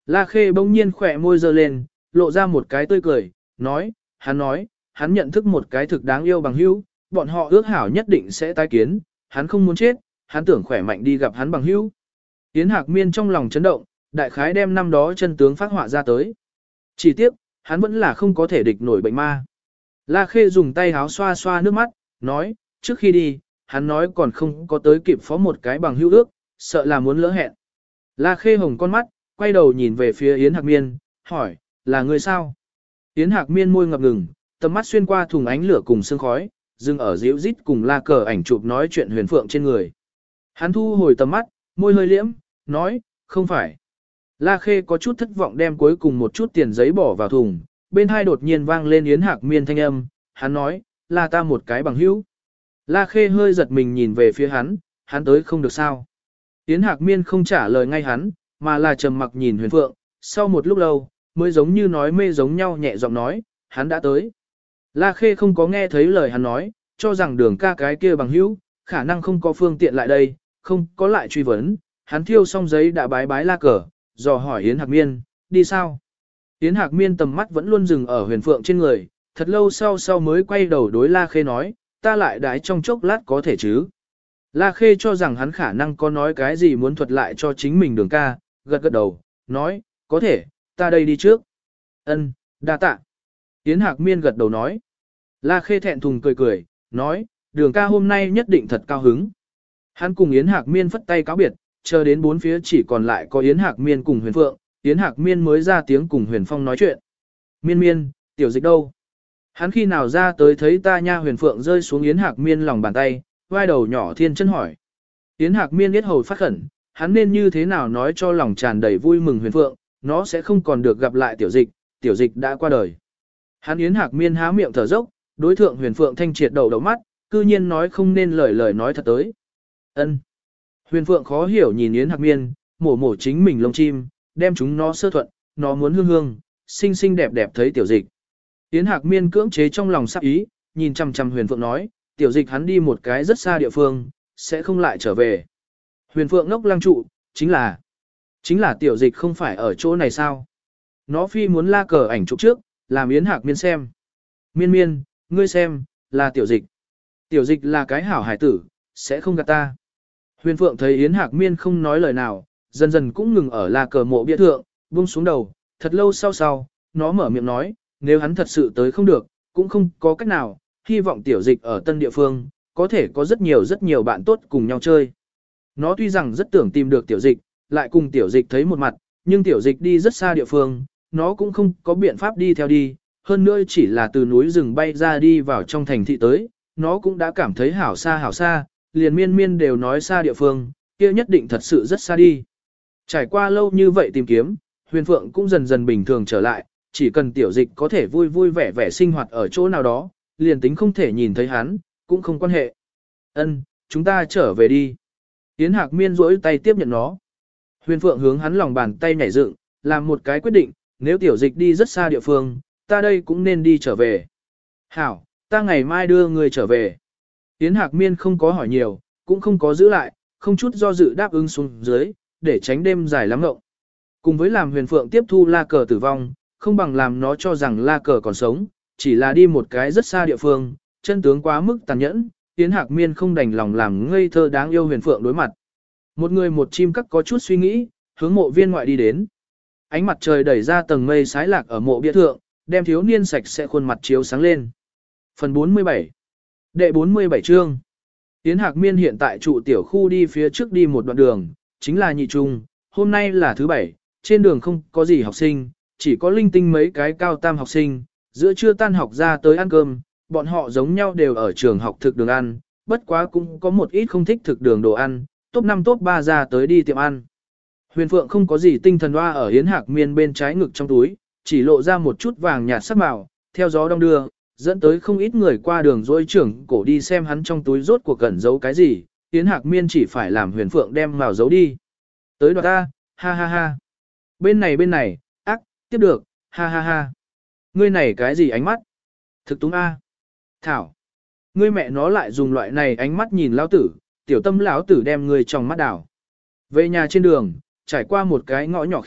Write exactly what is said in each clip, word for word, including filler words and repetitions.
La Khê bỗng nhiên khỏe môi giơ lên, lộ ra một cái tươi cười, nói, hắn nói, hắn nhận thức một cái thực đáng yêu bằng hữu, bọn họ ước hảo nhất định sẽ tái kiến, hắn không muốn chết, hắn tưởng khỏe mạnh đi gặp hắn bằng hữu. Yến Hạc Miên trong lòng chấn động, đại khái đem năm đó chân tướng phát họa ra tới. Chỉ tiếc, hắn vẫn là không có thể địch nổi bệnh ma. La Khê dùng tay háo xoa xoa nước mắt, nói, trước khi đi, hắn nói còn không có tới kịp phó một cái bằng hữu ước, sợ là muốn lỡ hẹn. La Khê hồng con mắt, quay đầu nhìn về phía Yến Hạc Miên, hỏi, là người sao? Yến Hạc Miên môi ngập ngừng, tầm mắt xuyên qua thùng ánh lửa cùng sương khói, dừng ở dịu rít cùng La Cờ ảnh chụp nói chuyện huyền phượng trên người. Hắn thu hồi tầm mắt, môi hơi liễm, nói, không phải. La Khê có chút thất vọng đem cuối cùng một chút tiền giấy bỏ vào thùng, bên hai đột nhiên vang lên Yến Hạc Miên thanh âm, hắn nói, là ta một cái bằng hữu. La Khê hơi giật mình nhìn về phía hắn, hắn tới không được sao. Yến Hạc Miên không trả lời ngay hắn, mà là trầm mặc nhìn huyền phượng, sau một lúc lâu, mới giống như nói mê giống nhau nhẹ giọng nói, hắn đã tới. La Khê không có nghe thấy lời hắn nói, cho rằng đường ca cái kia bằng hữu, khả năng không có phương tiện lại đây, không có lại truy vấn, hắn thiêu xong giấy đã bái bái La Cờ, dò hỏi Yến Hạc Miên, đi sao? Yến Hạc Miên tầm mắt vẫn luôn dừng ở huyền phượng trên người, thật lâu sau sau mới quay đầu đối La Khê nói, ta lại đái trong chốc lát có thể chứ. La Khê cho rằng hắn khả năng có nói cái gì muốn thuật lại cho chính mình đường ca, gật gật đầu, nói, có thể, ta đây đi trước. Ân, đa tạ. Yến Hạc Miên gật đầu nói. La Khê thẹn thùng cười cười, nói, đường ca hôm nay nhất định thật cao hứng. Hắn cùng Yến Hạc Miên phất tay cáo biệt, chờ đến bốn phía chỉ còn lại có Yến Hạc Miên cùng Huyền Phượng, Yến Hạc Miên mới ra tiếng cùng Huyền Phong nói chuyện. Miên miên, tiểu dịch đâu? Hắn khi nào ra tới thấy ta nha? Huyền Phượng rơi xuống Yến Hạc Miên lòng bàn tay, vai đầu nhỏ thiên chân hỏi. Yến Hạc Miên biết hầu phát khẩn, hắn nên như thế nào nói cho lòng tràn đầy vui mừng Huyền Phượng, nó sẽ không còn được gặp lại tiểu dịch, tiểu dịch đã qua đời. Hắn Yến Hạc Miên há miệng thở dốc, đối thượng Huyền Phượng thanh triệt đầu đầu mắt, cư nhiên nói không nên lời lời nói thật tới. Ân. Huyền Phượng khó hiểu nhìn Yến Hạc Miên, mổ mổ chính mình lông chim, đem chúng nó sơ thuận, nó muốn hương hương, xinh xinh đẹp đẹp thấy tiểu dịch. Yến Hạc Miên cưỡng chế trong lòng sắc ý, nhìn chằm chằm Huyền Phượng nói, tiểu dịch hắn đi một cái rất xa địa phương, sẽ không lại trở về. Huyền Phượng ngốc lăng trụ, chính là, chính là tiểu dịch không phải ở chỗ này sao? Nó phi muốn La Cờ ảnh chụp trước, làm Yến Hạc Miên xem. Miên miên, ngươi xem, là tiểu dịch. Tiểu dịch là cái hảo hải tử, sẽ không gạt ta. Huyền Phượng thấy Yến Hạc Miên không nói lời nào, dần dần cũng ngừng ở La Cờ mộ bia thượng, buông xuống đầu, thật lâu sau sau, nó mở miệng nói, nếu hắn thật sự tới không được, cũng không có cách nào, hy vọng tiểu dịch ở tân địa phương, có thể có rất nhiều rất nhiều bạn tốt cùng nhau chơi. Nó tuy rằng rất tưởng tìm được tiểu dịch, lại cùng tiểu dịch thấy một mặt, nhưng tiểu dịch đi rất xa địa phương, nó cũng không có biện pháp đi theo đi, hơn nữa chỉ là từ núi rừng bay ra đi vào trong thành thị tới, nó cũng đã cảm thấy hảo xa hảo xa, liền miên miên đều nói xa địa phương, kia nhất định thật sự rất xa đi. Trải qua lâu như vậy tìm kiếm, Huyền Phượng cũng dần dần bình thường trở lại, chỉ cần tiểu dịch có thể vui vui vẻ vẻ sinh hoạt ở chỗ nào đó, liền tính không thể nhìn thấy hắn, cũng không quan hệ. Ân, chúng ta trở về đi. Yến Hạc Miên duỗi tay tiếp nhận nó. Huyền Phượng hướng hắn lòng bàn tay nhảy dựng, làm một cái quyết định, nếu tiểu dịch đi rất xa địa phương, ta đây cũng nên đi trở về. Hảo, ta ngày mai đưa người trở về. Yến Hạc Miên không có hỏi nhiều, cũng không có giữ lại, không chút do dự đáp ứng xuống dưới, để tránh đêm dài lắm ngộng. Cùng với làm Huyền Phượng tiếp thu La Cờ tử vong, không bằng làm nó cho rằng La Cờ còn sống, chỉ là đi một cái rất xa địa phương, chân tướng quá mức tàn nhẫn, Yến Hạc Miên không đành lòng làm ngây thơ đáng yêu Huyền Phượng đối mặt. Một người một chim cắt có chút suy nghĩ, hướng mộ viên ngoại đi đến. Ánh mặt trời đẩy ra tầng mây sái lạc ở mộ bia thượng, đem thiếu niên sạch sẽ khuôn mặt chiếu sáng lên. Phần bốn mươi bảy. Đệ bốn mươi bảy chương. Yến Hạc Miên hiện tại trụ tiểu khu đi phía trước đi một đoạn đường, chính là nhị trung, hôm nay là thứ bảy, trên đường không có gì học sinh, chỉ có linh tinh mấy cái cao tam học sinh, giữa trưa tan học ra tới ăn cơm, bọn họ giống nhau đều ở trường học thực đường ăn, bất quá cũng có một ít không thích thực đường đồ ăn, top năm top ba ra tới đi tiệm ăn. Huyền Phượng không có gì tinh thần hoa ở Yến Hạc Miên bên trái ngực trong túi, chỉ lộ ra một chút vàng nhạt sắc màu, theo gió đông đưa, dẫn tới không ít người qua đường dối trưởng cổ đi xem hắn trong túi rốt cuộc cẩn giấu cái gì, Yến Hạc Miên chỉ phải làm Huyền Phượng đem màu giấu đi. Tới đoạt ta, ha ha ha. Bên này bên này, ác, tiếp được, ha ha ha. Ngươi này cái gì ánh mắt? Thực túng a. Thảo. Ngươi mẹ nó lại dùng loại này ánh mắt nhìn lão tử, tiểu tâm lão tử đem ngươi trong mắt đảo. Về nhà trên đường, trải qua một cái ngõ nhỏ khi,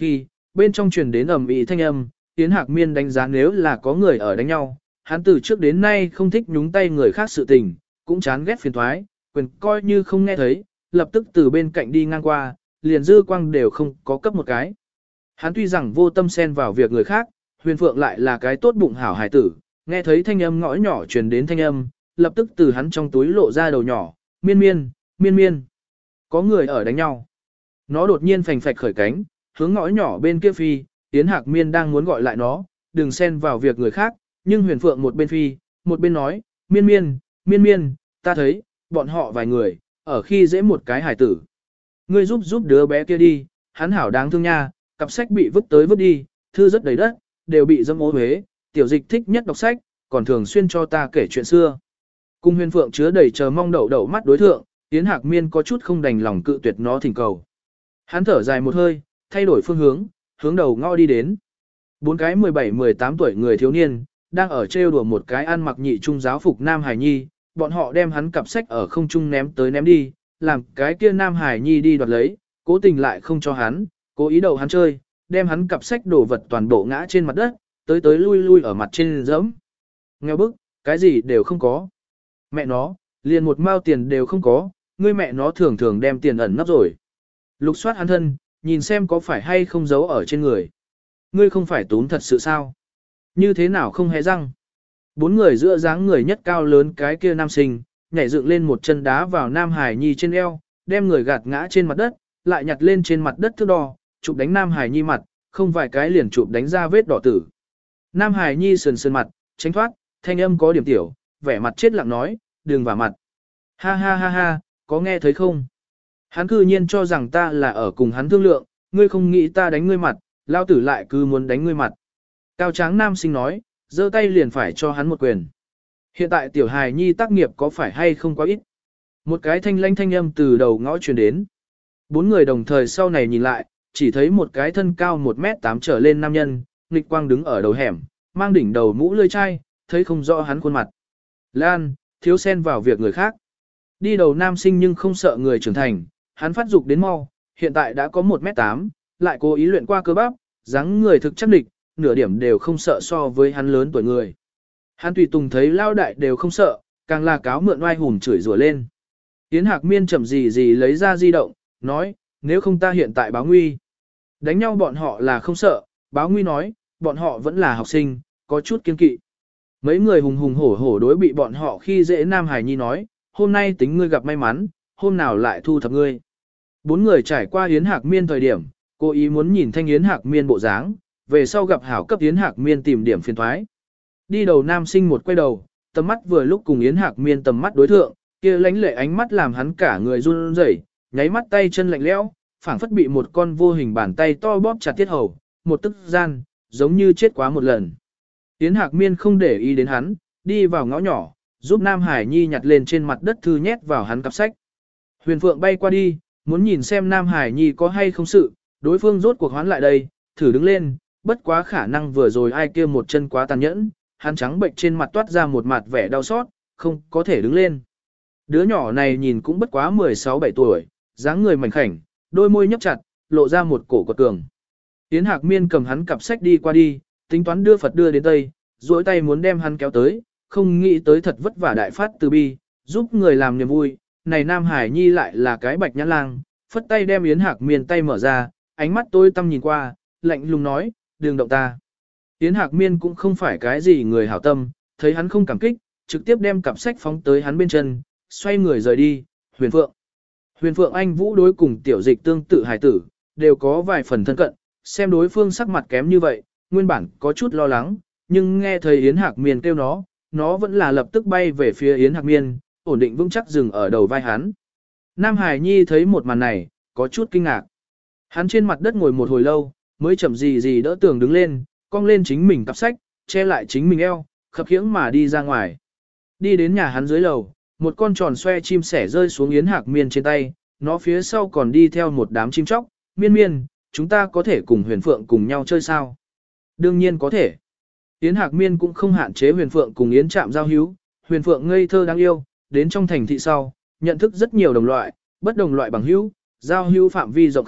bên trong truyền đến ầm ĩ thanh âm, Yến Hạc Miên đánh giá nếu là có người ở đánh nhau, hắn từ trước đến nay không thích nhúng tay người khác sự tình, cũng chán ghét phiền toái, quyền coi như không nghe thấy, lập tức từ bên cạnh đi ngang qua, liền dư quang đều không có cấp một cái. Hắn tuy rằng vô tâm xen vào việc người khác, Huyền Phượng lại là cái tốt bụng hảo hài tử, nghe thấy thanh âm ngõ nhỏ truyền đến thanh âm, lập tức từ hắn trong túi lộ ra đầu nhỏ, miên miên, miên miên. Có người ở đánh nhau. Nó đột nhiên phành phạch khởi cánh, hướng ngõ nhỏ bên kia phi, Yến Hạc Miên đang muốn gọi lại nó, đừng xen vào việc người khác, nhưng Huyền Phượng một bên phi, một bên nói, miên miên, miên miên, ta thấy, bọn họ vài người, ở khi dễ một cái hải tử. Ngươi giúp giúp đứa bé kia đi, hắn hảo đáng thương nha, cặp sách bị vứt tới vứt đi, thư rất đầy đất, đều bị dâm ô huế, tiểu dịch thích nhất đọc sách, còn thường xuyên cho ta kể chuyện xưa. Cung Huyền Phượng chứa đầy chờ mong đậu đậu mắt đối thượng, Yến Hạc Miên có chút không đành lòng cự tuyệt nó thỉnh cầu. Hắn thở dài một hơi, thay đổi phương hướng, hướng đầu ngõ đi đến. Bốn cái mười bảy mười tám tuổi người thiếu niên, đang ở trêu đùa một cái ăn mặc nhị trung giáo phục Nam Hải Nhi, bọn họ đem hắn cặp sách ở không trung ném tới ném đi, làm cái kia Nam Hải Nhi đi đoạt lấy, cố tình lại không cho hắn, cố ý đậu hắn chơi, đem hắn cặp sách đổ vật toàn bộ ngã trên mặt đất, tới tới lui lui ở mặt trên giẫm. Nghèo bức, cái gì đều không có. Mẹ nó, liền một mao tiền đều không có, ngươi mẹ nó thường thường đem tiền ẩn nấp rồi. Lục soát hắn thân, nhìn xem có phải hay không giấu ở trên người. Ngươi không phải túm thật sự sao? Như thế nào không hề răng? Bốn người giữa dáng người nhất cao lớn cái kia nam sinh, nhảy dựng lên một chân đá vào Nam Hải Nhi trên eo, đem người gạt ngã trên mặt đất, lại nhặt lên trên mặt đất thước đo, chụp đánh Nam Hải Nhi mặt, không vài cái liền chụp đánh ra vết đỏ tử. Nam Hải Nhi sườn sườn mặt, tránh thoát, thanh âm có điểm tiểu, vẻ mặt chết lặng nói, đừng vào mặt. Ha ha ha ha, có nghe thấy không? Hắn cư nhiên cho rằng ta là ở cùng hắn thương lượng, ngươi không nghĩ ta đánh ngươi mặt, lao tử lại cứ muốn đánh ngươi mặt. Cao tráng nam sinh nói, giơ tay liền phải cho hắn một quyền. Hiện tại tiểu hài nhi tác nghiệp có phải hay không quá ít? Một cái thanh lanh thanh âm từ đầu ngõ truyền đến. Bốn người đồng thời sau này nhìn lại, chỉ thấy một cái thân cao một mét tám trở lên nam nhân, nghịch quang đứng ở đầu hẻm, mang đỉnh đầu mũ lươi chai, thấy không rõ hắn khuôn mặt. Lan, thiếu xen vào việc người khác. Đi đầu nam sinh nhưng không sợ người trưởng thành, hắn phát dục đến mau, hiện tại đã có một mét tám, lại cố ý luyện qua cơ bắp, dáng người thực chắc địch, nửa điểm đều không sợ so với hắn lớn tuổi người. Hắn tùy tùng thấy lao đại đều không sợ, càng là cáo mượn oai hùng chửi rủa lên. Yến Hạc Miên chậm gì gì lấy ra di động, nói, nếu không ta hiện tại báo nguy. Đánh nhau bọn họ là không sợ, báo nguy nói, bọn họ vẫn là học sinh, có chút kiên kỵ. Mấy người hùng hùng hổ hổ đối bị bọn họ khi dễ Nam Hải Nhi nói, hôm nay tính ngươi gặp may mắn, hôm nào lại thu thập ngươi. Bốn người trải qua Yến Hạc Miên thời điểm, cô ý muốn nhìn thanh Yến Hạc Miên bộ dáng, về sau gặp hảo cấp Yến Hạc Miên tìm điểm phiền thoái. Đi đầu nam sinh một quay đầu, tầm mắt vừa lúc cùng Yến Hạc Miên tầm mắt đối thượng, kia lánh lệ ánh mắt làm hắn cả người run rẩy, nháy mắt tay chân lạnh lẽo, phảng phất bị một con vô hình bàn tay to bóp chặt tiết hầu, một tức gian, giống như chết quá một lần. Yến Hạc Miên không để ý đến hắn, đi vào ngõ nhỏ, giúp Nam Hải Nhi nhặt lên trên mặt đất thư nhét vào hắn cặp sách. Huyền Phượng bay qua đi, muốn nhìn xem Nam Hải Nhi có hay không sự, đối phương rốt cuộc hoán lại đây, thử đứng lên, bất quá khả năng vừa rồi ai kia một chân quá tàn nhẫn, hắn trắng bệnh trên mặt toát ra một mặt vẻ đau xót, không có thể đứng lên. Đứa nhỏ này nhìn cũng bất quá mười sáu bảy tuổi, dáng người mảnh khảnh, đôi môi nhấp chặt, lộ ra một cổ quật cường. Yến Hạc Miên cầm hắn cặp sách đi qua đi, tính toán đưa Phật đưa đến Tây, duỗi tay muốn đem hắn kéo tới, không nghĩ tới thật vất vả đại phát từ bi, giúp người làm niềm vui, này Nam Hải Nhi lại là cái bạch nhãn lang, phất tay đem Yến Hạc Miên tay mở ra, ánh mắt tôi tâm nhìn qua, lạnh lùng nói, đừng động ta. Yến Hạc Miên cũng không phải cái gì người hảo tâm, thấy hắn không cảm kích, trực tiếp đem cặp sách phóng tới hắn bên chân, xoay người rời đi, Huyền Phượng. Huyền Phượng Anh Vũ đối cùng tiểu dịch tương tự hài tử, đều có vài phần thân cận, xem đối phương sắc mặt kém như vậy, nguyên bản có chút lo lắng, nhưng nghe thấy Yến Hạc Miên kêu nó, nó vẫn là lập tức bay về phía Yến Hạc Miên, ổn định vững chắc dừng ở đầu vai hắn. Nam Hải Nhi thấy một màn này, có chút kinh ngạc. Hắn trên mặt đất ngồi một hồi lâu, mới chậm gì gì đỡ tường đứng lên, cong lên chính mình cặp sách, che lại chính mình eo, khập khiễng mà đi ra ngoài. Đi đến nhà hắn dưới lầu, một con tròn xoe chim sẻ rơi xuống Yến Hạc Miên trên tay, nó phía sau còn đi theo một đám chim chóc, Miên Miên, chúng ta có thể cùng Huyền Phượng cùng nhau chơi sao? Đương nhiên có thể. Yến Hạc Miên cũng không hạn chế Huyền Phượng cùng Yến Trạm giao hữu, Huyền Phượng ngây thơ đáng yêu, đến trong thành thị sau, nhận thức rất nhiều đồng loại, bất đồng loại bằng hữu, giao hữu phạm vi rộng khắp,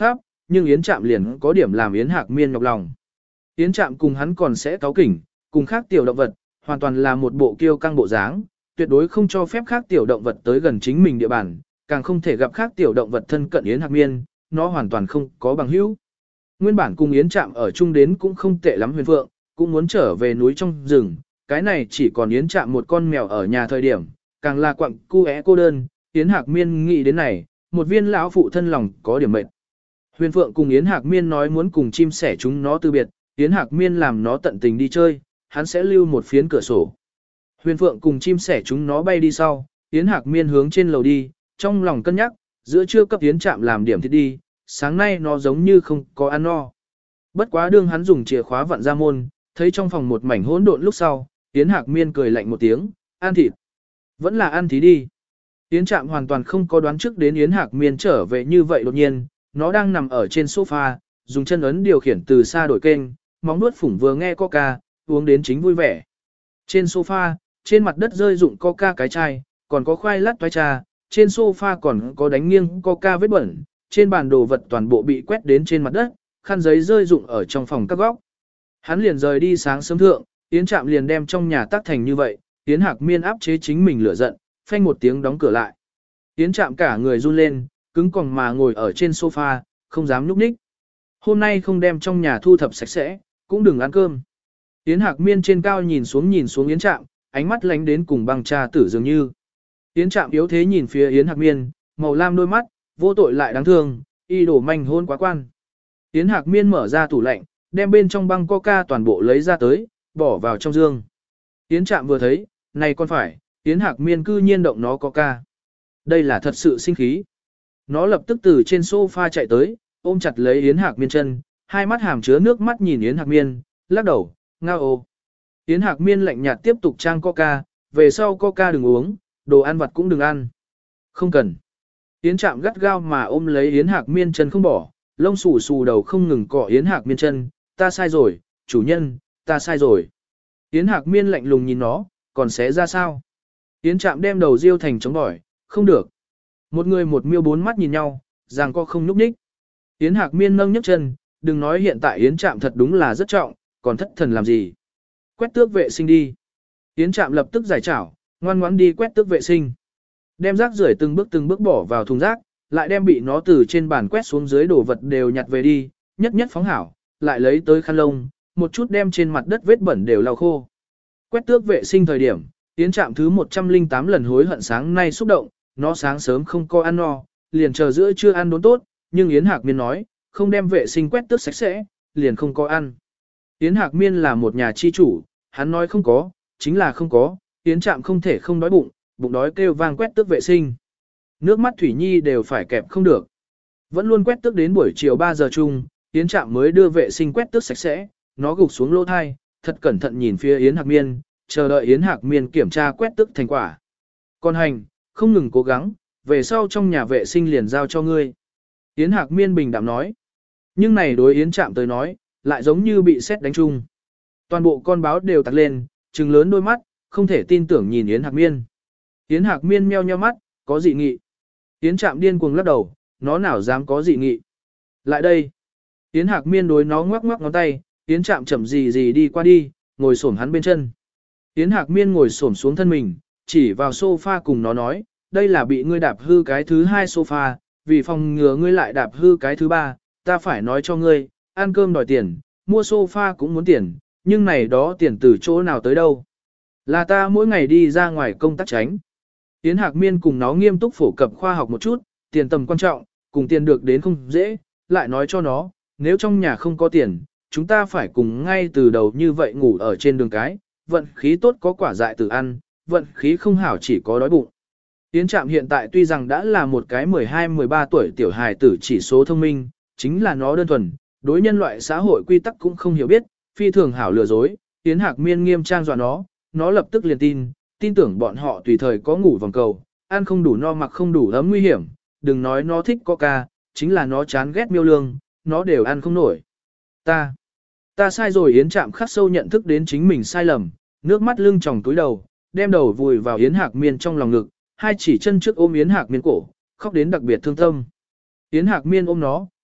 nhưng Yến Trạm liền có điểm làm Yến Hạc Miên nhọc lòng. Yến Trạm cùng hắn còn sẽ cáu kỉnh, cùng khác tiểu động vật, hoàn toàn là một bộ kiêu căng bộ dáng, tuyệt đối không cho phép khác tiểu động vật tới gần chính mình địa bàn, càng không thể gặp khác tiểu động vật thân cận Yến Hạc Miên, nó hoàn toàn không có bằng hữu. Nguyên bản cùng Yến Trạm ở chung đến cũng không tệ lắm Huyền Phượng, cũng muốn trở về núi trong rừng, cái này chỉ còn Yến Trạm một con mèo ở nhà thời điểm, càng là quặng cu é cô đơn, Yến Hạc Miên nghĩ đến này, một viên lão phụ thân lòng có điểm mệt. Huyền Phượng cùng Yến Hạc Miên nói muốn cùng chim sẻ chúng nó từ biệt, Yến Hạc Miên làm nó tận tình đi chơi, hắn sẽ lưu một phiến cửa sổ. Huyền Phượng cùng chim sẻ chúng nó bay đi sau, Yến Hạc Miên hướng trên lầu đi, trong lòng cân nhắc, giữa trưa cấp Yến Trạm làm điểm thịt đi, sáng nay nó giống như không có ăn no. Bất quá đương hắn dùng chìa khóa vặn ra môn, thấy trong phòng một mảnh hỗn độn lúc sau, Yến Hạc Miên cười lạnh một tiếng, ăn thịt. Vẫn là ăn thí đi. Yến Trạm hoàn toàn không có đoán trước đến Yến Hạc Miên trở về như vậy đột nhiên, nó đang nằm ở trên sofa, dùng chân ấn điều khiển từ xa đổi kênh, móng nuốt phủng vừa nghe coca, uống đến chính vui vẻ. Trên sofa, trên mặt đất rơi dụng coca cái chai, còn có khoai lát toái trà, trên sofa còn có đánh nghiêng coca vết bẩn, trên bàn đồ vật toàn bộ bị quét đến trên mặt đất, khăn giấy rơi dụng ở trong phòng các góc. Hắn liền rời đi sáng sớm thượng, Yến Trạm liền đem trong nhà tác thành như vậy, Yến Hạc Miên áp chế chính mình lửa giận, phanh một tiếng đóng cửa lại. Yến Trạm cả người run lên, cứng còng mà ngồi ở trên sofa, không dám nhúc nhích. Hôm nay không đem trong nhà thu thập sạch sẽ, cũng đừng ăn cơm. Yến Hạc Miên trên cao nhìn xuống nhìn xuống Yến Trạm, ánh mắt lánh đến cùng băng trà tử dường như. Yến Trạm yếu thế nhìn phía Yến Hạc Miên, màu lam đôi mắt, vô tội lại đáng thương, y đổ manh hôn quá quan. Yến Hạc Miên mở ra tủ lạnh, đem bên trong băng coca toàn bộ lấy ra tới, bỏ vào trong dương. Yến Trạm vừa thấy, này con phải, Yến Hạc Miên cư nhiên động nó coca. Đây là thật sự sinh khí. Nó lập tức từ trên sofa chạy tới, ôm chặt lấy Yến Hạc Miên chân, hai mắt hàm chứa nước mắt nhìn Yến Hạc Miên, lắc đầu, ngao ô. Yến Hạc Miên lạnh nhạt tiếp tục trang coca, về sau coca đừng uống, đồ ăn vặt cũng đừng ăn. Không cần. Yến Trạm gắt gao mà ôm lấy Yến Hạc Miên chân không bỏ, lông xù xù đầu không ngừng cọ Yến Hạc Miên chân, ta sai rồi, chủ nhân, ta sai rồi. Yến Hạc Miên lạnh lùng nhìn nó, còn xé ra sao? Yến Trạm đem đầu riêu thành chống bỏi, không được. Một người một miêu bốn mắt nhìn nhau, ràng co không nhúc nhích. Yến Hạc Miên nâng nhấc chân, đừng nói hiện tại Yến Trạm thật đúng là rất trọng, còn thất thần làm gì? Quét tước vệ sinh đi. Yến Trạm lập tức giải chảo, ngoan ngoãn đi quét tước vệ sinh. Đem rác rưởi từng bước từng bước bỏ vào thùng rác, lại đem bị nó từ trên bàn quét xuống dưới đồ vật đều nhặt về đi, nhất nhất phóng hảo, lại lấy tới khăn lông, một chút đem trên mặt đất vết bẩn đều lau khô. Quét tước vệ sinh thời điểm, Yến Trạm thứ một trăm lẻ tám lần hối hận sáng nay xúc động, nó sáng sớm không có ăn no, liền chờ giữa trưa ăn đốn tốt, nhưng Yến Hạc Miên nói, không đem vệ sinh quét tước sạch sẽ, liền không có ăn. Yến Hạc Miên là một nhà chi chủ, hắn nói không có, chính là không có, Yến Trạm không thể không đói bụng, bụng đói kêu vang quét tước vệ sinh. Nước mắt Thủy Nhi đều phải kẹp không được. Vẫn luôn quét tước đến buổi chiều ba giờ chung, Yến Trạm mới đưa vệ sinh quét tước sạch sẽ, nó gục xuống lỗ thai, thật cẩn thận nhìn phía Yến Hạc Miên, chờ đợi Yến Hạc Miên kiểm tra quét tước thành quả. Còn hành, không ngừng cố gắng, về sau trong nhà vệ sinh liền giao cho ngươi. Yến Hạc Miên bình đạm nói. Nhưng này đối Yến Trạm tới nói, lại giống như bị sét đánh chung. Toàn bộ con báo đều tặc lên, trừng lớn đôi mắt, không thể tin tưởng nhìn Yến Hạc Miên. Yến Hạc Miên meo nheo mắt, có dị nghị. Yến Trạm điên cuồng lắc đầu, nó nào dám có dị nghị. Lại đây. Yến Hạc Miên đối nó ngoắc ngoắc ngón tay, Yến Trạm chậm gì gì đi qua đi, ngồi xổm hắn bên chân. Yến Hạc Miên ngồi xổm xuống thân mình, chỉ vào sofa cùng nó nói, đây là bị ngươi đạp hư cái thứ hai sofa, vì phòng ngừa ngươi lại đạp hư cái thứ ba, ta phải nói cho ngươi, ăn cơm đòi tiền, mua sofa cũng muốn tiền, nhưng này đó tiền từ chỗ nào tới đâu. Là ta mỗi ngày đi ra ngoài công tác tránh. Yến Hạc Miên cùng nó nghiêm túc phổ cập khoa học một chút, tiền tầm quan trọng, cùng tiền được đến không dễ, lại nói cho nó, nếu trong nhà không có tiền, chúng ta phải cùng ngay từ đầu như vậy ngủ ở trên đường cái, vận khí tốt có quả dại từ ăn, vận khí không hảo chỉ có đói bụng. Yến Trạm hiện tại tuy rằng đã là một cái mười hai mười ba tuổi tiểu hài tử chỉ số thông minh, chính là nó đơn thuần, đối nhân loại xã hội quy tắc cũng không hiểu biết, phi thường hảo lừa dối, Yến Hạc Miên nghiêm trang dọa nó, nó lập tức liền tin, tin tưởng bọn họ tùy thời có ngủ vòng cầu, ăn không đủ no mặc không đủ ấm nguy hiểm, đừng nói nó thích coca, chính là nó chán ghét miêu lương, nó đều ăn không nổi. Ta, ta sai rồi. Yến Trạm khắc sâu nhận thức đến chính mình sai lầm, nước mắt lưng tròng túi đầu, đem đầu vùi vào Yến Hạc Miên trong lòng ngực, hai chỉ chân trước ôm Yến Hạc Miên cổ, khóc đến đặc biệt thương tâm. Yến Hạc Miên ôm nó,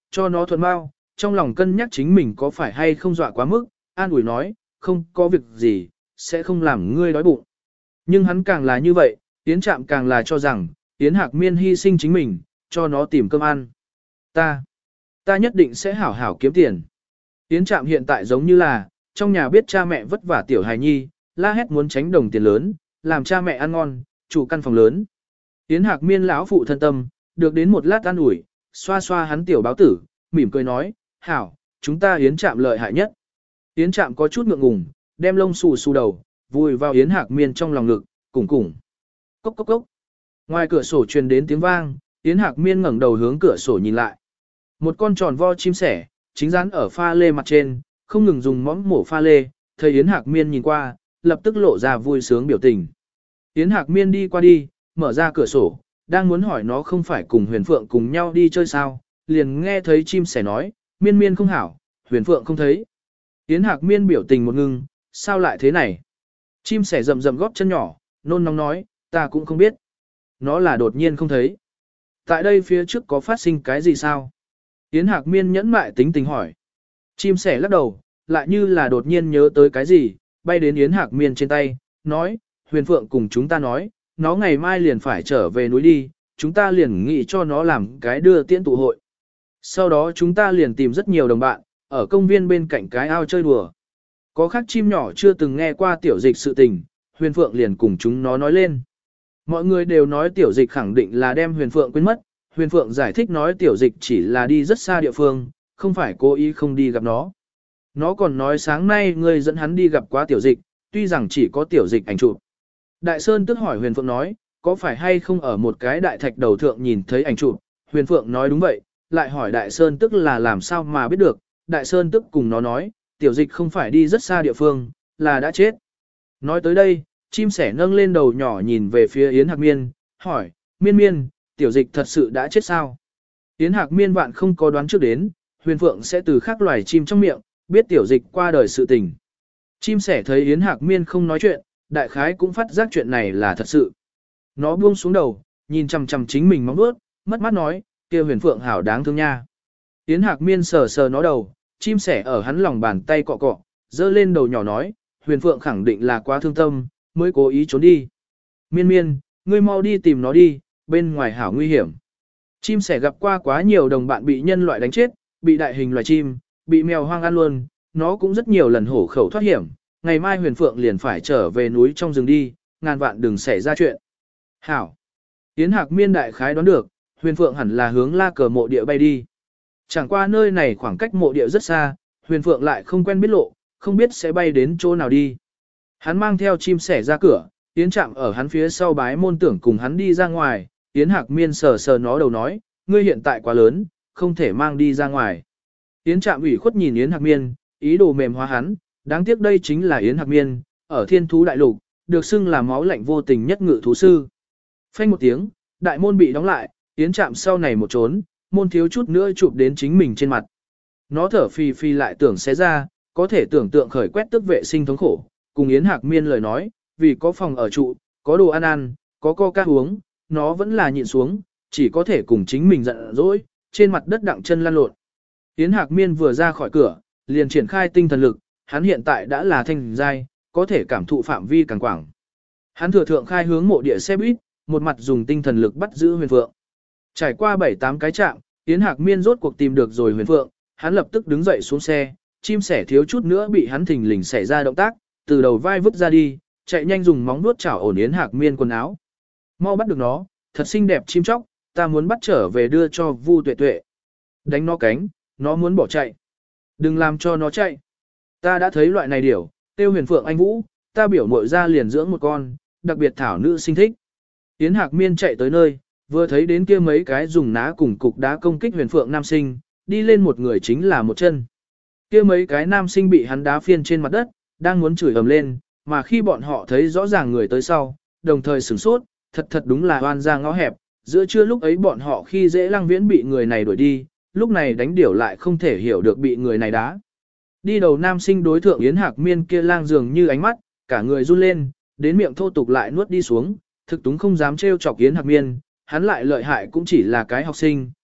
cho nó thuận bao, trong lòng cân nhắc chính mình có phải hay không dọa quá mức, an ủi nói, không có việc gì, sẽ không làm ngươi đói bụng. Nhưng hắn càng là như vậy, Yến Trạm càng là cho rằng, Yến Hạc Miên hy sinh chính mình, cho nó tìm cơm ăn. Ta, ta nhất định sẽ hảo hảo kiếm tiền. Yến Trạm hiện tại giống như là, trong nhà biết cha mẹ vất vả tiểu hài nhi, la hét muốn tránh đồng tiền lớn, làm cha mẹ ăn ngon, chủ căn phòng lớn. Yến Hạc Miên lão phụ thân tâm, được đến một lát an ủi, xoa xoa hắn tiểu báo tử, mỉm cười nói, hảo, chúng ta Yến Trạm lợi hại nhất. Yến Trạm có chút ngượng ngùng, đem lông xù xù đầu, vùi vào Yến Hạc Miên trong lòng ngực, cùng cùng. Cốc cốc cốc. Ngoài cửa sổ truyền đến tiếng vang, Yến Hạc Miên ngẩng đầu hướng cửa sổ nhìn lại. Một con tròn vo chim sẻ, chính dán ở pha lê mặt trên, không ngừng dùng móng mổ pha lê, thấy Yến Hạc Miên nhìn qua, lập tức lộ ra vui sướng biểu tình. Yến Hạc Miên đi qua đi, mở ra cửa sổ, đang muốn hỏi nó không phải cùng Huyền Phượng cùng nhau đi chơi sao, liền nghe thấy chim sẻ nói, Miên Miên không hảo, Huyền Phượng không thấy. Yến Hạc Miên biểu tình một ngưng, sao lại thế này? Chim sẻ rầm rầm góp chân nhỏ, nôn nóng nói, ta cũng không biết. Nó là đột nhiên không thấy. Tại đây phía trước có phát sinh cái gì sao? Yến Hạc Miên nhẫn mại tính tình hỏi. Chim sẻ lắc đầu, lại như là đột nhiên nhớ tới cái gì, bay đến Yến Hạc Miên trên tay, nói, Huyền Phượng cùng chúng ta nói, nó ngày mai liền phải trở về núi đi, chúng ta liền nghĩ cho nó làm cái đưa tiễn tụ hội. Sau đó chúng ta liền tìm rất nhiều đồng bạn, ở công viên bên cạnh cái ao chơi đùa. Có khác chim nhỏ chưa từng nghe qua tiểu dịch sự tình, Huyền Phượng liền cùng chúng nó nói lên. Mọi người đều nói tiểu dịch khẳng định là đem Huyền Phượng quên mất, Huyền Phượng giải thích nói tiểu dịch chỉ là đi rất xa địa phương, không phải cố ý không đi gặp nó. Nó còn nói sáng nay ngươi dẫn hắn đi gặp quá tiểu dịch, tuy rằng chỉ có tiểu dịch ảnh chụp. Đại Sơn tức hỏi Huyền Phượng nói, có phải hay không ở một cái đại thạch đầu thượng nhìn thấy ảnh chụp? Huyền Phượng nói đúng vậy, lại hỏi Đại Sơn tức là làm sao mà biết được. Đại Sơn tức cùng nó nói, tiểu dịch không phải đi rất xa địa phương, là đã chết. Nói tới đây, chim sẻ nâng lên đầu nhỏ nhìn về phía Yến Hạc Miên, hỏi, Miên Miên, tiểu dịch thật sự đã chết sao? Yến Hạc Miên vạn không có đoán trước đến, Huyền Phượng sẽ từ khác loài chim trong miệng, biết tiểu dịch qua đời sự tình. Chim sẻ thấy Yến Hạc Miên không nói chuyện, đại khái cũng phát giác chuyện này là thật sự. Nó buông xuống đầu, nhìn chằm chằm chính mình móng vuốt, mất mắt nói, kia Huyền Phượng hảo đáng thương nha. Yến Hạc Miên sờ sờ nó đầu, chim sẻ ở hắn lòng bàn tay cọ cọ, dơ lên đầu nhỏ nói, Huyền Phượng khẳng định là quá thương tâm, mới cố ý trốn đi. Miên Miên, ngươi mau đi tìm nó đi, bên ngoài hảo nguy hiểm. Chim sẻ gặp qua quá nhiều đồng bạn bị nhân loại đánh chết, bị đại hình loài chim, bị mèo hoang ăn luôn, nó cũng rất nhiều lần hổ khẩu thoát hiểm. Ngày mai Huyền Phượng liền phải trở về núi trong rừng đi, ngàn vạn đừng xảy ra chuyện. Hảo. Yến Hạc Miên đại khái đoán được, Huyền Phượng hẳn là hướng La Cờ mộ địa bay đi. Chẳng qua nơi này khoảng cách mộ địa rất xa, Huyền Phượng lại không quen biết lộ, không biết sẽ bay đến chỗ nào đi. Hắn mang theo chim sẻ ra cửa, Yến Trạm ở hắn phía sau bái môn tưởng cùng hắn đi ra ngoài, Yến Hạc Miên sờ sờ nó đầu nói, ngươi hiện tại quá lớn, không thể mang đi ra ngoài. Yến Trạm ủy khuất nhìn Yến Hạc Miên, ý đồ mềm hóa hắn, đáng tiếc đây chính là Yến Hạc Miên, ở thiên thú đại lục, được xưng là máu lạnh vô tình nhất ngự thú sư. Phanh một tiếng, đại môn bị đóng lại, Yến Trạm sau này một trốn, môn thiếu chút nữa chụp đến chính mình trên mặt. Nó thở phì phì lại tưởng xé ra, có thể tưởng tượng khởi quét tức vệ sinh thống khổ, cùng Yến Hạc Miên lời nói, vì có phòng ở trụ, có đồ ăn ăn, có coca uống, nó vẫn là nhịn xuống, chỉ có thể cùng chính mình giận dỗi, trên mặt đất đặng chân lăn lộn. Yến Hạc Miên vừa ra khỏi cửa, liền triển khai tinh thần lực, hắn hiện tại đã là thanh giai, có thể cảm thụ phạm vi càng quảng. Hắn thừa thượng khai hướng mộ địa xe buýt, một mặt dùng tinh thần lực bắt giữ Huyền Phượng. Trải qua bảy tám cái trạm, Yến Hạc Miên rốt cuộc tìm được rồi Huyền Phượng, hắn lập tức đứng dậy xuống xe, chim sẻ thiếu chút nữa bị hắn thình lình xảy ra động tác, từ đầu vai vứt ra đi, chạy nhanh dùng móng vuốt chảo ổn Yến Hạc Miên quần áo. Mau bắt được nó, thật xinh đẹp chim chóc, ta muốn bắt trở về đưa cho Vu Tuệ Tuệ. Đánh nó cánh, nó muốn bỏ chạy. Đừng làm cho nó chạy. Ta đã thấy loại này điểu, tiêu Huyền Phượng anh Vũ, ta biểu muội ra liền dưỡng một con, đặc biệt thảo nữ sinh thích. Yến Hạc Miên chạy tới nơi, vừa thấy đến kia mấy cái dùng ná cùng cục đá công kích Huyền Phượng nam sinh, đi lên một người chính là một chân. Kia mấy cái nam sinh bị hắn đá phiên trên mặt đất, đang muốn chửi ầm lên, mà khi bọn họ thấy rõ ràng người tới sau, đồng thời sửng sốt, thật thật đúng là oan ra ngõ hẹp, giữa trưa lúc ấy bọn họ khi dễ Lăng Viễn bị người này đuổi đi, lúc này đánh điểu lại không thể hiểu được bị người này đá. Đi đầu nam sinh đối thượng Yến Hạc Miên kia lang dường như ánh mắt, cả người run lên, đến miệng thô tục lại nuốt đi xuống, thực túng không dám trêu chọc Yến Hạc Miên, hắn lại lợi hại cũng chỉ là cái học sinh,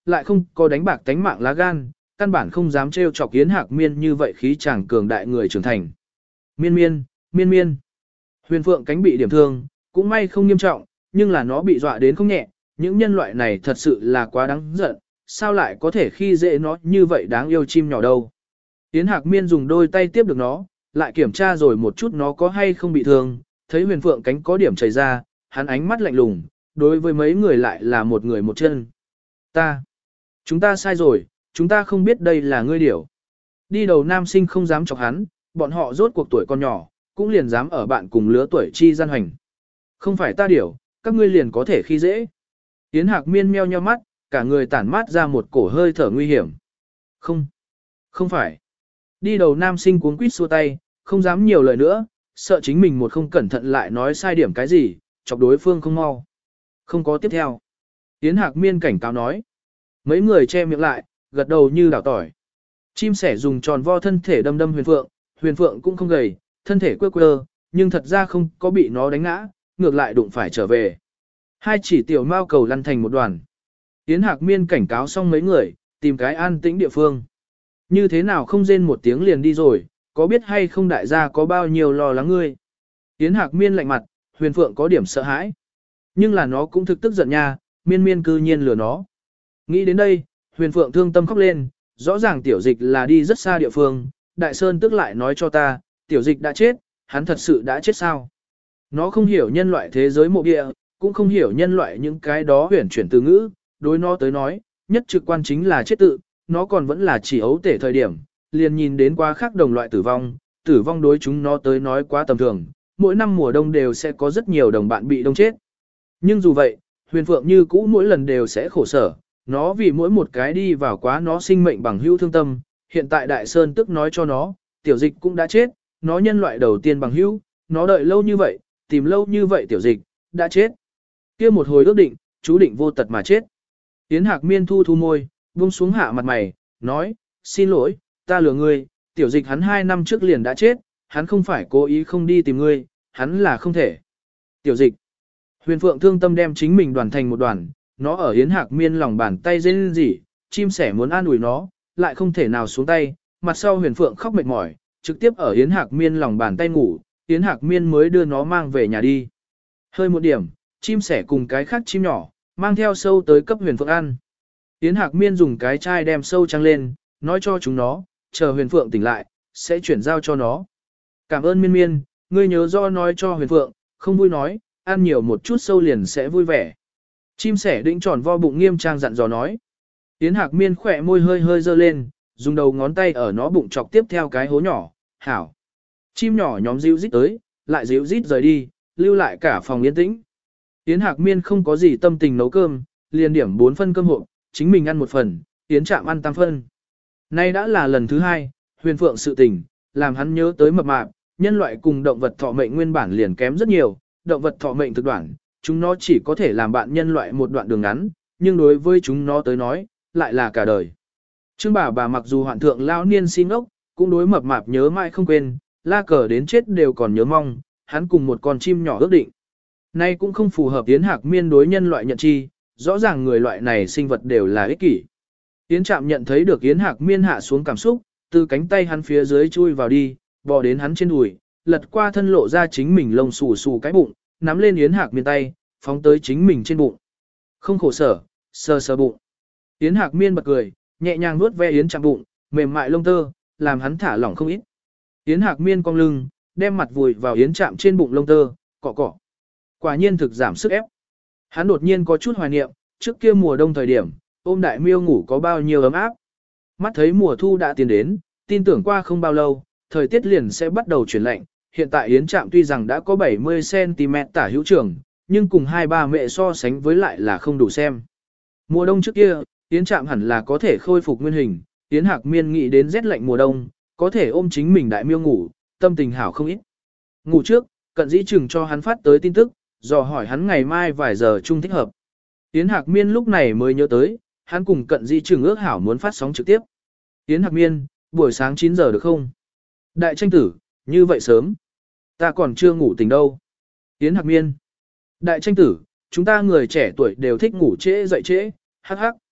lại không có đánh bạc tánh mạng lá gan, căn bản không dám trêu chọc Yến Hạc Miên như vậy khí chàng cường đại người trưởng thành. Miên miên, miên miên. Huyền Phượng cánh bị điểm thương, cũng may không nghiêm trọng, nhưng là nó bị dọa đến không nhẹ, những nhân loại này thật sự là quá đáng giận, sao lại có thể khi dễ nó như vậy đáng yêu chim nhỏ đâu. Yến Hạc Miên dùng đôi tay tiếp được nó, lại kiểm tra rồi một chút nó có hay không bị thương, thấy Huyền Phượng cánh có điểm chảy ra, hắn ánh mắt lạnh lùng, đối với mấy người lại là một người một chân. Ta, chúng ta sai rồi, chúng ta không biết đây là ngươi điểu. Đi đầu nam sinh không dám chọc hắn, bọn họ rốt cuộc tuổi còn nhỏ, cũng liền dám ở bạn cùng lứa tuổi chi gian hành. Không phải ta điểu, các ngươi liền có thể khi dễ. Yến Hạc Miên meo nheo mắt, cả người tản mát ra một cổ hơi thở nguy hiểm. Không, không phải. Đi đầu nam sinh cuống quýt xua tay, không dám nhiều lời nữa, sợ chính mình một không cẩn thận lại nói sai điểm cái gì, chọc đối phương không mau. Không có tiếp theo. Yến Hạc Miên cảnh cáo nói. Mấy người che miệng lại, gật đầu như đảo tỏi. Chim sẻ dùng tròn vo thân thể đâm đâm Huyền Phượng, Huyền Phượng cũng không gầy, thân thể quơ quơ, nhưng thật ra không có bị nó đánh ngã, ngược lại đụng phải trở về. Hai chỉ tiểu mao cầu lăn thành một đoàn. Yến Hạc Miên cảnh cáo xong mấy người, tìm cái an tĩnh địa phương. Như thế nào không rên một tiếng liền đi rồi, có biết hay không đại gia có bao nhiêu lo lắng ngươi. Yến Hạc Miên lạnh mặt, Huyền Phượng có điểm sợ hãi. Nhưng là nó cũng thực tức giận nha, miên miên cư nhiên lừa nó. Nghĩ đến đây, Huyền Phượng thương tâm khóc lên, rõ ràng tiểu dịch là đi rất xa địa phương, Đại Sơn tức lại nói cho ta, tiểu dịch đã chết, hắn thật sự đã chết sao. Nó không hiểu nhân loại thế giới mộ địa, cũng không hiểu nhân loại những cái đó huyền chuyển từ ngữ, đối nó tới nói, nhất trực quan chính là chết tự, nó còn vẫn là chỉ ấu tể thời điểm, liền nhìn đến quá khác đồng loại tử vong, tử vong đối chúng nó tới nói quá tầm thường, mỗi năm mùa đông đều sẽ có rất nhiều đồng bạn bị đông chết. Nhưng dù vậy, Huyền Phượng như cũ mỗi lần đều sẽ khổ sở, nó vì mỗi một cái đi vào quá nó sinh mệnh bằng hữu thương tâm, hiện tại Đại Sơn tức nói cho nó, tiểu dịch cũng đã chết, nó nhân loại đầu tiên bằng hữu, nó đợi lâu như vậy, tìm lâu như vậy tiểu dịch, đã chết. Kia một hồi ước định, chú định vô tật mà chết. Yến Hạc Miên thu thu môi, buông xuống hạ mặt mày, nói, xin lỗi, ta lừa ngươi, tiểu dịch hắn hai năm trước liền đã chết, hắn không phải cố ý không đi tìm ngươi, hắn là không thể. Tiểu dịch. Huyền Phượng thương tâm đem chính mình đoàn thành một đoàn, nó ở Yến Hạc Miên lòng bàn tay rên rỉ, chim sẻ muốn an ủi nó, lại không thể nào xuống tay, mặt sau Huyền Phượng khóc mệt mỏi, trực tiếp ở Yến Hạc Miên lòng bàn tay ngủ, Yến Hạc Miên mới đưa nó mang về nhà đi. Hơi một điểm, chim sẻ cùng cái khác chim nhỏ, mang theo sâu tới cấp Huyền Phượng ăn. Yến Hạc Miên dùng cái chai đem sâu trăng lên, nói cho chúng nó, chờ Huyền Phượng tỉnh lại, sẽ chuyển giao cho nó. Cảm ơn Miên Miên, ngươi nhớ do nói cho Huyền Phượng, không vui nói, ăn nhiều một chút sâu liền sẽ vui vẻ. Chim sẻ đĩnh tròn vo bụng nghiêm trang dặn dò nói. Yến Hạc Miên khỏe môi hơi hơi dơ lên, dùng đầu ngón tay ở nó bụng chọc tiếp theo cái hố nhỏ, hảo. Chim nhỏ nhóm dịu rít tới, lại dịu rít rời đi, lưu lại cả phòng yên tĩnh. Yến Hạc Miên không có gì tâm tình nấu cơm, liền điểm bốn phân cơm hộp, chính mình ăn một phần, Yến Trạm ăn tam phân. Nay đã là lần thứ hai, Huyền Phượng sự tình, làm hắn nhớ tới mập mạp, nhân loại cùng động vật thọ mệnh nguyên bản liền kém rất nhiều, động vật thọ mệnh thực đoạn, chúng nó chỉ có thể làm bạn nhân loại một đoạn đường ngắn, nhưng đối với chúng nó tới nói, lại là cả đời. Trương bà bà mặc dù hoạn thượng lao niên xin ốc, cũng đối mập mạp nhớ mãi không quên, la cờ đến chết đều còn nhớ mong, hắn cùng một con chim nhỏ ước định. Nay cũng không phù hợp Yến Hạc Miên đối nhân loại nhận chi, rõ ràng người loại này sinh vật đều là ích kỷ. Yến Trạm nhận thấy được Yến Hạc Miên hạ xuống cảm xúc, từ cánh tay hắn phía dưới chui vào đi, bò đến hắn trên đùi, lật qua thân lộ ra chính mình lông xù xù cái bụng, nắm lên Yến Hạc Miên tay, phóng tới chính mình trên bụng. Không khổ sở, sờ sờ bụng. Yến Hạc Miên bật cười, nhẹ nhàng nuốt ve Yến Trạm bụng, mềm mại lông tơ, làm hắn thả lỏng không ít. Yến Hạc Miên cong lưng, đem mặt vùi vào Yến Trạm trên bụng lông tơ, cọ cọ. Quả nhiên thực giảm sức ép. Hắn đột nhiên có chút hoài niệm, trước kia mùa đông thời điểm, ôm đại miêu ngủ có bao nhiêu ấm áp. Mắt thấy mùa thu đã tiến đến, tin tưởng qua không bao lâu, thời tiết liền sẽ bắt đầu chuyển lạnh. Hiện tại Yến Trạm tuy rằng đã có bảy mươi xăng ti mét tả hữu trưởng, nhưng cùng hai ba mẹ so sánh với lại là không đủ xem. Mùa đông trước kia, Yến Trạm hẳn là có thể khôi phục nguyên hình, Yến Hạc Miên nghĩ đến rét lạnh mùa đông, có thể ôm chính mình đại miêu ngủ, tâm tình hảo không ít. Ngủ trước, Cận Dĩ Trừng cho hắn phát tới tin tức, dò hỏi hắn ngày mai vài giờ chung thích hợp. Yến Hạc Miên lúc này mới nhớ tới, hắn cùng Cận Dĩ Trừng ước hảo muốn phát sóng trực tiếp. Yến Hạc Miên, buổi sáng chín giờ được không? Đại tranh tử, như vậy sớm. Ta còn chưa ngủ tỉnh đâu. Yến Hạc Miên. Đại tranh tử, chúng ta người trẻ tuổi đều thích ngủ trễ dậy trễ, hắc hắc.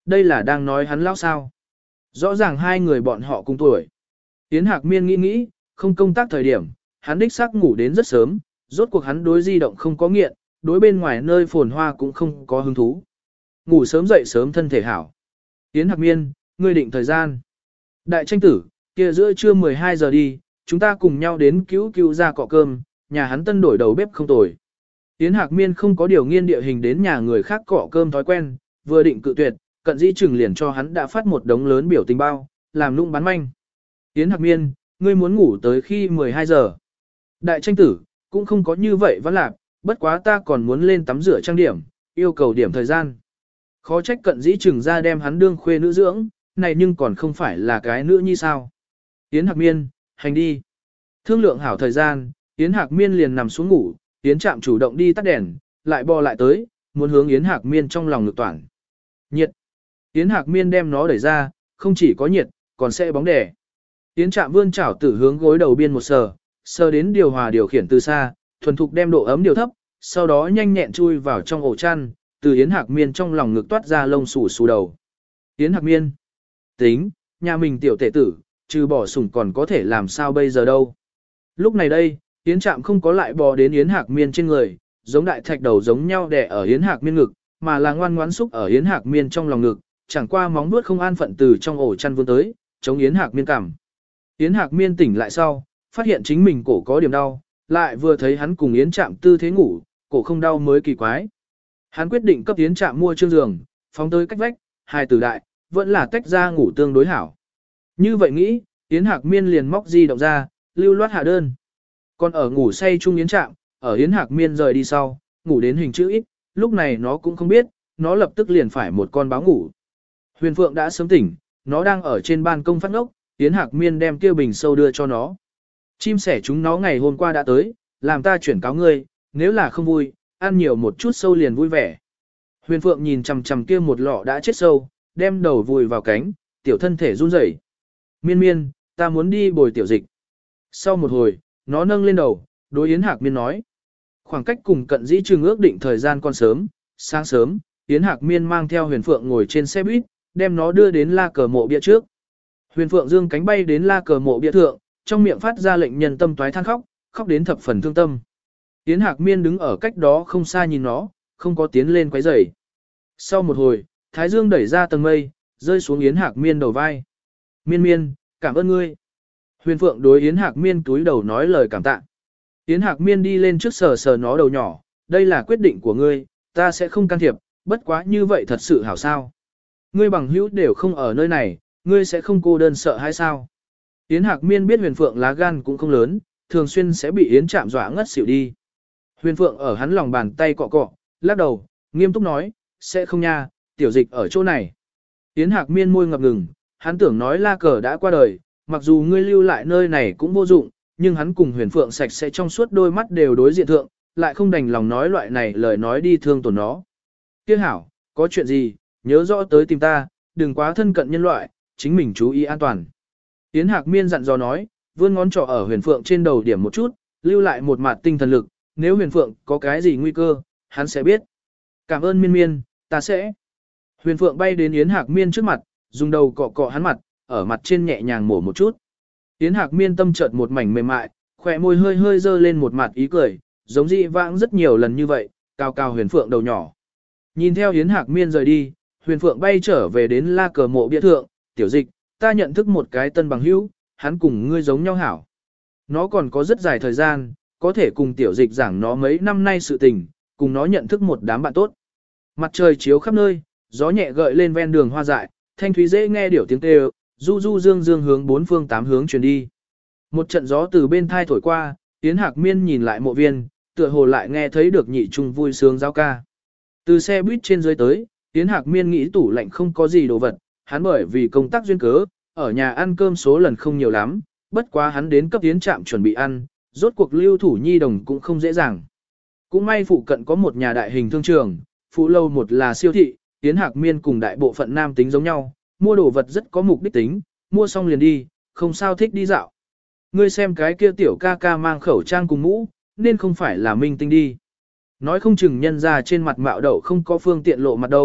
Đây là đang nói hắn lão sao. Rõ ràng hai người bọn họ cùng tuổi. Yến Hạc Miên nghĩ nghĩ, không công tác thời điểm, hắn đích xác ngủ đến rất sớm, rốt cuộc hắn đối di động không có nghiện, đối bên ngoài nơi phồn hoa cũng không có hứng thú. Ngủ sớm dậy sớm thân thể hảo. Yến Hạc Miên, ngươi định thời gian. Đại tranh tử, kia giữa trưa mười hai giờ đi, chúng ta cùng nhau đến cứu cứu ra cọ cơm, nhà hắn tân đổi đầu bếp không tồi. Yến Hạc Miên không có điều nghiên địa hình đến nhà người khác cọ cơm thói quen, vừa định cự tuyệt, cận dĩ trừng liền cho hắn đã phát một đống lớn biểu tình bao, làm nũng bán manh. Yến Hạc Miên, ngươi muốn ngủ tới khi mười hai giờ. Đại tranh tử, cũng không có như vậy vẫn lạc, bất quá ta còn muốn lên tắm rửa trang điểm, yêu cầu điểm thời gian. Khó trách cận dĩ trừng ra đem hắn đương khuê nữ dưỡng, này nhưng còn không phải là cái nữ nhi sao. Yến Hạc Miên, hành đi. Thương lượng hảo thời gian, Yến Hạc Miên liền nằm xuống ngủ, Yến Trạm chủ động đi tắt đèn, lại bò lại tới, muốn hướng Yến Hạc Miên trong lòng ngực toàn. Nhiệt. Yến Hạc Miên đem nó đẩy ra, không chỉ có nhiệt, còn sẽ bóng đẻ. Yến Trạm vươn chảo tử hướng gối đầu biên một sờ, sờ đến điều hòa điều khiển từ xa, thuần thục đem độ ấm điều thấp, sau đó nhanh nhẹn chui vào trong ổ chăn, từ Yến Hạc Miên trong lòng ngực toát ra lông xù xù đầu. Yến Hạc Miên. Tính, nhà mình tiểu tể tử, trừ bỏ sủng còn có thể làm sao bây giờ đâu. Lúc này đây, Yến Trạm không có lại bò đến Yến Hạc Miên trên người, giống đại thạch đầu giống nhau đè ở Yến Hạc Miên ngực, mà là ngoan ngoãn xúc ở Yến Hạc Miên trong lòng ngực, chẳng qua móng vuốt không an phận từ trong ổ chăn vươn tới, chống Yến Hạc Miên cằm. Yến Hạc Miên tỉnh lại sau, phát hiện chính mình cổ có điểm đau, lại vừa thấy hắn cùng Yến Trạm tư thế ngủ, cổ không đau mới kỳ quái. Hắn quyết định cấp Yến Trạm mua trương giường, phóng tới cách vách, hai tử đại, vẫn là tách ra ngủ tương đối hảo. Như vậy nghĩ, Yến Hạc Miên liền móc di động ra, lưu loát hạ đơn. Còn ở ngủ say chung Yến Trạm, ở Yến Hạc Miên rời đi sau, ngủ đến hình chữ ít, lúc này nó cũng không biết, nó lập tức liền phải một con báo ngủ. Huyền Phượng đã sớm tỉnh, nó đang ở trên ban công phát ngốc, Yến Hạc Miên đem tiêu bình sâu đưa cho nó. Chim sẻ chúng nó ngày hôm qua đã tới, làm ta chuyển cáo ngươi, nếu là không vui, ăn nhiều một chút sâu liền vui vẻ. Huyền Phượng nhìn chằm chằm kia một lọ đã chết sâu, đem đầu vùi vào cánh, tiểu thân thể run rẩy. Miên miên, ta muốn đi bồi tiểu dịch. Sau một hồi, nó nâng lên đầu, đối Yến Hạc Miên nói. Khoảng cách cùng cận dĩ trường ước định thời gian còn sớm, sáng sớm, Yến Hạc Miên mang theo Huyền Phượng ngồi trên xe buýt, đem nó đưa đến la cờ mộ bia trước. Huyền Phượng dương cánh bay đến la cờ mộ bia thượng, trong miệng phát ra lệnh nhân tâm toái than khóc, khóc đến thập phần thương tâm. Yến Hạc Miên đứng ở cách đó không xa nhìn nó, không có tiến lên quấy rầy. Sau một hồi, Thái Dương đẩy ra tầng mây, rơi xuống Yến Hạc Miên đầu vai. Miên miên, cảm ơn ngươi. Huyền Phượng đối Yến Hạc Miên túi đầu nói lời cảm tạ. Yến Hạc Miên đi lên trước sờ sờ nó đầu nhỏ, đây là quyết định của ngươi, ta sẽ không can thiệp, bất quá như vậy thật sự hảo sao. Ngươi bằng hữu đều không ở nơi này, ngươi sẽ không cô đơn sợ hay sao. Yến Hạc Miên biết Huyền Phượng lá gan cũng không lớn, thường xuyên sẽ bị Yến Trạm dọa ngất xỉu đi. Huyền Phượng ở hắn lòng bàn tay cọ cọ, lắc đầu, nghiêm túc nói, sẽ không nha, tiểu dịch ở chỗ này. Yến Hạc Miên môi ngập ngừng, hắn tưởng nói la cờ đã qua đời, mặc dù ngươi lưu lại nơi này cũng vô dụng, nhưng hắn cùng Huyền Phượng sạch sẽ trong suốt đôi mắt đều đối diện thượng, lại không đành lòng nói loại này lời nói đi thương tổn nó. Tiếc hảo, có chuyện gì, nhớ rõ tới tìm ta, đừng quá thân cận nhân loại, chính mình chú ý an toàn. Yến Hạc Miên dặn dò nói, vươn ngón trỏ ở Huyền Phượng trên đầu điểm một chút, lưu lại một mặt tinh thần lực, nếu Huyền Phượng có cái gì nguy cơ, hắn sẽ biết. Cảm ơn Miên Miên, ta sẽ. Huyền Phượng bay đến Yến Hạc Miên trước mặt, dùng đầu cọ cọ hắn mặt, ở mặt trên nhẹ nhàng mổ một chút. Yến Hạc Miên tâm chợt một mảnh mềm mại, khỏe môi hơi hơi dơ lên một mặt ý cười, giống dị vãng rất nhiều lần như vậy, cao cao Huyền Phượng đầu nhỏ. Nhìn theo Yến Hạc Miên rời đi, Huyền Phượng bay trở về đến la cờ mộ bia thượng, tiểu dịch, ta nhận thức một cái tân bằng hữu, hắn cùng ngươi giống nhau hảo. Nó còn có rất dài thời gian, có thể cùng tiểu dịch giảng nó mấy năm nay sự tình, cùng nó nhận thức một đám bạn tốt. Mặt trời chiếu khắp nơi, gió nhẹ gợi lên ven đường hoa dại, thanh thúy dễ nghe điểu tiếng kêu, du du dương dương hướng bốn phương tám hướng truyền đi. Một trận gió từ bên thai thổi qua, Yến Hạc Miên nhìn lại mộ viên, tựa hồ lại nghe thấy được nhị trung vui sướng giao ca. Từ xe buýt trên dưới tới, Yến Hạc Miên nghĩ tủ lạnh không có gì đồ vật, hắn bởi vì công tác duyên cớ, ở nhà ăn cơm số lần không nhiều lắm, bất quá hắn đến cấp Yến Trạm chuẩn bị ăn, rốt cuộc lưu thủ nhi đồng cũng không dễ dàng. Cũng may phụ cận có một nhà đại hình thương trường, phụ lâu một là siêu thị, Yến Hạc Miên cùng đại bộ phận nam tính giống nhau, mua đồ vật rất có mục đích tính, mua xong liền đi, không sao thích đi dạo. Ngươi xem cái kia tiểu ca ca mang khẩu trang cùng mũ, nên không phải là minh tinh đi. Nói không chừng nhân ra trên mặt mạo đậu không có phương tiện lộ mặt đâu,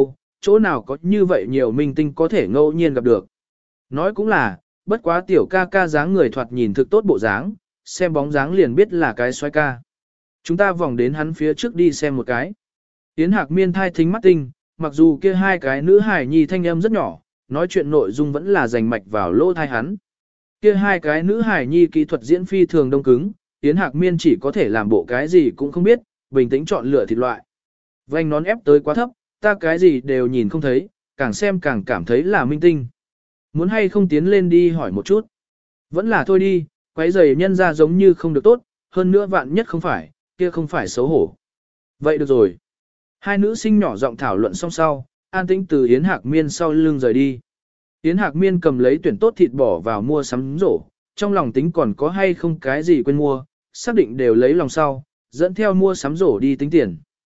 chỗ nào có như vậy nhiều minh tinh có thể ngẫu nhiên gặp được. Nói cũng là, bất quá tiểu ca ca dáng người thoạt nhìn thực tốt bộ dáng, xem bóng dáng liền biết là cái xoay ca. Chúng ta vòng đến hắn phía trước đi xem một cái. Yến Hạc Miên thai thính mắt tinh, mặc dù kia hai cái nữ hài nhi thanh âm rất nhỏ, nói chuyện nội dung vẫn là rành mạch vào lỗ thai hắn. Kia hai cái nữ hài nhi kỹ thuật diễn phi thường đông cứng, Yến Hạc Miên chỉ có thể làm bộ cái gì cũng không biết, bình tĩnh chọn lựa thịt loại. Vành nón ép tới quá thấp, ta cái gì đều nhìn không thấy, càng xem càng cảm thấy là minh tinh. Muốn hay không tiến lên đi hỏi một chút. Vẫn là thôi đi, quấy giày nhân ra giống như không được tốt, hơn nữa vạn nhất không phải, kia không phải xấu hổ. Vậy được rồi. Hai nữ sinh nhỏ giọng thảo luận xong sau, an tĩnh từ Yến Hạc Miên sau lưng rời đi. Yến Hạc Miên cầm lấy tuyển tốt thịt bỏ vào mua sắm rổ, trong lòng tính còn có hay không cái gì quên mua, xác định đều lấy lòng sau, dẫn theo mua sắm rổ đi tính tiền.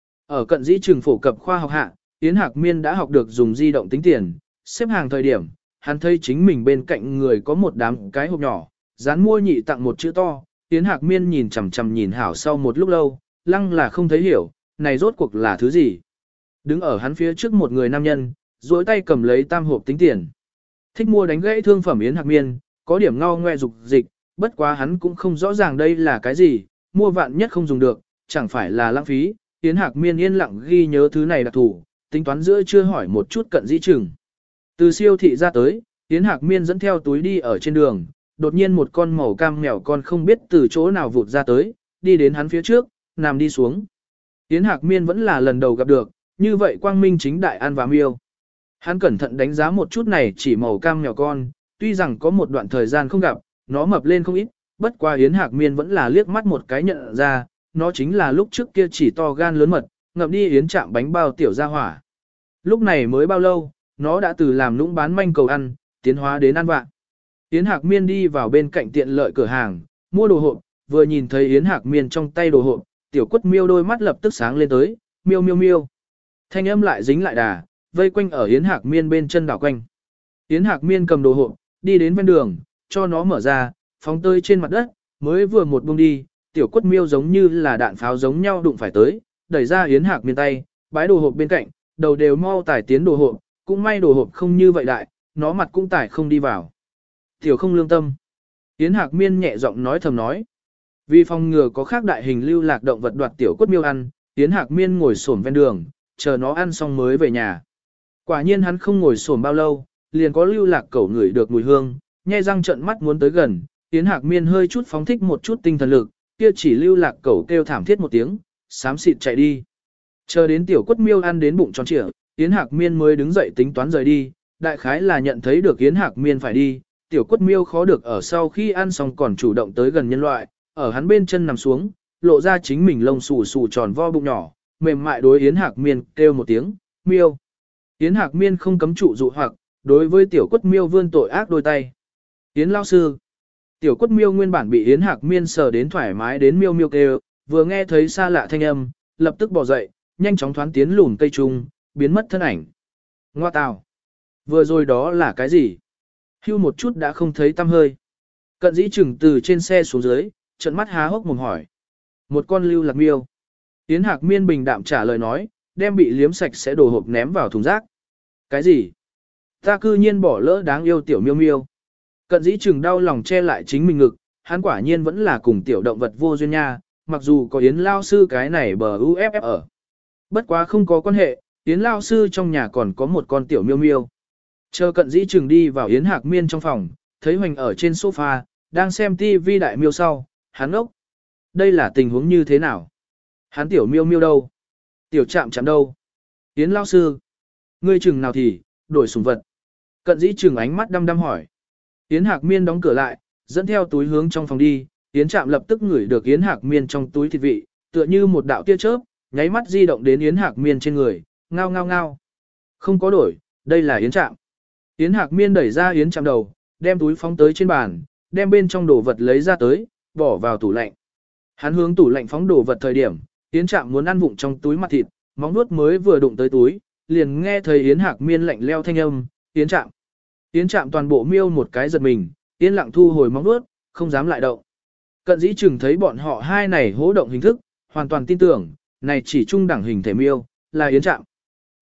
Ở cận dĩ trường phổ cập khoa học hạ, Yến Hạc Miên đã học được dùng di động tính tiền, xếp hàng thời điểm, hắn thấy chính mình bên cạnh người có một đám cái hộp nhỏ, dán mua nhị tặng một chữ to, Yến Hạc Miên nhìn chằm chằm nhìn hảo sau một lúc lâu, lăng là không thấy hiểu, này rốt cuộc là thứ gì. Đứng ở hắn phía trước một người nam nhân, duỗi tay cầm lấy tam hộp tính tiền. Thích mua đánh gãy thương phẩm Yến Hạc Miên, có điểm ngao ngoe dục dịch, bất quá hắn cũng không rõ ràng đây là cái gì, mua vạn nhất không dùng được, chẳng phải là lãng phí. Yến Hạc Miên yên lặng ghi nhớ thứ này đặc thủ, tính toán giữa chưa hỏi một chút cận dĩ chừng. Từ siêu thị ra tới, Yến Hạc Miên dẫn theo túi đi ở trên đường, đột nhiên một con màu cam mèo con không biết từ chỗ nào vụt ra tới, đi đến hắn phía trước, nằm đi xuống. Yến Hạc Miên vẫn là lần đầu gặp được, như vậy quang minh chính đại ăn và miêu. Hắn cẩn thận đánh giá một chút này chỉ màu cam mèo con, tuy rằng có một đoạn thời gian không gặp, nó mập lên không ít, bất qua Yến Hạc Miên vẫn là liếc mắt một cái nhận ra, nó chính là lúc trước kia chỉ to gan lớn mật, ngậm đi Yến Trạm bánh bao tiểu gia hỏa. Lúc này mới bao lâu, nó đã từ làm nũng bán manh cầu ăn, tiến hóa đến ăn vạ. Yến Hạc Miên đi vào bên cạnh tiện lợi cửa hàng, mua đồ hộp, vừa nhìn thấy Yến Hạc Miên trong tay đồ hộp, tiểu quất miêu đôi mắt lập tức sáng lên tới, miêu miêu miêu. Thanh âm lại dính lại đà, vây quanh ở Yến Hạc Miên bên chân đảo quanh. Yến Hạc Miên cầm đồ hộp, đi đến bên đường, cho nó mở ra, phóng tơi trên mặt đất, mới vừa một buông đi, tiểu quất miêu giống như là đạn pháo giống nhau đụng phải tới, đẩy ra Yến Hạc Miên tay, bái đồ hộp bên cạnh, đầu đều mau tải tiến đồ hộp, cũng may đồ hộp không như vậy đại, nó mặt cũng tải không đi vào. Tiểu không lương tâm. Yến Hạc Miên nhẹ giọng nói thầm nói. Vì phòng ngừa có khác đại hình lưu lạc động vật đoạt tiểu quất miêu ăn, Yến Hạc Miên ngồi xổm ven đường, chờ nó ăn xong mới về nhà. Quả nhiên hắn không ngồi xổm bao lâu, liền có lưu lạc cẩu ngửi được mùi hương, nhe răng trợn mắt muốn tới gần, Yến Hạc Miên hơi chút phóng thích một chút tinh thần lực, kia chỉ lưu lạc cẩu kêu thảm thiết một tiếng, xám xịt chạy đi. Chờ đến tiểu quất miêu ăn đến bụng tròn trịa, Yến Hạc Miên mới đứng dậy tính toán rời đi, đại khái là nhận thấy được Yến Hạc Miên phải đi, tiểu quất miêu khó được ở sau khi ăn xong còn chủ động tới gần nhân loại, ở hắn bên chân nằm xuống, lộ ra chính mình lông xù xù tròn vo bụng nhỏ, mềm mại đối Yến Hạc Miên kêu một tiếng, miêu. Yến Hạc Miên không cấm trụ dụ hoặc, đối với tiểu quất miêu vươn tội ác đôi tay. Yến lao sư. Tiểu quất miêu nguyên bản bị Yến Hạc Miên sờ đến thoải mái đến miêu miêu kêu, vừa nghe thấy xa lạ thanh âm, lập tức bò dậy, nhanh chóng thoán tiến lùn cây trung, biến mất thân ảnh. Ngoa tào. Vừa rồi đó là cái gì? Hưu một chút đã không thấy tăm hơi. Cận dĩ chừng từ trên xe xuống dưới, trận mắt há hốc mồm hỏi. Một con lưu lạc miêu. Yến Hạc Miên bình đạm trả lời nói, đem bị liếm sạch sẽ đổ hộp ném vào thùng rác. Cái gì? Ta cư nhiên bỏ lỡ đáng yêu tiểu miêu miêu. Cận dĩ chừng đau lòng che lại chính mình ngực, hắn quả nhiên vẫn là cùng tiểu động vật vô duyên nha, mặc dù có Yến lao sư cái này bờ u ép ép ở. Bất quá không có quan hệ, Yến lao sư trong nhà còn có một con tiểu miêu miêu. Chờ cận dĩ chừng đi vào Yến Hạc Miên trong phòng, thấy Hoành ở trên sofa, đang xem tivi đại miêu sau, hắn ốc. Đây là tình huống như thế nào? Hắn tiểu miêu miêu đâu? Tiểu chạm chạm đâu? Yến lao sư. Ngươi chừng nào thì, đổi sủng vật. Cận dĩ chừng ánh mắt đăm đăm hỏi. Yến Hạc Miên đóng cửa lại, dẫn theo túi hướng trong phòng đi, Yến Trạm lập tức ngửi được Yến Hạc Miên trong túi thịt vị, tựa như một đạo tia chớp, nháy mắt di động đến Yến Hạc Miên trên người, ngao ngao ngao. Không có đổi, đây là Yến Trạm. Yến Hạc Miên đẩy ra Yến Trạm đầu, đem túi phóng tới trên bàn, đem bên trong đồ vật lấy ra tới, bỏ vào tủ lạnh. Hắn hướng tủ lạnh phóng đồ vật thời điểm, Yến Trạm muốn ăn vụng trong túi mặt thịt, móng nuốt mới vừa đụng tới túi, liền nghe thấy Yến Hạc Miên lạnh leo thanh âm, Yến Trạm. Yến Trạm toàn bộ miêu một cái giật mình, Yến lặng thu hồi móng nuốt, không dám lại động. Cận dĩ chừng thấy bọn họ hai này hố động hình thức, hoàn toàn tin tưởng, này chỉ trung đẳng hình thể miêu, là Yến Trạm.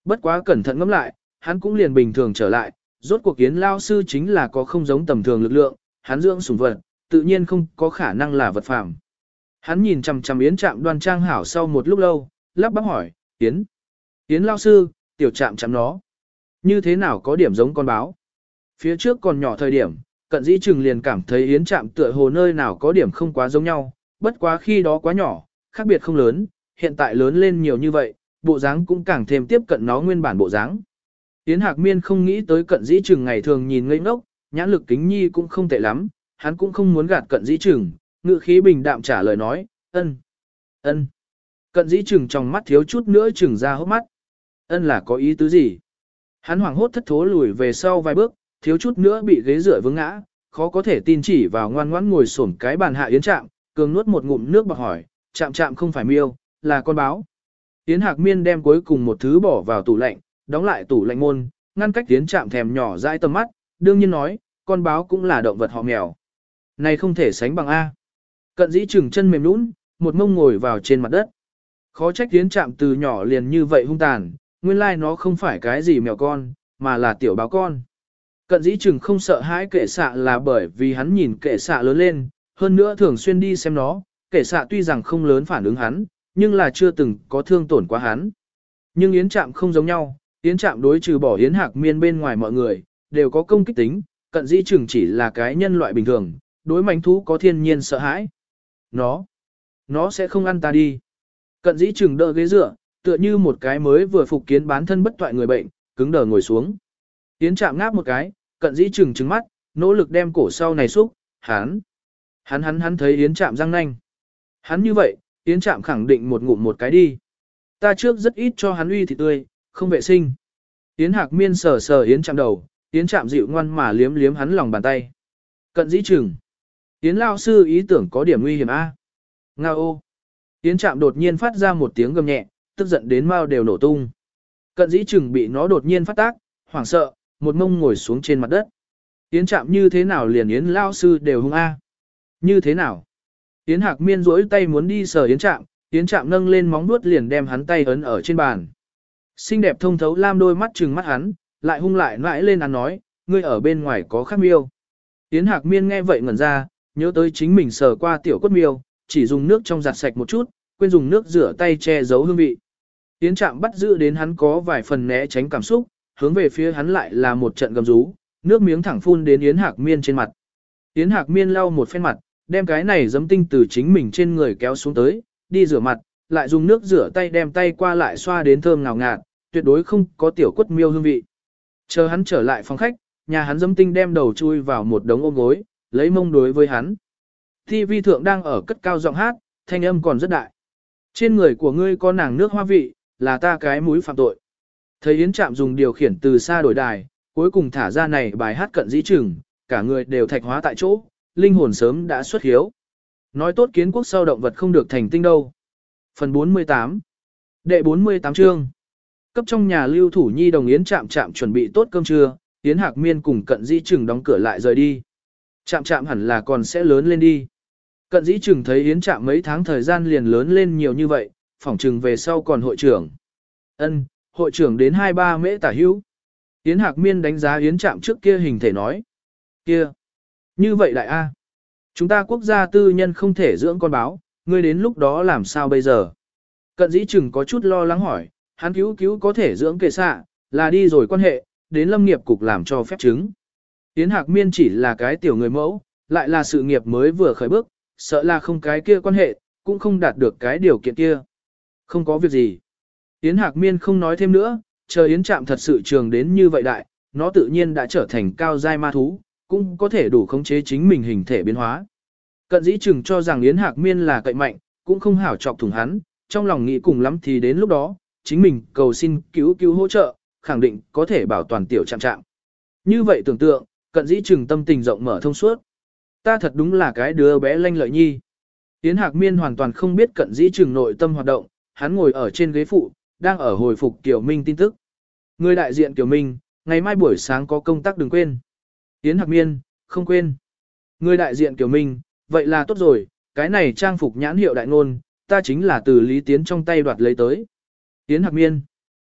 Bất quá cẩn thận ngẫm lại, hắn cũng liền bình thường trở lại, rốt cuộc Yến lao sư chính là có không giống tầm thường lực lượng, hắn dưỡng sủng vật, tự nhiên không có khả năng là vật phàm. Hắn nhìn chằm chằm Yến Trạm đoan trang hảo sau một lúc lâu, lắp bắp hỏi, Yến, Yến lao sư, tiểu Trạm chằm nó. Như thế nào có điểm giống con báo? Phía trước còn nhỏ thời điểm, Cận Dĩ Trừng liền cảm thấy Yến Trạm tựa hồ nơi nào có điểm không quá giống nhau, bất quá khi đó quá nhỏ, khác biệt không lớn, hiện tại lớn lên nhiều như vậy, bộ dáng cũng càng thêm tiếp cận nó nguyên bản bộ dáng. Yến Hạc Miên không nghĩ tới Cận Dĩ Trừng ngày thường nhìn ngây ngốc, nhãn lực kính nhi cũng không tệ lắm, hắn cũng không muốn gạt Cận Dĩ Trừng, ngữ khí bình đạm trả lời nói, ân, ân. Cận Dĩ Trừng trong mắt thiếu chút nữa trừng ra hốc mắt. Ân là có ý tứ gì? Hắn hoảng hốt thất thố lùi về sau vài bước, thiếu chút nữa bị ghế dựa vướng ngã, khó có thể tin chỉ vào ngoan ngoãn ngồi xổm cái bàn hạ Yến Trạm, cường nuốt một ngụm nước bạc hỏi, Trạm Trạm không phải miêu, là con báo. Yến Hạc Miên đem cuối cùng một thứ bỏ vào tủ lạnh, đóng lại tủ lạnh môn, ngăn cách Yến Trạm thèm nhỏ dãi tầm mắt, đương nhiên nói, con báo cũng là động vật họ mèo. Này không thể sánh bằng A. Cận Dĩ Trừng chân mềm nhũn, một mông ngồi vào trên mặt đất. Khó trách Yến Trạm từ nhỏ liền như vậy hung tàn, nguyên lai nó không phải cái gì mèo con, mà là tiểu báo con. Cận Dĩ Trừng không sợ hãi kệ xạ là bởi vì hắn nhìn kệ xạ lớn lên, hơn nữa thường xuyên đi xem nó, kệ xạ tuy rằng không lớn phản ứng hắn, nhưng là chưa từng có thương tổn quá hắn. Nhưng Yến Trạm không giống nhau, Yến Trạm đối trừ bỏ Yến Hạc Miên bên ngoài mọi người, đều có công kích tính, Cận Dĩ Trừng chỉ là cái nhân loại bình thường, đối manh thú có thiên nhiên sợ hãi. Nó, nó sẽ không ăn ta đi. Cận Dĩ Trừng đỡ ghế dựa, tựa như một cái mới vừa phục kiến bán thân bất toại người bệnh, cứng đờ ngồi xuống. Yến Trạm ngáp một cái, Cận Dĩ Trừng trừng mắt, nỗ lực đem cổ sau này xúc, hắn. Hắn hắn hắn thấy Yến Trạm răng nanh. Hắn như vậy, Yến Trạm khẳng định một ngụm một cái đi. Ta trước rất ít cho hắn uy thịt tươi, không vệ sinh. Yến Hạc Miên sờ sờ Yến Trạm đầu, Yến Trạm dịu ngoan mà liếm liếm hắn lòng bàn tay. Cận Dĩ Trừng. Yến lao sư ý tưởng có điểm nguy hiểm a. Nga ô. Yến Trạm đột nhiên phát ra một tiếng gầm nhẹ, tức giận đến mau đều nổ tung. Cận Dĩ Trừng bị nó đột nhiên phát tác, hoảng sợ, một mông ngồi xuống trên mặt đất. Yến Trạm như thế nào liền Yến lao sư đều hung a. Như thế nào? Yến Hạc Miên duỗi tay muốn đi sờ Yến Trạm, Yến Trạm nâng lên móng vuốt liền đem hắn tay ấn ở trên bàn. Xinh đẹp thông thấu lam đôi mắt trừng mắt hắn, lại hung lại nãi lên ăn nói, ngươi ở bên ngoài có khác miêu. Yến Hạc Miên nghe vậy ngẩn ra, nhớ tới chính mình sờ qua tiểu cốt miêu, chỉ dùng nước trong giặt sạch một chút, quên dùng nước rửa tay che giấu hương vị. Yến Trạm bắt giữ đến hắn có vài phần né tránh cảm xúc, hướng về phía hắn lại là một trận gầm rú, nước miếng thẳng phun đến Yến Hạc Miên trên mặt. Yến Hạc Miên lau một phen mặt, đem cái này giấm tinh từ chính mình trên người kéo xuống tới, đi rửa mặt, lại dùng nước rửa tay đem tay qua lại xoa đến thơm ngào ngạt, tuyệt đối không có tiểu quất miêu hương vị. Chờ hắn trở lại phòng khách, nhà hắn giấm tinh đem đầu chui vào một đống ôm gối, lấy mông đối với hắn. Ti vi thượng đang ở cất cao giọng hát, thanh âm còn rất đại. Trên người của ngươi có nàng nước hoa vị, là ta cái mũi phạm tội. Thấy Yến Trạm dùng điều khiển từ xa đổi đài, cuối cùng thả ra này bài hát Cận Dĩ Trừng, cả người đều thạch hóa tại chỗ, linh hồn sớm đã xuất hiếu. Nói tốt kiến quốc sau động vật không được thành tinh đâu. Phần bốn mươi tám. Đệ bốn mươi tám chương. Cấp trong nhà lưu thủ nhi đồng Yến Trạm Trạm chuẩn bị tốt cơm trưa, Yến Hạc Miên cùng Cận Dĩ Trừng đóng cửa lại rời đi. Trạm Trạm hẳn là còn sẽ lớn lên đi. Cận Dĩ Trừng thấy Yến Trạm mấy tháng thời gian liền lớn lên nhiều như vậy, phỏng trừng về sau còn hội trưởng. Ân, hội trưởng đến hai ba mễ tả hữu. Yến Hạc Miên đánh giá Yến Trạm trước kia hình thể nói. Kia, như vậy đại A. Chúng ta quốc gia tư nhân không thể dưỡng con báo, ngươi đến lúc đó làm sao bây giờ? Cận Dĩ Trừng có chút lo lắng hỏi, hắn cứu cứu có thể dưỡng kệ xạ, là đi rồi quan hệ, đến lâm nghiệp cục làm cho phép chứng. Yến Hạc Miên chỉ là cái tiểu người mẫu, lại là sự nghiệp mới vừa khởi bước, sợ là không cái kia quan hệ, cũng không đạt được cái điều kiện kia. Không có việc gì. Yến Hạc Miên không nói thêm nữa, chờ Yến Trạm thật sự trường đến như vậy đại, nó tự nhiên đã trở thành cao giai ma thú, cũng có thể đủ khống chế chính mình hình thể biến hóa. Cận Dĩ Trừng cho rằng Yến Hạc Miên là cậy mạnh, cũng không hảo chọc thủng hắn, trong lòng nghĩ cùng lắm thì đến lúc đó, chính mình cầu xin cứu cứu hỗ trợ, khẳng định có thể bảo toàn tiểu Trạm Trạm. Như vậy tưởng tượng, Cận Dĩ Trừng tâm tình rộng mở thông suốt. Ta thật đúng là cái đứa bé lanh lợi nhi. Yến Hạc Miên hoàn toàn không biết Cận Dĩ Trừng nội tâm hoạt động, hắn ngồi ở trên ghế phụ, đang ở hồi phục Kiều Minh tin tức. Người đại diện Kiều Minh, ngày mai buổi sáng có công tác đừng quên. Yến Hạc Miên, không quên. Người đại diện Kiều Minh, vậy là tốt rồi, cái này trang phục nhãn hiệu đại ngôn, ta chính là từ Lý Tiến trong tay đoạt lấy tới. Yến Hạc Miên.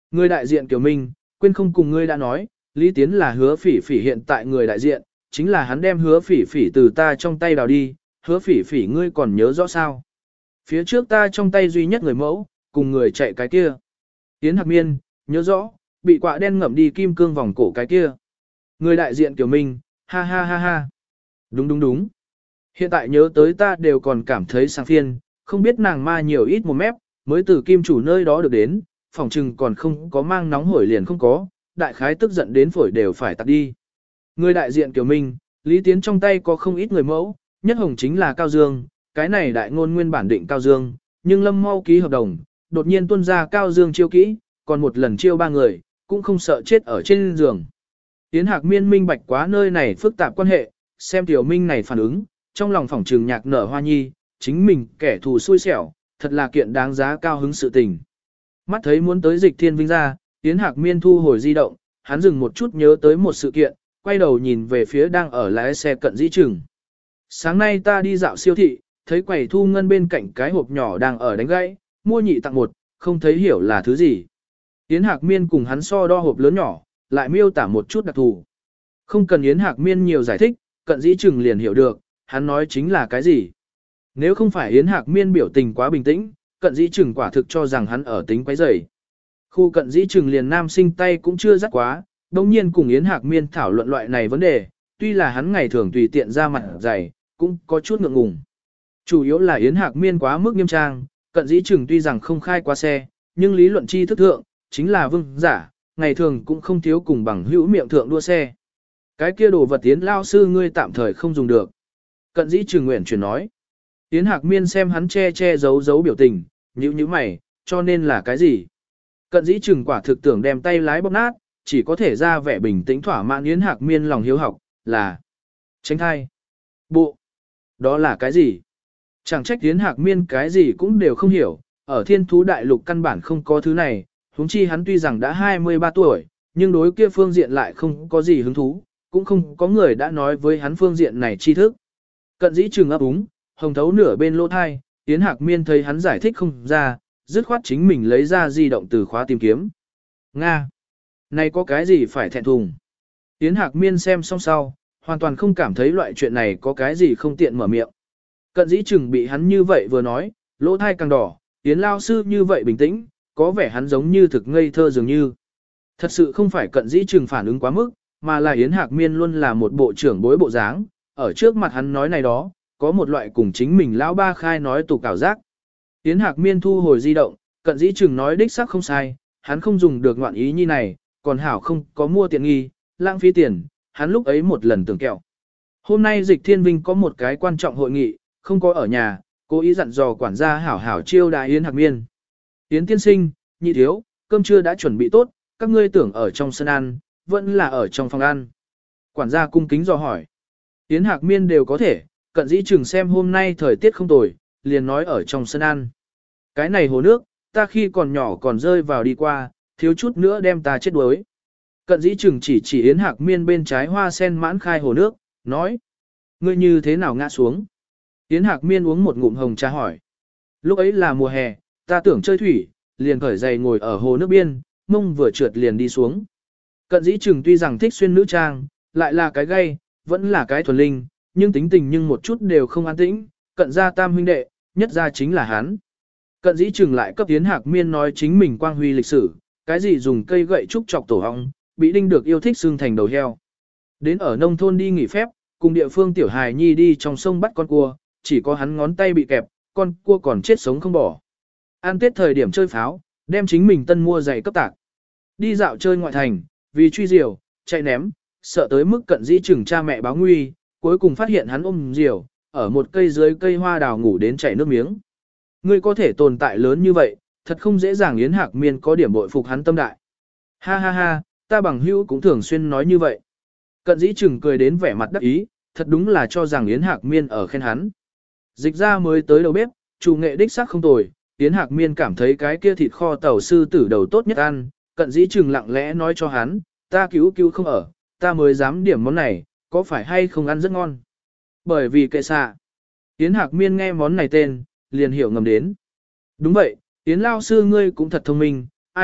Người đại diện Kiều Minh, quên không cùng ngươi đã nói, Lý Tiến là hứa phỉ phỉ hiện tại người đại diện, chính là hắn đem hứa phỉ phỉ từ ta trong tay đào đi, hứa phỉ phỉ ngươi còn nhớ rõ sao. Phía trước ta trong tay duy nhất người mẫu, cùng người chạy cái kia. Tiến Hạc Miên, nhớ rõ, bị quạ đen ngậm đi kim cương vòng cổ cái kia. Người đại diện Kiều Minh, ha ha ha ha. Đúng đúng đúng. Hiện tại nhớ tới ta đều còn cảm thấy sang phiên, không biết nàng ma nhiều ít một mép, mới từ kim chủ nơi đó được đến, phòng trừng còn không có mang nóng hổi liền không có, đại khái tức giận đến phổi đều phải tắt đi. Người đại diện Kiều Minh, Lý Tiến trong tay có không ít người mẫu, nhất hồng chính là Cao Dương, cái này đại ngôn nguyên bản định Cao Dương, nhưng Lâm mau ký hợp đồng, đột nhiên tuân ra Cao Dương chiêu kỹ, còn một lần chiêu ba người, cũng không sợ chết ở trên giường. Tiến Hạc Miên minh bạch quá nơi này phức tạp quan hệ, xem Tiểu Minh này phản ứng, trong lòng phỏng trừng nhạc nở hoa nhi, chính mình kẻ thù xui xẻo, thật là kiện đáng giá cao hứng sự tình. Mắt thấy muốn tới Dịch Thiên Vinh ra, Tiến Hạc Miên thu hồi di động, hắn dừng một chút nhớ tới một sự kiện, quay đầu nhìn về phía đang ở lái xe cận dĩ trừng. Sáng nay ta đi dạo siêu thị, thấy quầy thu ngân bên cạnh cái hộp nhỏ đang ở đánh gãy, mua nhị tặng một, không thấy hiểu là thứ gì. Yến Hạc Miên cùng hắn so đo hộp lớn nhỏ, lại miêu tả một chút đặc thù. Không cần Yến Hạc Miên nhiều giải thích, cận dĩ trừng liền hiểu được, hắn nói chính là cái gì. Nếu không phải Yến Hạc Miên biểu tình quá bình tĩnh, cận dĩ trừng quả thực cho rằng hắn ở tính quấy rầy. Khu cận dĩ trừng liền nam sinh tay cũng chưa dắt quá, đồng nhiên cùng Yến Hạc Miên thảo luận loại này vấn đề, tuy là hắn ngày thường tùy tiện ra mặt dày, cũng có chút ngượng ngùng. Chủ yếu là Yến Hạc Miên quá mức nghiêm trang, cận dĩ trừng tuy rằng không khai qua xe, nhưng lý luận chi thức thượng, chính là vương giả, ngày thường cũng không thiếu cùng bằng hữu miệng thượng đua xe. Cái kia đồ vật Yến lao sư ngươi tạm thời không dùng được. Cận dĩ trừng nguyện chuyển nói. Yến Hạc Miên xem hắn che che giấu giấu biểu tình, nhíu nhíu mày, cho nên là cái gì? Cận dĩ trừng quả thực tưởng đem tay lái bóp nát, chỉ có thể ra vẻ bình tĩnh thỏa mãn Yến Hạc Miên lòng hiếu học, là tránh thai. Bộ, đó là cái gì? Chẳng trách Yến Hạc Miên cái gì cũng đều không hiểu, ở thiên thú đại lục căn bản không có thứ này, huống chi hắn tuy rằng đã hai mươi ba tuổi, nhưng đối kia phương diện lại không có gì hứng thú, cũng không có người đã nói với hắn phương diện này tri thức. Cận dĩ trừng ấp úng, hồng thấu nửa bên lỗ thai, Yến Hạc Miên thấy hắn giải thích không ra, dứt khoát chính mình lấy ra di động từ khóa tìm kiếm. Nga! Này có cái gì phải thẹn thùng? Yến Hạc Miên xem xong sau, hoàn toàn không cảm thấy loại chuyện này có cái gì không tiện mở miệng. Cận dĩ chừng bị hắn như vậy vừa nói, lỗ thai càng đỏ, Yến lao sư như vậy bình tĩnh, có vẻ hắn giống như thực ngây thơ dường như. Thật sự không phải cận dĩ chừng phản ứng quá mức, mà là Yến Hạc Miên luôn là một bộ trưởng bối bộ dáng, ở trước mặt hắn nói này đó, có một loại cùng chính mình lão ba khai nói tục ảo giác. Yến Hạc Miên thu hồi di động, cận dĩ chừng nói đích xác không sai, hắn không dùng được ngoạn ý như này, còn hảo không có mua tiện nghi, lãng phí tiền, hắn lúc ấy một lần tưởng kẹo. Hôm nay Dịch Thiên Vinh có một cái quan trọng hội nghị, không có ở nhà, cố ý dặn dò quản gia hảo hảo chiêu đãi Yến Hạc Miên. Yến tiên sinh, nhị thiếu, cơm trưa đã chuẩn bị tốt, các ngươi tưởng ở trong sân ăn, vẫn là ở trong phòng ăn. Quản gia cung kính dò hỏi. Yến Hạc Miên đều có thể, cận dĩ chừng xem hôm nay thời tiết không tồi, liền nói ở trong sân ăn. Cái này hồ nước, ta khi còn nhỏ còn rơi vào đi qua, thiếu chút nữa đem ta chết đuối. Cận dĩ chừng chỉ chỉ Yến Hạc Miên bên trái hoa sen mãn khai hồ nước, nói. Ngươi như thế nào ngã xuống? Yến Hạc Miên uống một ngụm hồng trà hỏi. Lúc ấy là mùa hè, ta tưởng chơi thủy, liền cởi giày ngồi ở hồ nước biên, mông vừa trượt liền đi xuống. Cận dĩ chừng tuy rằng thích xuyên nữ trang, lại là cái gay, vẫn là cái thuần linh, nhưng tính tình nhưng một chút đều không an tĩnh, cận gia tam huynh đệ, nhất gia chính là hắn. Cận dĩ chừng lại cấp Yến Hạc Miên nói chính mình quang huy lịch sử, cái gì dùng cây gậy trúc chọc tổ hong, bị đinh được yêu thích xương thành đầu heo. Đến ở nông thôn đi nghỉ phép, cùng địa phương tiểu hài nhi đi trong sông bắt con cua, chỉ có hắn ngón tay bị kẹp, con cua còn chết sống không bỏ. Ăn Tết thời điểm chơi pháo, đem chính mình tân mua giày cấp tạc. Đi dạo chơi ngoại thành, vì truy diều, chạy ném, sợ tới mức cận dĩ chừng cha mẹ báo nguy, cuối cùng phát hiện hắn ôm diều, ở một cây dưới cây hoa đào ngủ đến chảy nước miếng. Ngươi có thể tồn tại lớn như vậy, thật không dễ dàng. Yến Hạc Miên có điểm bội phục hắn tâm đại. Ha ha ha, ta bằng hữu cũng thường xuyên nói như vậy. Cận dĩ chừng cười đến vẻ mặt đắc ý, thật đúng là cho rằng Yến Hạc Miên ở khen hắn. Dịch ra mới tới đầu bếp, chủ nghệ đích xác không tồi, Yến Hạc Miên cảm thấy cái kia thịt kho tàu sư tử đầu tốt nhất ăn, cận dĩ chừng lặng lẽ nói cho hắn, ta cứu cứu không ở, ta mới dám điểm món này, có phải hay không ăn rất ngon. Bởi vì kệ xạ. Yến Hạc Miên nghe món này tên, liền hiểu ngầm đến. Đúng vậy, Yến lao sư ngươi cũng thật thông minh, ai,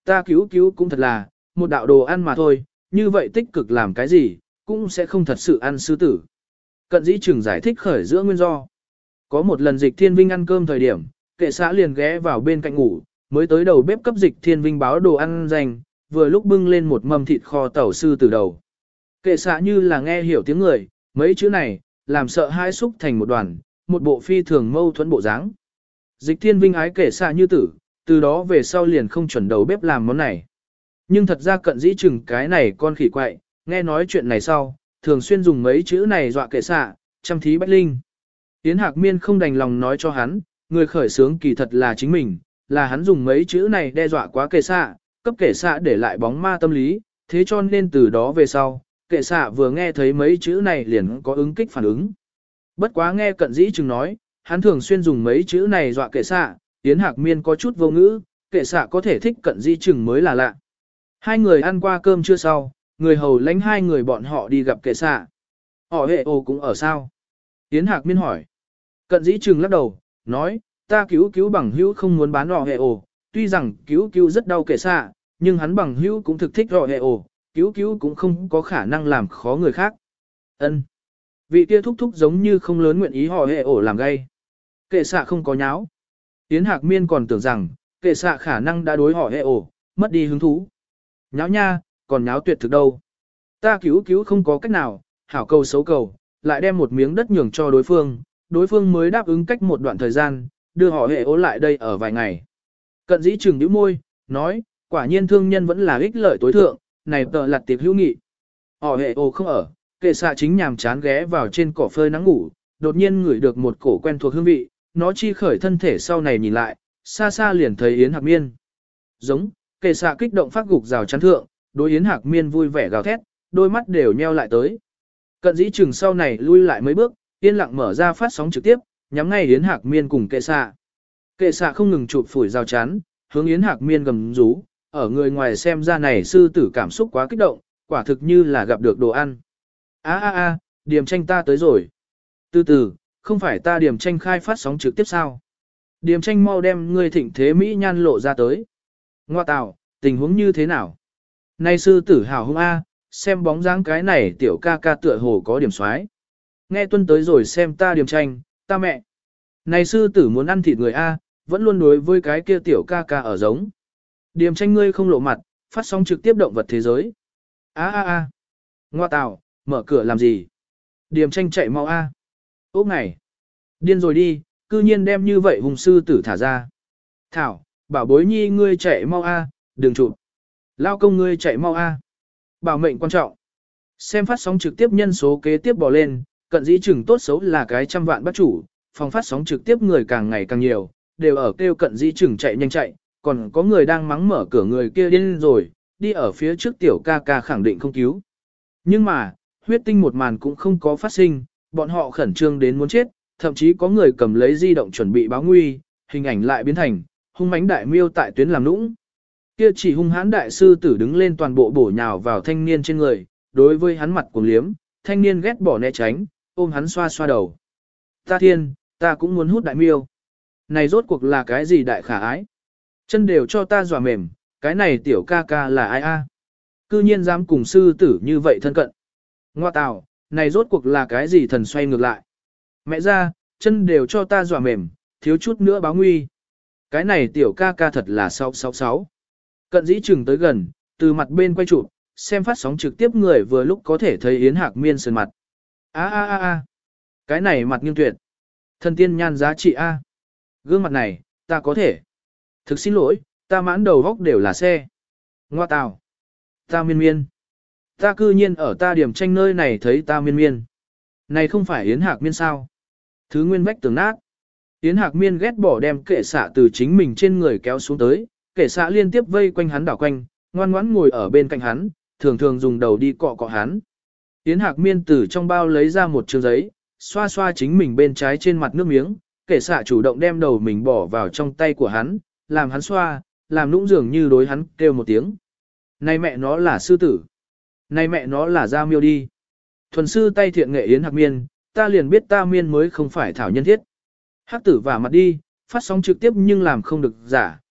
ta cứu cứu cũng thật là, một đạo đồ ăn mà thôi, như vậy tích cực làm cái gì, cũng sẽ không thật sự ăn sư tử. Cận dĩ trừng giải thích khởi giữa nguyên do. Có một lần Dịch Thiên Vinh ăn cơm thời điểm, kệ xã liền ghé vào bên cạnh ngủ, mới tới đầu bếp cấp Dịch Thiên Vinh báo đồ ăn dành, vừa lúc bưng lên một mâm thịt kho tẩu sư tử đầu. Kệ xã như là nghe hiểu tiếng người, mấy chữ này, làm sợ hai xúc thành một đoàn, một bộ phi thường mâu thuẫn bộ dáng. Dịch Thiên Vinh ái kệ xã như tử, từ đó về sau liền không chuẩn đầu bếp làm món này. Nhưng thật ra cận dĩ chừng cái này con khỉ quậy, nghe nói chuyện này sau, thường xuyên dùng mấy chữ này dọa kệ xã, chăm thí bách linh. Yến Hạc Miên không đành lòng nói cho hắn, người khởi sướng kỳ thật là chính mình, là hắn dùng mấy chữ này đe dọa quá kệ xã, cấp kệ xã để lại bóng ma tâm lý, thế cho nên từ đó về sau, kệ xã vừa nghe thấy mấy chữ này liền có ứng kích phản ứng. Bất quá nghe cận dĩ chừng nói, hắn thường xuyên dùng mấy chữ này dọa kệ xã, Yến Hạc Miên có chút vô ngữ, kệ xã có thể thích cận dĩ chừng mới là lạ. Hai người ăn qua cơm chưa sau, người hầu lãnh hai người bọn họ đi gặp kệ xã. Họ hệ ồ cũng ở sao? Yến Hạc Miên hỏi. Cận dĩ chừng lắc đầu, nói, ta cứu cứu bằng hữu không muốn bán họ hệ ồ, tuy rằng cứu cứu rất đau kệ xã, nhưng hắn bằng hữu cũng thực thích họ hệ ồ, cứu cứu cũng không có khả năng làm khó người khác. Ân, vị kia thúc thúc giống như không lớn nguyện ý họ hệ ồ làm gây. Kệ xã không có nháo. Yến Hạc Miên còn tưởng rằng, kệ xã khả năng đã đối họ hệ ồ, mất đi hứng thú. Nháo nha, còn nháo tuyệt thực đâu. Ta cứu cứu không có cách nào, hảo cầu xấu cầu, lại đem một miếng đất nhường cho đối phương, đối phương mới đáp ứng cách một đoạn thời gian, đưa họ hệ ố lại đây ở vài ngày. Cận dĩ trừng nhíu môi, nói, quả nhiên thương nhân vẫn là ích lợi tối thượng, này tợ lặt tiệp hữu nghị. Họ hệ ố không ở, kệ xạ chính nhàm chán ghé vào trên cỏ phơi nắng ngủ, đột nhiên ngửi được một cổ quen thuộc hương vị, nó chi khởi thân thể sau này nhìn lại, xa xa liền thấy Yến Hạc Miên. Giống, kệ xạ kích động phát gục rào chắn thượng, đối Yến Hạc Miên vui vẻ gào thét, đôi mắt đều nheo lại tới. Cận dĩ trừng sau này lui lại mấy bước, yên lặng mở ra phát sóng trực tiếp, nhắm ngay Yến Hạc Miên cùng kệ xạ. Kệ xạ không ngừng chụp phủi rào chắn, hướng Yến Hạc Miên gầm rú, ở người ngoài xem ra này sư tử cảm xúc quá kích động, quả thực như là gặp được đồ ăn. A a a, Điềm Tranh ta tới rồi. Từ từ, không phải ta Điềm Tranh khai phát sóng trực tiếp sao? Điềm Tranh mau đem ngươi thịnh thế Mỹ nhan lộ ra tới. Ngoa tào, tình huống như thế nào? Này sư tử hào hung a, xem bóng dáng cái này tiểu ca ca tựa hồ có điểm xoái. Nghe tuân tới rồi xem ta Điềm Tranh, ta mẹ. Này sư tử muốn ăn thịt người a, vẫn luôn đối với cái kia tiểu ca ca ở giống. Điềm Tranh ngươi không lộ mặt, phát sóng trực tiếp động vật thế giới. A a a. Ngoa tào, mở cửa làm gì? Điềm Tranh chạy mau a. Ốc này. Điên rồi đi, cư nhiên đem như vậy hùng sư tử thả ra. Thảo, bảo bối nhi ngươi chạy mau a, đừng chụp. Lao công ngươi chạy mau a. Bảo mệnh quan trọng. Xem phát sóng trực tiếp nhân số kế tiếp bò lên, cận dĩ chừng tốt xấu là cái trăm vạn bắt chủ, phòng phát sóng trực tiếp người càng ngày càng nhiều, đều ở kêu cận dĩ chừng chạy nhanh chạy, còn có người đang mắng mở cửa người kia điên rồi, đi ở phía trước tiểu ca ca khẳng định không cứu. Nhưng mà, huyết tinh một màn cũng không có phát sinh, bọn họ khẩn trương đến muốn chết, thậm chí có người cầm lấy di động chuẩn bị báo nguy, hình ảnh lại biến thành hung mãnh đại miêu tại tuyến làm nũng. Kia chỉ hung hãn đại sư tử đứng lên toàn bộ bổ nhào vào thanh niên trên người, đối với hắn mặt cuồng liếm, thanh niên ghét bỏ né tránh, ôm hắn xoa xoa đầu. Ta thiên, ta cũng muốn hút đại miêu. Này rốt cuộc là cái gì đại khả ái? Chân đều cho ta dọa mềm, cái này tiểu ca ca là ai a? Cư nhiên dám cùng sư tử như vậy thân cận. Ngoa tào, này rốt cuộc là cái gì thần xoay ngược lại? Mẹ ra, chân đều cho ta dọa mềm, thiếu chút nữa báo nguy. Cái này tiểu ca ca thật là sáu sáu sáu. Cận dĩ chừng tới gần, từ mặt bên quay chụp, xem phát sóng trực tiếp người vừa lúc có thể thấy Yến Hạc Miên sườn mặt. A a a a, cái này mặt nghiêng tuyệt. Thần tiên nhan giá trị a. Gương mặt này, ta có thể. Thực xin lỗi, ta mãn đầu góc đều là xe. Ngoa tào. Ta miên miên. Ta cư nhiên ở ta Điểm Tranh nơi này thấy ta miên miên. Này không phải Yến Hạc Miên sao? Thứ nguyên vách tường nát. Yến Hạc Miên ghét bỏ đem kệ xạ từ chính mình trên người kéo xuống tới, kệ xạ liên tiếp vây quanh hắn đảo quanh, ngoan ngoãn ngồi ở bên cạnh hắn, thường thường dùng đầu đi cọ cọ hắn. Yến Hạc Miên từ trong bao lấy ra một chương giấy, xoa xoa chính mình bên trái trên mặt nước miếng, kệ xạ chủ động đem đầu mình bỏ vào trong tay của hắn, làm hắn xoa, làm nũng dường như đối hắn kêu một tiếng. Này mẹ nó là sư tử. Này mẹ nó là da miêu đi. Thuần sư tay thiện nghệ Yến Hạc Miên, ta liền biết ta miên mới không phải thảo nhân thiết. Hắc tử vả mặt đi, phát sóng trực tiếp nhưng làm không được giả,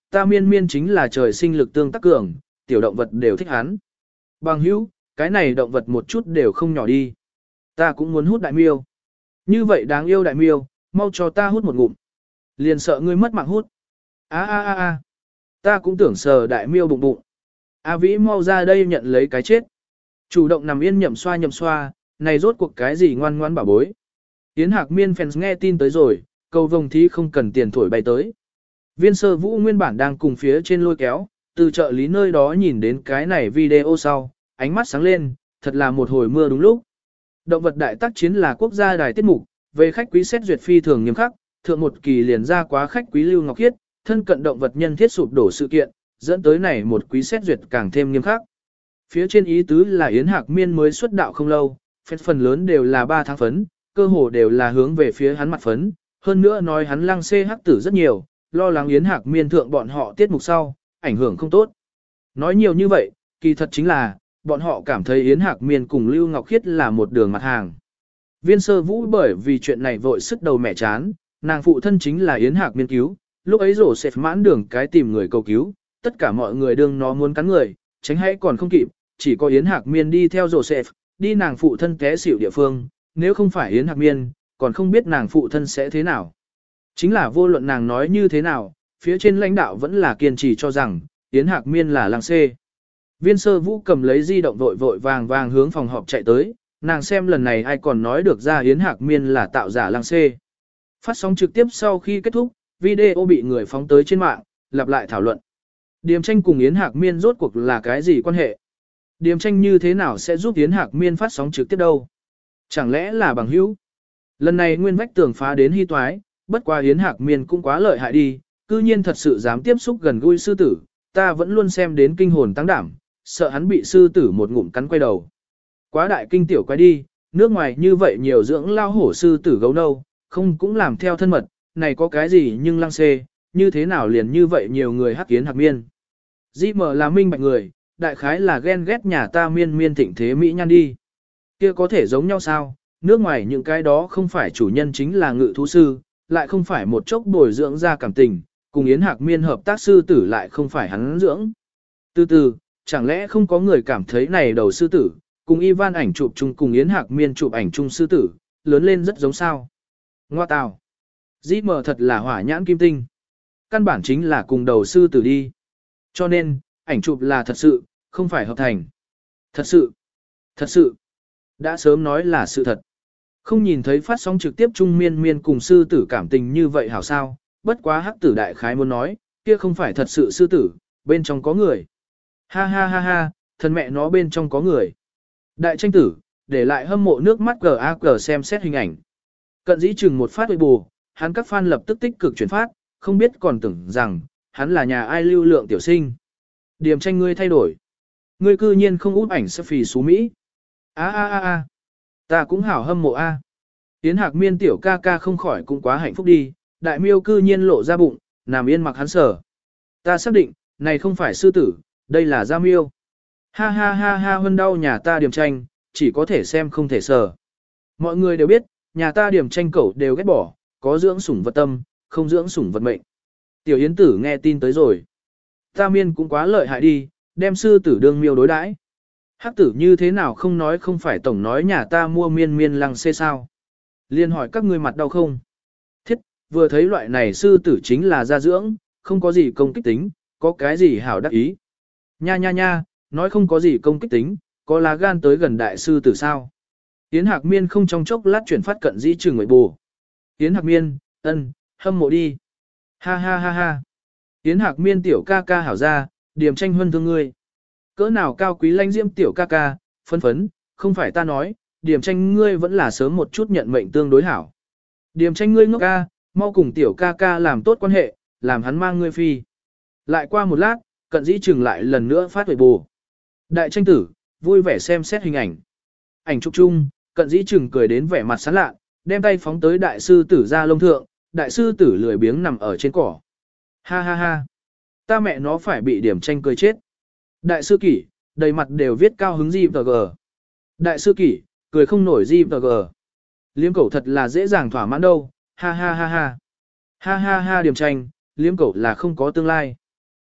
ta miên miên chính là trời sinh lực tương tác cường, tiểu động vật đều thích hắn. Bằng hữu, cái này động vật một chút đều không nhỏ đi. Ta cũng muốn hút đại miêu. Như vậy đáng yêu đại miêu, mau cho ta hút một ngụm. Liền sợ ngươi mất mạng hút. A a a a. Ta cũng tưởng sờ đại miêu bụng bụng. A Vĩ mau ra đây nhận lấy cái chết. Chủ động nằm yên nhậm xoa nhậm xoa, này rốt cuộc cái gì ngoan ngoan bảo bối. Yến Hạc Miên fans nghe tin tới rồi, cầu vồng thí không cần tiền thổi bay tới. Viên Sơ Vũ nguyên bản đang cùng phía trên lôi kéo, từ trợ lý nơi đó nhìn đến cái này video sau, ánh mắt sáng lên, thật là một hồi mưa đúng lúc. Động vật đại tác chiến là quốc gia đài tiết mục, về khách quý xét duyệt phi thường nghiêm khắc, thượng một kỳ liền ra quá khách quý Lưu Ngọc Khiết, thân cận động vật nhân thiết sụp đổ sự kiện, dẫn tới này một quý xét duyệt càng thêm nghiêm khắc. Phía trên ý tứ là Yến Hạc Miên mới xuất đạo không lâu, phép phần lớn đều là ba tháng phấn, cơ hồ đều là hướng về phía hắn mặt phấn, hơn nữa nói hắn lăng xê hắc tử rất nhiều, lo lắng Yến Hạc Miên thượng bọn họ tiết mục sau, ảnh hưởng không tốt. Nói nhiều như vậy, kỳ thật chính là, bọn họ cảm thấy Yến Hạc Miên cùng Lưu Ngọc Khiết là một đường mặt hàng. Viên Sơ Vũ bởi vì chuyện này vội sức đầu mẹ chán, nàng phụ thân chính là Yến Hạc Miên cứu, lúc ấy rổ xẹp mãn đường cái tìm người cầu cứu, tất cả mọi người đương nó muốn cắn người, tránh hãy còn không kịp, chỉ có Yến Hạc Miên đi theo rổ xẹp, đi nàng phụ thân té xỉu địa phương, nếu không phải Yến Hạc Miên, còn không biết nàng phụ thân sẽ thế nào. Chính là vô luận nàng nói như thế nào, phía trên lãnh đạo vẫn là kiên trì cho rằng, Yến Hạc Miên là lăng xê. Viên Sơ Vũ cầm lấy di động vội vội vàng vàng hướng phòng họp chạy tới, nàng xem lần này ai còn nói được ra Yến Hạc Miên là tạo giả lăng xê. Phát sóng trực tiếp sau khi kết thúc, video bị người phóng tới trên mạng, lặp lại thảo luận. Điềm Tranh cùng Yến Hạc Miên rốt cuộc là cái gì quan hệ? Điềm Tranh như thế nào sẽ giúp Yến Hạc Miên phát sóng trực tiếp đâu? Chẳng lẽ là bằng hữu? Lần này nguyên vách tường phá đến hy toái, bất qua Yến Hạc Miên cũng quá lợi hại đi, cư nhiên thật sự dám tiếp xúc gần gũi sư tử, ta vẫn luôn xem đến kinh hồn tăng đảm, sợ hắn bị sư tử một ngụm cắn quay đầu. Quá đại kinh tiểu quay đi, nước ngoài như vậy nhiều dưỡng lao hổ sư tử gấu nâu, không cũng làm theo thân mật, này có cái gì nhưng lăng xê, như thế nào liền như vậy nhiều người hắc Yến Hạc Miên. Di mở là minh bạch người, đại khái là ghen ghét nhà ta miên miên thịnh thế Mỹ nhan đi. Kia có thể giống nhau sao, nước ngoài những cái đó không phải chủ nhân chính là ngự thú sư, lại không phải một chốc bồi dưỡng ra cảm tình, cùng Yến Hạc Miên hợp tác sư tử lại không phải hắn dưỡng. Từ từ, chẳng lẽ không có người cảm thấy này đầu sư tử, cùng Ivan ảnh chụp chung cùng Yến Hạc Miên chụp ảnh chung sư tử, lớn lên rất giống sao. Ngoa tào. Di mờ thật là hỏa nhãn kim tinh. Căn bản chính là cùng đầu sư tử đi. Cho nên, ảnh chụp là thật sự, không phải hợp thành. Thật sự. Thật sự. Đã sớm nói là sự thật. Không nhìn thấy phát sóng trực tiếp Trung Miên Miên cùng sư tử cảm tình như vậy hảo sao, bất quá hắc tử đại khái muốn nói, kia không phải thật sự sư tử, bên trong có người. Ha ha ha ha, thân mẹ nó bên trong có người. Đại tranh tử, để lại hâm mộ nước mắt gờ a gờ xem xét hình ảnh. Cận dĩ chừng một phát huệ bù, hắn các fan lập tức tích cực chuyển phát, không biết còn tưởng rằng, hắn là nhà ai lưu lượng tiểu sinh. Điềm Tranh ngươi thay đổi. Ngươi cư nhiên không út ảnh selfie xú Mỹ. A a a a, ta cũng hảo hâm mộ a. Yến Hạc Miên tiểu ca ca không khỏi cũng quá hạnh phúc đi, đại miêu cư nhiên lộ ra bụng, nằm yên mặc hắn sở. Ta xác định, này không phải sư tử, đây là da miêu. Ha ha ha ha hơn đau nhà ta Điềm Tranh, chỉ có thể xem không thể sờ. Mọi người đều biết, nhà ta Điềm Tranh cẩu đều ghét bỏ, có dưỡng sủng vật tâm, không dưỡng sủng vật mệnh. Tiểu Yến tử nghe tin tới rồi. Ta Miên cũng quá lợi hại đi, đem sư tử đương miêu đối đãi. Hắc tử như thế nào không nói không phải tổng nói nhà ta mua miên miên lăng xê sao. Liên hỏi các ngươi mặt đau không? Thiết, vừa thấy loại này sư tử chính là gia dưỡng, không có gì công kích tính, có cái gì hảo đắc ý. Nha nha nha, nói không có gì công kích tính, có lá gan tới gần đại sư tử sao. Yến Hạc Miên không trong chốc lát chuyển phát cận dĩ trừng người bù. Yến Hạc Miên, ân, hâm mộ đi. Ha ha ha ha. Yến Hạc Miên tiểu ca ca hảo ra, Điềm Tranh huân thương ngươi. Cỡ nào cao quý lãnh diễm tiểu ca ca, phân phấn, không phải ta nói, Điềm Tranh ngươi vẫn là sớm một chút nhận mệnh tương đối hảo. Điềm Tranh ngươi ngốc ca, mau cùng tiểu ca ca làm tốt quan hệ, làm hắn mang ngươi phi. Lại qua một lát, cận dĩ trừng lại lần nữa phát huệ bù. Đại tranh tử, vui vẻ xem xét hình ảnh. Ảnh chụp chung, cận dĩ trừng cười đến vẻ mặt sán lạ, đem tay phóng tới đại sư tử ra lông thượng, đại sư tử lười biếng nằm ở trên cỏ. Ha ha ha, ta mẹ nó phải bị Điềm Tranh cười chết. Đại sư kỷ, đầy mặt đều viết cao hứng gì tờ gờ. Đại sư kỷ, cười không nổi gì tờ gờ. Liếm cẩu thật là dễ dàng thỏa mãn đâu, ha ha ha ha. Ha ha ha Điềm Tranh, liếm cẩu là không có tương lai.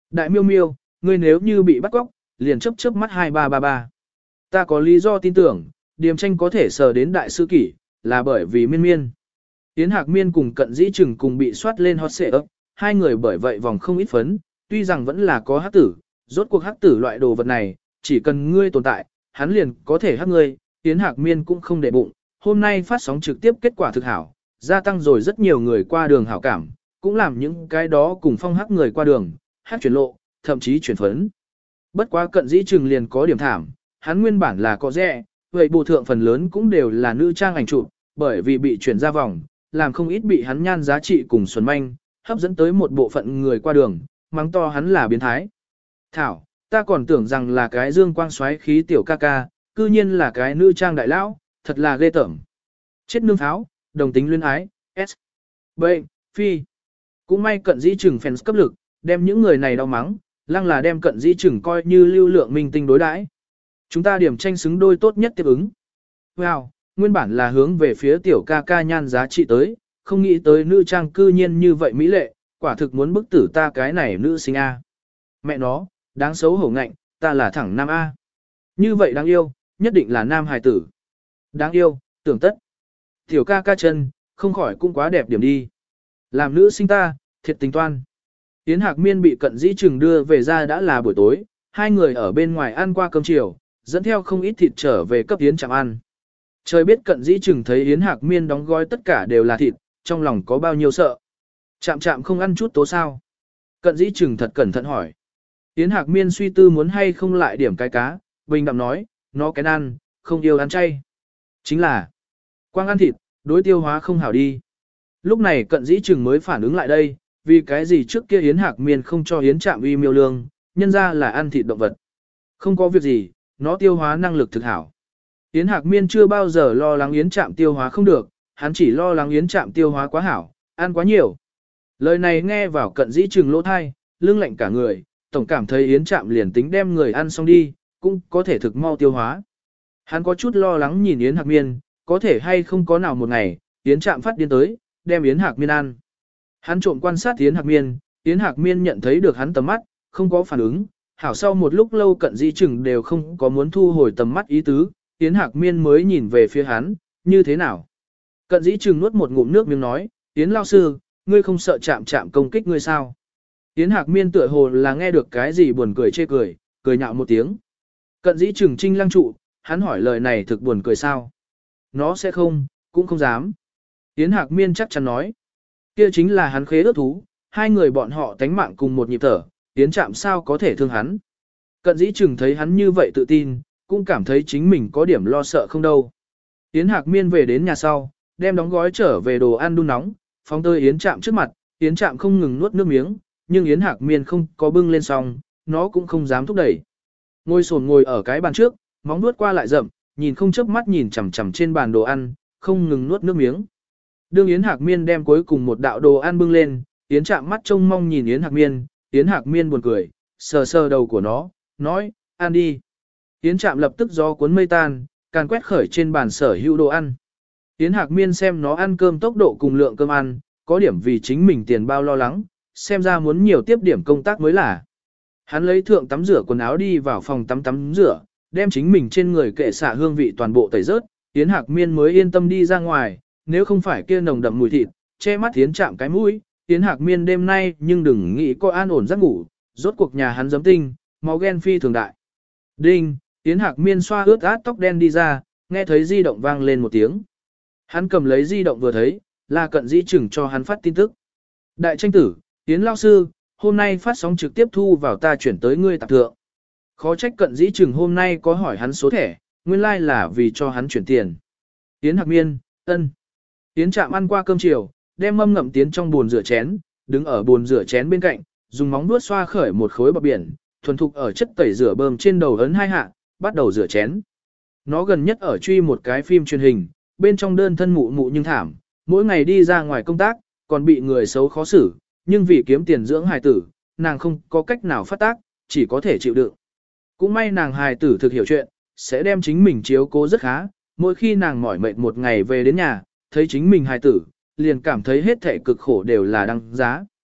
Đại miêu miêu, ngươi nếu như bị bắt cóc, liền chớp chớp mắt hai ba ba ba. Ta có lý do tin tưởng, Điềm Tranh có thể sờ đến đại sư kỷ, là bởi vì miên miên. Yến Hạc Miên cùng Cận Dĩ Trừng cùng bị soát lên hot xệ ấp, hai người bởi vậy vòng không ít phấn, tuy rằng vẫn là có hắc tử, rốt cuộc hắc tử loại đồ vật này, chỉ cần ngươi tồn tại, hắn liền có thể hắc ngươi, Yến Hạc Miên cũng không để bụng, hôm nay phát sóng trực tiếp kết quả thực hảo, gia tăng rồi rất nhiều người qua đường hảo cảm, cũng làm những cái đó cùng phong hắc người qua đường, hắc chuyển lộ, thậm chí chuyển phấn. Bất quá Cận Dĩ Trừng liền có điểm thảm, hắn nguyên bản là có rẻ, vậy bộ thượng phần lớn cũng đều là nữ trang ảnh chụp, bởi vì bị chuyển ra vòng, làm không ít bị hắn nhan giá trị cùng xuân manh, hấp dẫn tới một bộ phận người qua đường, mắng to hắn là biến thái. Thảo, ta còn tưởng rằng là cái dương quang xoáy khí tiểu ca ca, cư nhiên là cái nữ trang đại lão, thật là ghê tởm. Chết nương tháo, đồng tính luyến ái, S. Bệnh, phi. Cũng may Cận Dĩ Trừng fans cấp lực, đem những người này đau mắng, lăng là đem Cận Dĩ Trừng coi như lưu lượng minh tinh đối đãi. Chúng ta điểm tranh xứng đôi tốt nhất tiếp ứng. Wow, nguyên bản là hướng về phía tiểu ca ca nhan giá trị tới, không nghĩ tới nữ trang cư nhiên như vậy mỹ lệ, quả thực muốn bức tử ta cái này nữ sinh A. Mẹ nó, đáng xấu hổ ngạnh, ta là thẳng nam A. Như vậy đáng yêu, nhất định là nam hài tử. Đáng yêu, tưởng tất. Tiểu ca ca chân, không khỏi cũng quá đẹp điểm đi. Làm nữ sinh ta, thiệt tình toan. Yến Hạc Miên bị Cận Dĩ Trừng đưa về ra đã là buổi tối, hai người ở bên ngoài ăn qua cơm chiều, dẫn theo không ít thịt trở về cấp Yến Trạm ăn. Trời biết Cận Dĩ Trừng thấy Yến Hạc Miên đóng gói tất cả đều là thịt, trong lòng có bao nhiêu sợ. Trạm Trạm không ăn chút tố sao? Cận Dĩ Trừng thật cẩn thận hỏi. Yến Hạc Miên suy tư muốn hay không lại điểm cái cá, bình đạm nói, nó kén ăn, không yêu ăn chay. Chính là, quang ăn thịt, đối tiêu hóa không hảo đi. Lúc này Cận Dĩ Trừng mới phản ứng lại đây, vì cái gì trước kia Yến Hạc Miên không cho Yến Trạm uy miêu lương, nhân ra là ăn thịt động vật. Không có việc gì, nó tiêu hóa năng lực thực hảo. Yến Hạc Miên chưa bao giờ lo lắng Yến Trạm tiêu hóa không được, hắn chỉ lo lắng Yến Trạm tiêu hóa quá hảo, ăn quá nhiều. Lời này nghe vào Cận Dĩ Trừng lỗ thai, lưng lạnh cả người, tổng cảm thấy Yến Trạm liền tính đem người ăn xong đi, cũng có thể thực mau tiêu hóa. Hắn có chút lo lắng nhìn Yến Hạc Miên, có thể hay không có nào một ngày, Yến Trạm phát điên tới, đem Yến Hạc Miên ăn. Hắn trộm quan sát Yến Hạc Miên, Yến Hạc Miên nhận thấy được hắn tầm mắt, không có phản ứng, hảo sau một lúc lâu Cận Dĩ Trừng đều không có muốn thu hồi tầm mắt ý tứ, Yến Hạc Miên mới nhìn về phía hắn, như thế nào? Cận Dĩ Trừng nuốt một ngụm nước miếng nói, Yến lao sư, ngươi không sợ Trạm Trạm công kích ngươi sao? Yến Hạc Miên tựa hồ là nghe được cái gì buồn cười chê cười, cười nhạo một tiếng. Cận Dĩ Trừng trinh lăng trụ, hắn hỏi lời này thực buồn cười sao? Nó sẽ không, cũng không dám. Yến Hạc Miên chắc chắn nói, kia chính là hắn khế ước thú, hai người bọn họ tánh mạng cùng một nhịp thở, Yến Trạm sao có thể thương hắn? Cận Dĩ Trừng thấy hắn như vậy tự tin, cũng cảm thấy chính mình có điểm lo sợ không đâu. Yến Hạc Miên về đến nhà sau, đem đóng gói trở về đồ ăn đun nóng, phóng tới Yến Trạm trước mặt, Yến Trạm không ngừng nuốt nước miếng, nhưng Yến Hạc Miên không có bưng lên xong, nó cũng không dám thúc đẩy. Ngồi xổm ngồi ở cái bàn trước, móng nuốt qua lại rậm, nhìn không chớp mắt nhìn chằm chằm trên bàn đồ ăn, không ngừng nuốt nước miếng. Đương Yến Hạc Miên đem cuối cùng một đạo đồ ăn bưng lên, Yến Trạm mắt trông mong nhìn Yến Hạc Miên, Yến Hạc Miên buồn cười, sờ sờ đầu của nó, nói, ăn đi. Yến Trạm lập tức gió cuốn mây tan, càn quét khởi trên bàn sở hữu đồ ăn. Yến Hạc Miên xem nó ăn cơm tốc độ cùng lượng cơm ăn, có điểm vì chính mình tiền bao lo lắng, xem ra muốn nhiều tiếp điểm công tác mới là. Hắn lấy thượng tắm rửa quần áo đi vào phòng tắm tắm rửa, đem chính mình trên người kệ xả hương vị toàn bộ tẩy rớt, Yến Hạc Miên mới yên tâm đi ra ngoài, nếu không phải kia nồng đậm mùi thịt, che mắt Yến Trạm cái mũi, Yến Hạc Miên đêm nay nhưng đừng nghĩ có an ổn giấc ngủ, rốt cuộc nhà hắn giấm tinh, máu ghen phi thường đại. Đinh, Yến Hạc Miên xoa ướt át tóc đen đi ra, nghe thấy di động vang lên một tiếng. Hắn cầm lấy di động vừa thấy, là Cận Dĩ Trừng cho hắn phát tin tức. Đại tranh tử, Yến lao sư, hôm nay phát sóng trực tiếp thu vào ta chuyển tới ngươi tạp thượng. Khó trách Cận Dĩ Trừng hôm nay có hỏi hắn số thẻ, nguyên lai like là vì cho hắn chuyển tiền. Yến Hạc Miên, ân. Yến Trạm ăn qua cơm chiều, đem mâm ngậm tiến trong bồn rửa chén, đứng ở bồn rửa chén bên cạnh, dùng móng vuốt xoa khởi một khối bọt biển, thuần thục ở chất tẩy rửa bơm trên đầu ấn hai hạ, bắt đầu rửa chén. Nó gần nhất ở truy một cái phim truyền hình, bên trong đơn thân mụ mụ nhưng thảm, mỗi ngày đi ra ngoài công tác, còn bị người xấu khó xử, nhưng vì kiếm tiền dưỡng hài tử, nàng không có cách nào phát tác, chỉ có thể chịu đựng. Cũng may nàng hài tử thực hiểu chuyện, sẽ đem chính mình chiếu cố rất khá, mỗi khi nàng mỏi mệt một ngày về đến nhà, thấy chính mình hài tử, liền cảm thấy hết thảy cực khổ đều là đăng giá.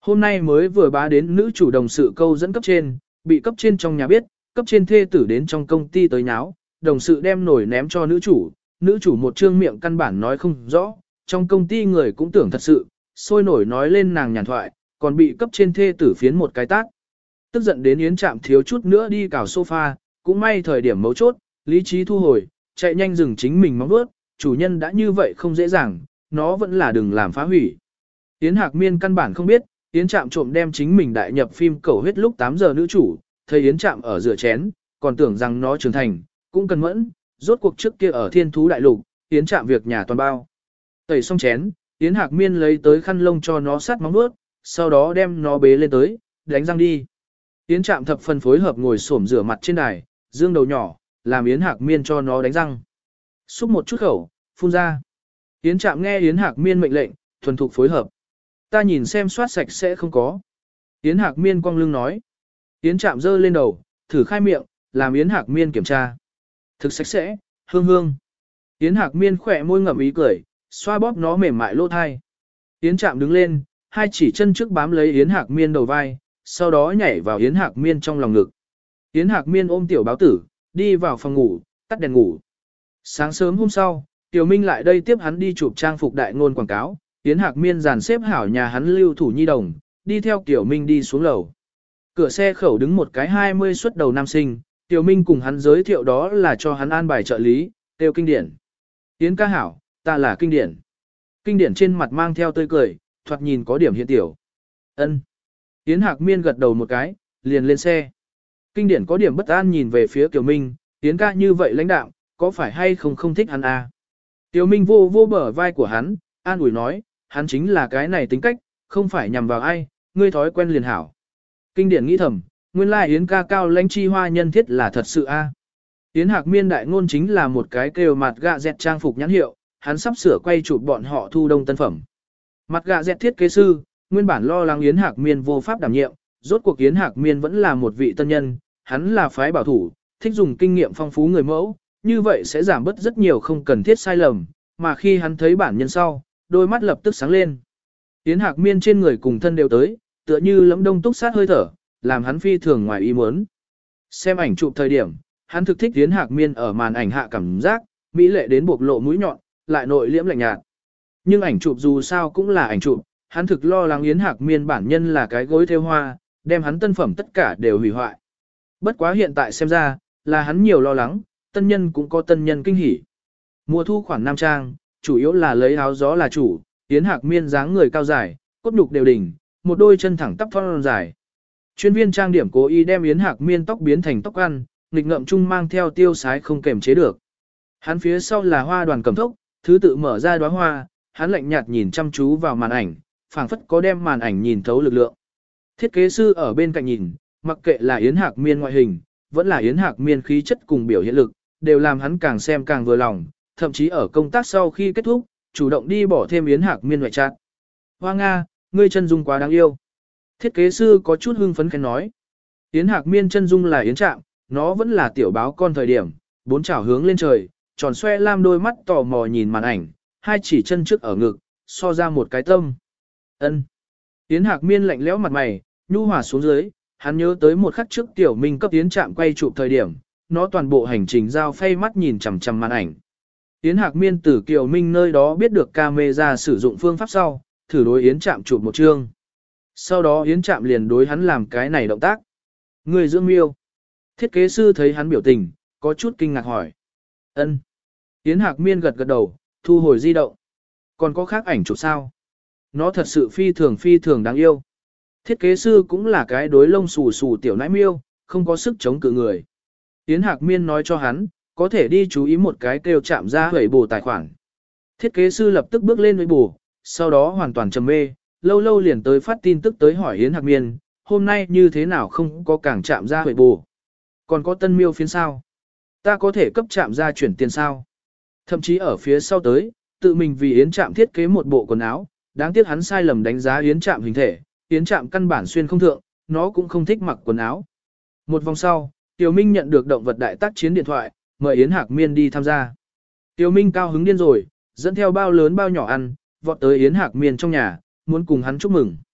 Hôm nay mới vừa bá đến nữ chủ đồng sự câu dẫn cấp trên, bị cấp trên trong nhà biết, cấp trên thê tử đến trong công ty tới nháo, đồng sự đem nổi ném cho nữ chủ, nữ chủ một trương miệng căn bản nói không rõ, trong công ty người cũng tưởng thật sự, sôi nổi nói lên nàng nhàn thoại, còn bị cấp trên thê tử phiến một cái tát. Tức giận đến Yến Trạm thiếu chút nữa đi cào sofa, cũng may thời điểm mấu chốt, lý trí thu hồi, chạy nhanh dừng chính mình móng vuốt, chủ nhân đã như vậy không dễ dàng, nó vẫn là đừng làm phá hủy. Yến Hạc Miên căn bản không biết, Yến Trạm trộm đem chính mình đại nhập phim Cẩu Huyết lúc tám giờ nữ chủ, thấy Yến Trạm ở rửa chén, còn tưởng rằng nó trưởng thành, cũng cần mẫn, rốt cuộc trước kia ở Thiên Thú Đại Lục, Yến Trạm việc nhà toàn bao. Tẩy xong chén, Yến Hạc Miên lấy tới khăn lông cho nó sát móng vuốt, sau đó đem nó bế lên tới, đánh răng đi. Yến Trạm thập phần phối hợp ngồi xổm rửa mặt trên đài, dương đầu nhỏ, làm Yến Hạc Miên cho nó đánh răng. Xúc một chút khẩu, phun ra. Yến Trạm nghe Yến Hạc Miên mệnh lệnh, thuần thục phối hợp. Ta nhìn xem soát sạch sẽ không có. Yến Hạc Miên cong lưng nói. Yến Trạm giơ lên đầu, thử khai miệng, làm Yến Hạc Miên kiểm tra. Thực sạch sẽ, hương hương. Yến Hạc Miên khỏe môi ngậm ý cười, xoa bóp nó mềm mại lỗ thai. Yến Trạm đứng lên, hai chỉ chân trước bám lấy Yến Hạc Miên đầu vai, sau đó nhảy vào Yến Hạc Miên trong lòng ngực. Yến Hạc Miên ôm tiểu báo tử, đi vào phòng ngủ, tắt đèn ngủ. Sáng sớm hôm sau, Tiểu Minh lại đây tiếp hắn đi chụp trang phục đại ngôn quảng cáo, Yến Hạc Miên dàn xếp hảo nhà hắn lưu thủ nhi đồng, đi theo Tiểu Minh đi xuống lầu. Cửa xe khẩu đứng một cái hai mươi xuất đầu nam sinh, Tiểu Minh cùng hắn giới thiệu đó là cho hắn an bài trợ lý, tiêu kinh điển. Yến ca hảo, ta là kinh điển. Kinh điển trên mặt mang theo tươi cười, thoạt nhìn có điểm hiện tiểu. Ân. Yến Hạc Miên gật đầu một cái, liền lên xe. Kinh điển có điểm bất an nhìn về phía Tiểu Minh, Yến ca như vậy lãnh đạo, có phải hay không không thích hắn à? Tiểu Minh vô vô bờ vai của hắn, an ủi nói, hắn chính là cái này tính cách, không phải nhằm vào ai, ngươi thói quen liền hảo. Kinh điển nghĩ thầm, nguyên lai Yến ca cao lãnh chi hoa nhân thiết là thật sự a. À. Yến Hạc Miên đại ngôn chính là một cái kêu mặt gạ dẹt trang phục nhãn hiệu, hắn sắp sửa quay chụp bọn họ thu đông tân phẩm. Mặt gạ dẹt thiết kế sư, nguyên bản lo lắng Yến Hạc Miên vô pháp đảm nhiệm, rốt cuộc Yến Hạc Miên vẫn là một vị tân nhân, hắn là phái bảo thủ, thích dùng kinh nghiệm phong phú người mẫu, như vậy sẽ giảm bớt rất nhiều không cần thiết sai lầm, mà khi hắn thấy bản nhân sau, đôi mắt lập tức sáng lên. Yến Hạc Miên trên người cùng thân đều tới, tựa như lẫm đông túc sát hơi thở, làm hắn phi thường ngoài ý muốn. Xem ảnh chụp thời điểm, hắn thực thích Yến Hạc Miên ở màn ảnh hạ cảm giác, mỹ lệ đến bộc lộ mũi nhọn, lại nội liễm lạnh nhạt. Nhưng ảnh chụp dù sao cũng là ảnh chụp, hắn thực lo lắng Yến Hạc Miên bản nhân là cái gối theo hoa, đem hắn tân phẩm tất cả đều hủy hoại. Bất quá hiện tại xem ra, là hắn nhiều lo lắng, tân nhân cũng có tân nhân kinh hỉ. Mùa thu khoản nam trang, chủ yếu là lấy áo gió là chủ, Yến Hạc Miên dáng người cao dài, cốt nhục đều đỉnh, một đôi chân thẳng tắp thon dài. Chuyên viên trang điểm cố ý đem Yến Hạc Miên tóc biến thành tóc ăn, nghịch ngợm chung mang theo tiêu sái không kềm chế được. Hắn phía sau là hoa đoàn cầm thốc, thứ tự mở ra đóa hoa, hắn lạnh nhạt nhìn chăm chú vào màn ảnh, phảng phất có đem màn ảnh nhìn thấu lực lượng. Thiết kế sư ở bên cạnh nhìn, mặc kệ là Yến Hạc Miên ngoại hình, vẫn là Yến Hạc Miên khí chất cùng biểu hiện lực, đều làm hắn càng xem càng vừa lòng, thậm chí ở công tác sau khi kết thúc, chủ động đi bỏ thêm Yến Hạc Miên ngoại trạng. Hoa Nga, ngươi chân dung quá đáng yêu. Thiết kế sư có chút hưng phấn khen nói. Yến Hạc Miên chân dung là Yến Trạm, nó vẫn là tiểu báo con thời điểm, bốn chảo hướng lên trời, tròn xoe lam đôi mắt tò mò nhìn màn ảnh, hai chỉ chân trước ở ngực, so ra một cái tâm. Ân. Yến Hạc Miên lạnh lẽo mặt mày, nhu hòa xuống dưới, hắn nhớ tới một khắc trước Tiểu Minh cấp Yến Trạm quay chụp thời điểm, nó toàn bộ hành trình giao phay mắt nhìn chằm chằm màn ảnh. Yến Hạc Miên từ Kiều Minh nơi đó biết được camera sử dụng phương pháp sau, thử đối Yến Trạm chụp một chương. Sau đó Yến Trạm liền đối hắn làm cái này động tác. Người dưỡng miêu. Thiết kế sư thấy hắn biểu tình, có chút kinh ngạc hỏi. Ân. Yến Hạc Miên gật gật đầu, thu hồi di động. Còn có khác ảnh chụp sao? Nó thật sự phi thường phi thường đáng yêu. Thiết kế sư cũng là cái đối lông xù xù tiểu nãi miêu, không có sức chống cự người. Yến Hạc Miên nói cho hắn, có thể đi chú ý một cái kêu chạm ra hủy bù tài khoản. Thiết kế sư lập tức bước lên với bù, sau đó hoàn toàn trầm mê, lâu lâu liền tới phát tin tức tới hỏi Yến Hạc Miên, hôm nay như thế nào không có cảng chạm ra hủy bù. Còn có tân miêu phiến sao? Ta có thể cấp chạm ra chuyển tiền sao? Thậm chí ở phía sau tới, tự mình vì Yến Trạm thiết kế một bộ quần áo, đáng tiếc hắn sai lầm đánh giá Yến Trạm hình thể, Yến Trạm căn bản xuyên không thượng, nó cũng không thích mặc quần áo. Một vòng sau, Tiểu Minh nhận được động vật đại tác chiến điện thoại, mời Yến Hạc Miên đi tham gia. Tiểu Minh cao hứng điên rồi, dẫn theo bao lớn bao nhỏ ăn, vọt tới Yến Hạc Miên trong nhà, muốn cùng hắn chúc mừng.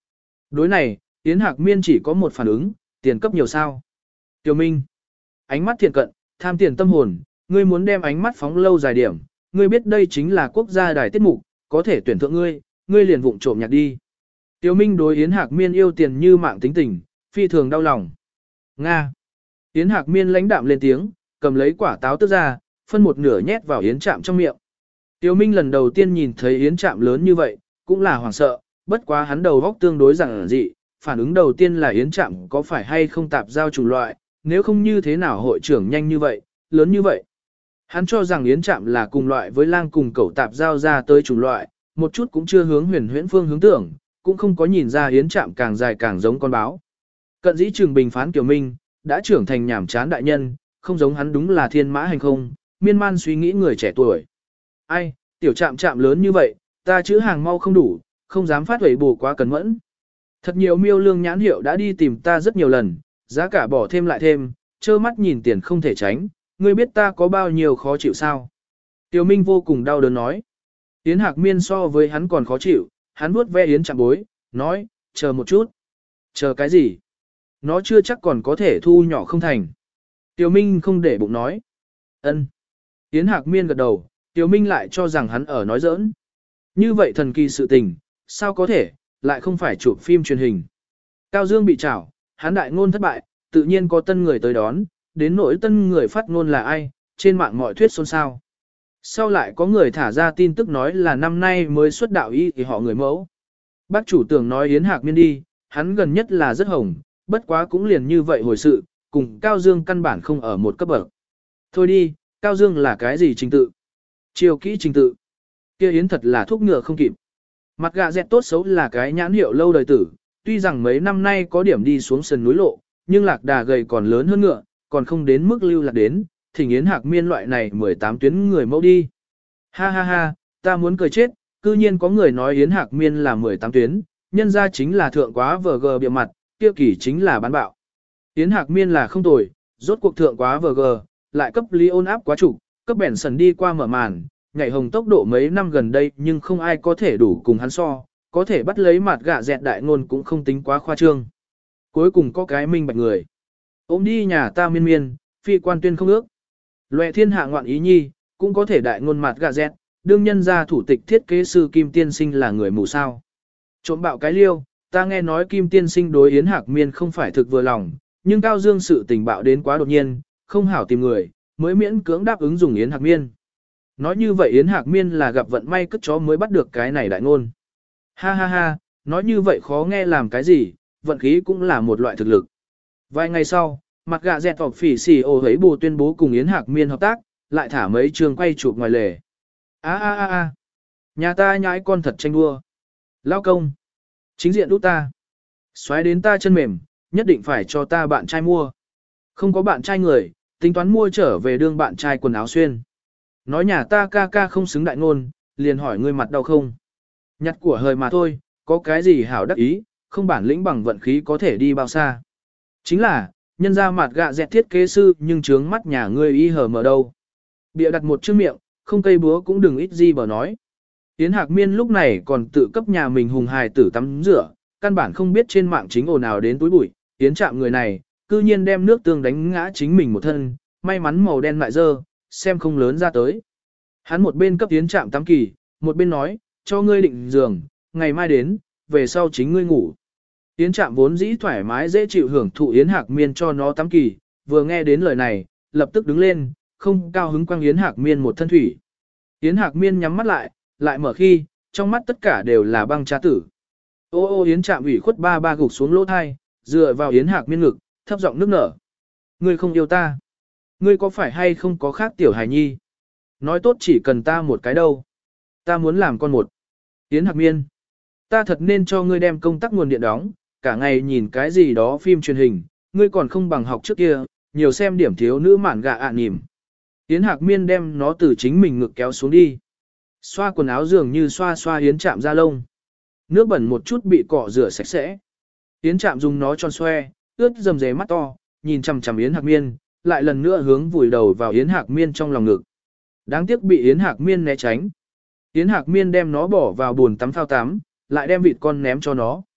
Đối này, Yến Hạc Miên chỉ có một phản ứng, tiền cấp nhiều sao. Tiểu Minh, ánh mắt thiện cận, tham tiền tâm hồn, ngươi muốn đem ánh mắt phóng lâu dài điểm, ngươi biết đây chính là quốc gia đài tiết mục, có thể tuyển thượng ngươi, ngươi liền vụng trộm nhạc đi. Tiểu Minh đối Yến Hạc Miên yêu tiền như mạng tính tình, phi thường đau lòng. Nga. Yến Hạc Miên lãnh đạm lên tiếng, cầm lấy quả táo tức ra, phân một nửa nhét vào Yến Trạm trong miệng. Tiểu Minh lần đầu tiên nhìn thấy Yến Trạm lớn như vậy, cũng là hoảng sợ, bất quá hắn đầu góc tương đối giản dị, phản ứng đầu tiên là Yến Trạm có phải hay không tạp giao chủng loại, nếu không như thế nào hội trưởng nhanh như vậy, lớn như vậy. Hắn cho rằng Yến Trạm là cùng loại với lang cùng cẩu tạp giao ra tới chủng loại, một chút cũng chưa hướng huyền huyễn phương hướng tưởng, cũng không có nhìn ra Yến Trạm càng dài càng giống con báo. Cận dĩ trường bình phán Kiều Minh, đã trưởng thành nhảm chán đại nhân, không giống hắn đúng là thiên mã hành không, miên man suy nghĩ người trẻ tuổi. Ai, tiểu Trạm Trạm lớn như vậy, ta chữ hàng mau không đủ, không dám phát huẩy bù quá cẩn mẫn. Thật nhiều miêu lương nhãn hiệu đã đi tìm ta rất nhiều lần, giá cả bỏ thêm lại thêm, trơ mắt nhìn tiền không thể tránh, ngươi biết ta có bao nhiêu khó chịu sao. Tiểu Minh vô cùng đau đớn nói. Yến Hạc Miên so với hắn còn khó chịu, hắn vuốt ve Yến Trạm bối, nói, chờ một chút. Chờ cái gì? Nó chưa chắc còn có thể thu nhỏ không thành. Tiểu Minh không để bụng nói. Ân. Yến Hạc Miên gật đầu, Tiểu Minh lại cho rằng hắn ở nói giỡn. Như vậy thần kỳ sự tình, sao có thể, lại không phải chụp phim truyền hình. Cao Dương bị trảo, hắn đại ngôn thất bại, tự nhiên có tân người tới đón, đến nỗi tân người phát ngôn là ai, trên mạng mọi thuyết xôn xao. Sau lại có người thả ra tin tức nói là năm nay mới xuất đạo y thì họ người mẫu. Bác chủ tưởng nói Yến Hạc Miên đi, hắn gần nhất là rất hồng, bất quá cũng liền như vậy hồi sự, cùng Cao Dương căn bản không ở một cấp bậc. Thôi đi, Cao Dương là cái gì trình tự? Chiều kỹ trình tự. Kia Yến thật là thuốc ngựa không kịp. Mặt gà dẹt tốt xấu là cái nhãn hiệu lâu đời tử, tuy rằng mấy năm nay có điểm đi xuống sườn núi lộ, nhưng lạc đà gầy còn lớn hơn ngựa, còn không đến mức lưu lạc đến, thỉnh Yến Hạc Miên loại này mười tám tuyến người mẫu đi. Ha ha ha, ta muốn cười chết, cư nhiên có người nói Yến Hạc Miên là mười tám tuyến, nhân ra chính là thượng quá vờ gờ bịa mặt, kia kỳ chính là bán bạo. Yến Hạc Miên là không tồi, rốt cuộc thượng quá vờ gờ, lại cấp ly ôn áp quá trục, cấp bèn sần đi qua mở màn, nhảy hồng tốc độ mấy năm gần đây nhưng không ai có thể đủ cùng hắn so, có thể bắt lấy mặt gạ dẹt đại ngôn cũng không tính quá khoa trương. Cuối cùng có cái minh bạch người. Ôm đi nhà ta miên miên, phi quan tuyên không ước. Loè thiên hạ ngoạn ý nhi, cũng có thể đại ngôn mặt gạ dẹt, đương nhân ra thủ tịch thiết kế sư Kim Tiên Sinh là người mù sao. Trộm bạo cái liêu, ta nghe nói Kim Tiên Sinh đối Yến Hạc Miên không phải thực vừa lòng, nhưng Cao Dương sự tình bạo đến quá đột nhiên, không hảo tìm người, mới miễn cưỡng đáp ứng dùng Yến Hạc Miên. Nói như vậy Yến Hạc Miên là gặp vận may cất chó mới bắt được cái này đại ngôn. Ha ha ha, nói như vậy khó nghe làm cái gì, vận khí cũng là một loại thực lực. Vài ngày sau, mặt gạ dẹt tộc phỉ xì ô hấy bù tuyên bố cùng Yến Hạc Miên hợp tác, lại thả mấy trường quay chụp ngoài lề. A a a a, nhà ta nhãi con thật tranh đua. Lao công, chính diện đút ta. Xoáy đến ta chân mềm, nhất định phải cho ta bạn trai mua. Không có bạn trai người, tính toán mua trở về đương bạn trai quần áo xuyên. Nói nhà ta ca ca không xứng đại ngôn, liền hỏi ngươi mặt đau không. Nhặt của hời mà thôi, có cái gì hảo đắc ý, không bản lĩnh bằng vận khí có thể đi bao xa. Chính là, nhân ra mặt gạ dẹt thiết kế sư nhưng trướng mắt nhà ngươi y hờ mở đâu. Bịa đặt một chữ miệng, không cây búa cũng đừng ít gì bờ nói. Yến Hạc Miên lúc này còn tự cấp nhà mình hùng hài tử tắm rửa, căn bản không biết trên mạng chính ồn ào đến túi bụi. Yến Trạm người này, cư nhiên đem nước tương đánh ngã chính mình một thân, may mắn màu đen lại dơ, xem không lớn ra tới. Hắn một bên cấp Yến Trạm tắm kỳ, một bên nói, cho ngươi định giường, ngày mai đến, về sau chính ngươi ngủ. Yến Trạm vốn dĩ thoải mái dễ chịu hưởng thụ Yến Hạc Miên cho nó tắm kỳ, vừa nghe đến lời này, lập tức đứng lên, không cao hứng quăng Yến Hạc Miên một thân thủy. Yến Hạc Miên nhắm mắt lại, lại mở khi, trong mắt tất cả đều là băng trá tử. Ô ô Yến Trạm ủy khuất ba ba gục xuống lỗ thai, dựa vào Yến Hạc Miên ngực, thấp giọng nước nở. Ngươi không yêu ta. Ngươi có phải hay không có khác tiểu hài nhi? Nói tốt chỉ cần ta một cái đâu. Ta muốn làm con một. Yến Hạc Miên. Ta thật nên cho ngươi đem công tắc nguồn điện đóng, cả ngày nhìn cái gì đó phim truyền hình, ngươi còn không bằng học trước kia, nhiều xem điểm thiếu nữ mản gạ ạ à nỉm. Yến Hạc Miên đem nó từ chính mình ngực kéo xuống đi. Xoa quần áo dường như xoa xoa Yến Trạm da lông. Nước bẩn một chút bị cọ rửa sạch sẽ. Yến Trạm dùng nó tròn xoe, ướt dầm dề mắt to, nhìn chằm chằm Yến Hạc Miên, lại lần nữa hướng vùi đầu vào Yến Hạc Miên trong lòng ngực. Đáng tiếc bị Yến Hạc Miên né tránh. Yến Hạc Miên đem nó bỏ vào bồn tắm phao tắm, lại đem vịt con ném cho nó.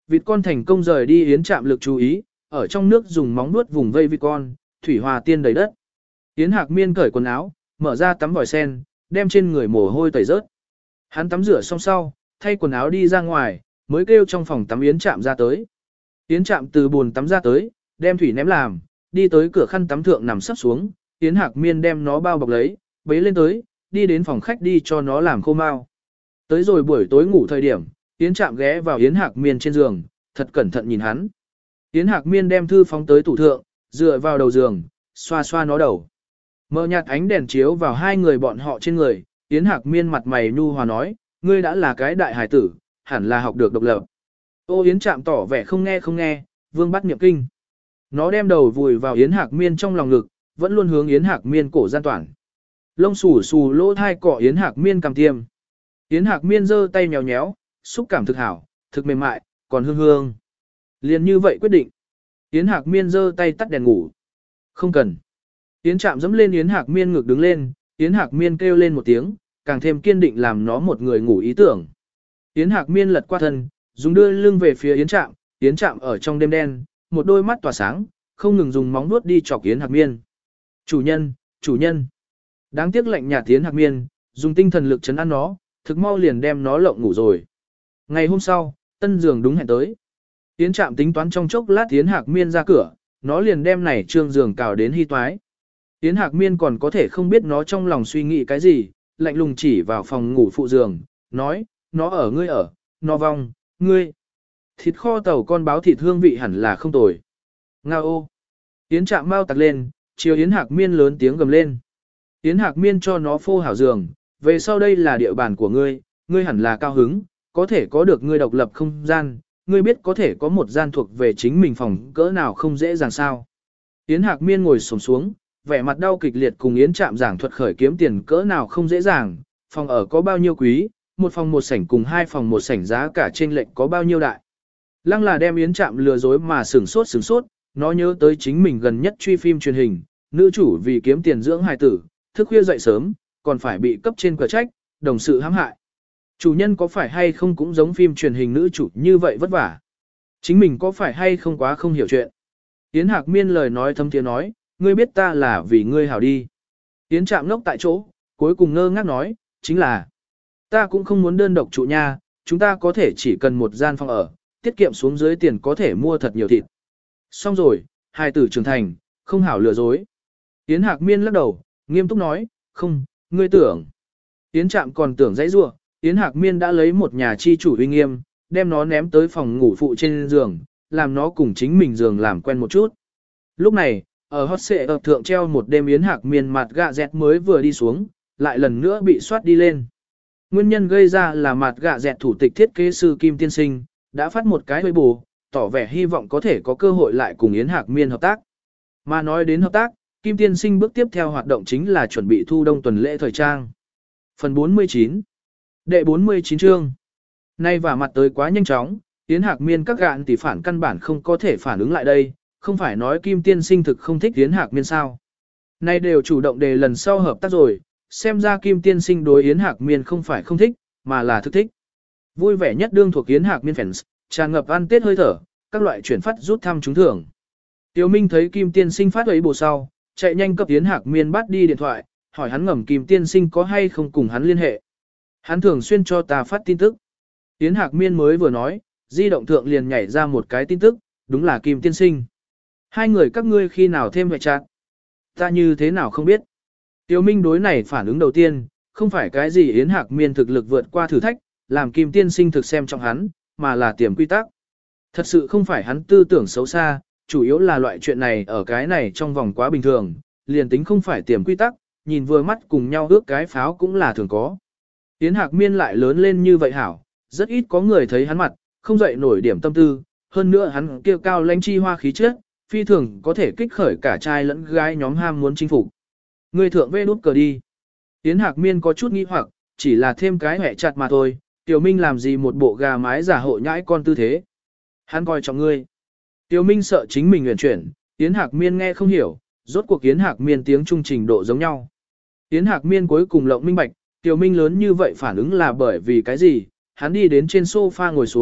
Vịt con thành công rời đi Yến Trạm lực chú ý, ở trong nước dùng móng vuốt vùng vây vịt con, thủy hòa tiên đầy đất. Yến Hạc Miên cởi quần áo, mở ra tắm vòi sen, đem trên người mồ hôi tẩy rớt. Hắn tắm rửa xong sau, thay quần áo đi ra ngoài, mới kêu trong phòng tắm Yến Trạm ra tới. Yến Trạm từ bồn tắm ra tới, đem thủy ném làm, đi tới cửa khăn tắm thượng nằm sấp xuống, Yến Hạc Miên đem nó bao bọc lấy, bế lên tới, đi đến phòng khách đi cho nó làm khô mao. Tới rồi buổi tối ngủ thời điểm, Yến Trạm ghé vào Yến Hạc Miên trên giường, thật cẩn thận nhìn hắn. Yến Hạc Miên đem thư phóng tới tủ thượng, dựa vào đầu giường, xoa xoa nó đầu. Mờ nhạt ánh đèn chiếu vào hai người bọn họ trên người, Yến Hạc Miên mặt mày nhu hòa nói, ngươi đã là cái đại hải tử, hẳn là học được độc lập. Ô Yến Trạm tỏ vẻ không nghe không nghe, vương bắt niệm kinh. Nó đem đầu vùi vào Yến Hạc Miên trong lòng ngực, vẫn luôn hướng Yến Hạc Miên cổ gian toàn. Lông xù xù lỗ thai cọ Yến Hạc Miên cầm tiêm. Yến Hạc Miên giơ tay nhéo nhéo, xúc cảm thực hảo, thực mềm mại, còn hương hương. Liền như vậy quyết định. Yến Hạc Miên giơ tay tắt đèn ngủ. Không cần. Yến Trạm dẫm lên Yến Hạc Miên ngực đứng lên, Yến Hạc Miên kêu lên một tiếng, càng thêm kiên định làm nó một người ngủ ý tưởng. Yến Hạc Miên lật qua thân, dùng đưa lưng về phía Yến Trạm, Yến Trạm ở trong đêm đen, một đôi mắt tỏa sáng, không ngừng dùng móng vuốt đi chọc Yến Hạc Miên. Chủ nhân, chủ nhân. Đáng tiếc lạnh nhạt Yến Hạc Miên, dùng tinh thần lực chấn an nó, thực mau liền đem nó lộng ngủ rồi. Ngày hôm sau, tân giường đúng hẹn tới. Yến Trạm tính toán trong chốc lát Yến Hạc Miên ra cửa, nó liền đem này trương giường cào đến hy toái. Yến Hạc Miên còn có thể không biết nó trong lòng suy nghĩ cái gì, lạnh lùng chỉ vào phòng ngủ phụ giường, nói, nó ở ngươi ở, nó vong, ngươi. Thịt kho tàu con báo thịt hương vị hẳn là không tồi. Ngao ô. Yến Trạm mau tặc lên, chiều Yến Hạc Miên lớn tiếng gầm lên. Yến Hạc Miên cho nó phô hảo giường, về sau đây là địa bàn của ngươi, ngươi hẳn là cao hứng, có thể có được ngươi độc lập không gian, ngươi biết có thể có một gian thuộc về chính mình phòng cỡ nào không dễ dàng sao. Yến Hạc Miên ngồi xổm xuống, vẻ mặt đau kịch liệt cùng Yến Trạm giảng thuật khởi kiếm tiền cỡ nào không dễ dàng, phòng ở có bao nhiêu quý, một phòng một sảnh cùng hai phòng một sảnh giá cả trên lệnh có bao nhiêu đại. Lăng là đem Yến Trạm lừa dối mà sửng sốt sửng sốt, nó nhớ tới chính mình gần nhất truy phim truyền hình, nữ chủ vì kiếm tiền dưỡng hài tử, thức khuya dậy sớm, còn phải bị cấp trên cửa trách, đồng sự hãm hại. Chủ nhân có phải hay không cũng giống phim truyền hình nữ chủ như vậy vất vả? Chính mình có phải hay không quá không hiểu chuyện? Yến Hạc Miên lời nói thâm tiếng nói, ngươi biết ta là vì ngươi hảo đi. Yến Trạm ngốc tại chỗ, cuối cùng ngơ ngác nói, chính là, ta cũng không muốn đơn độc trụ nha, chúng ta có thể chỉ cần một gian phòng ở, tiết kiệm xuống dưới tiền có thể mua thật nhiều thịt. Xong rồi, hài tử trưởng thành, không hảo lừa dối. Yến Hạc Miên lắc đầu, nghiêm túc nói, không, ngươi tưởng. Yến Trạm còn tưởng dãy rua, Yến Hạc Miên đã lấy một nhà chi chủ uy nghiêm, đem nó ném tới phòng ngủ phụ trên giường, làm nó cùng chính mình giường làm quen một chút. Lúc này, ở hot xệ ập thượng treo một đêm Yến Hạc Miên mặt gạ dẹt mới vừa đi xuống, lại lần nữa bị soát đi lên. Nguyên nhân gây ra là mặt gạ dẹt thủ tịch thiết kế sư Kim Tiên Sinh, đã phát một cái hơi bù, tỏ vẻ hy vọng có thể có cơ hội lại cùng Yến Hạc Miên hợp tác. Mà nói đến hợp tác, Kim Tiên Sinh bước tiếp theo hoạt động chính là chuẩn bị thu đông tuần lễ thời trang. Phần bốn mươi chín Đệ bốn mươi chín chương Nay và mặt tới quá nhanh chóng, Yến Hạc Miên các gạn tỷ phản căn bản không có thể phản ứng lại đây, không phải nói Kim Tiên Sinh thực không thích Yến Hạc Miên sao. Nay đều chủ động đề lần sau hợp tác rồi, xem ra Kim Tiên Sinh đối Yến Hạc Miên không phải không thích, mà là thực thích. Vui vẻ nhất đương thuộc Yến Hạc Miên fans, tràn ngập ăn tết hơi thở, các loại chuyển phát rút thăm trúng thưởng. Tiêu Minh thấy Kim Tiên Sinh phát ấy bù sau, chạy nhanh cấp Yến Hạc Miên bắt đi điện thoại, hỏi hắn ngầm Kim Tiên Sinh có hay không cùng hắn liên hệ. Hắn thường xuyên cho ta phát tin tức. Yến Hạc Miên mới vừa nói, di động thượng liền nhảy ra một cái tin tức, đúng là Kim Tiên Sinh. Hai người các ngươi khi nào thêm hệ trạng? Ta như thế nào không biết. Tiêu Minh đối này phản ứng đầu tiên, không phải cái gì Yến Hạc Miên thực lực vượt qua thử thách, làm Kim Tiên Sinh thực xem trọng hắn, mà là tiềm quy tắc. Thật sự không phải hắn tư tưởng xấu xa, chủ yếu là loại chuyện này ở cái này trong vòng quá bình thường, liền tính không phải tiềm quy tắc, nhìn vừa mắt cùng nhau ước cái pháo cũng là thường có. Yến Hạc Miên lại lớn lên như vậy hảo, rất ít có người thấy hắn mặt, không dậy nổi điểm tâm tư, hơn nữa hắn kêu cao lãnh chi hoa khí chất, phi thường có thể kích khởi cả trai lẫn gái nhóm ham muốn chinh phục. Người thượng vê đút cờ đi. Yến Hạc Miên có chút nghi hoặc, chỉ là thêm cái hẹ chặt mà thôi, Tiểu Minh làm gì một bộ gà mái giả hộ nhãi con tư thế. Hắn coi trọng ngươi. Tiểu Minh sợ chính mình huyền chuyển, Yến Hạc Miên nghe không hiểu, rốt cuộc Yến Hạc Miên tiếng trung trình độ giống nhau. Yến Hạc Miên cuối cùng lộng minh bạch, Tiểu Minh lớn như vậy phản ứng là bởi vì cái gì, hắn đi đến trên sofa ngồi xuống,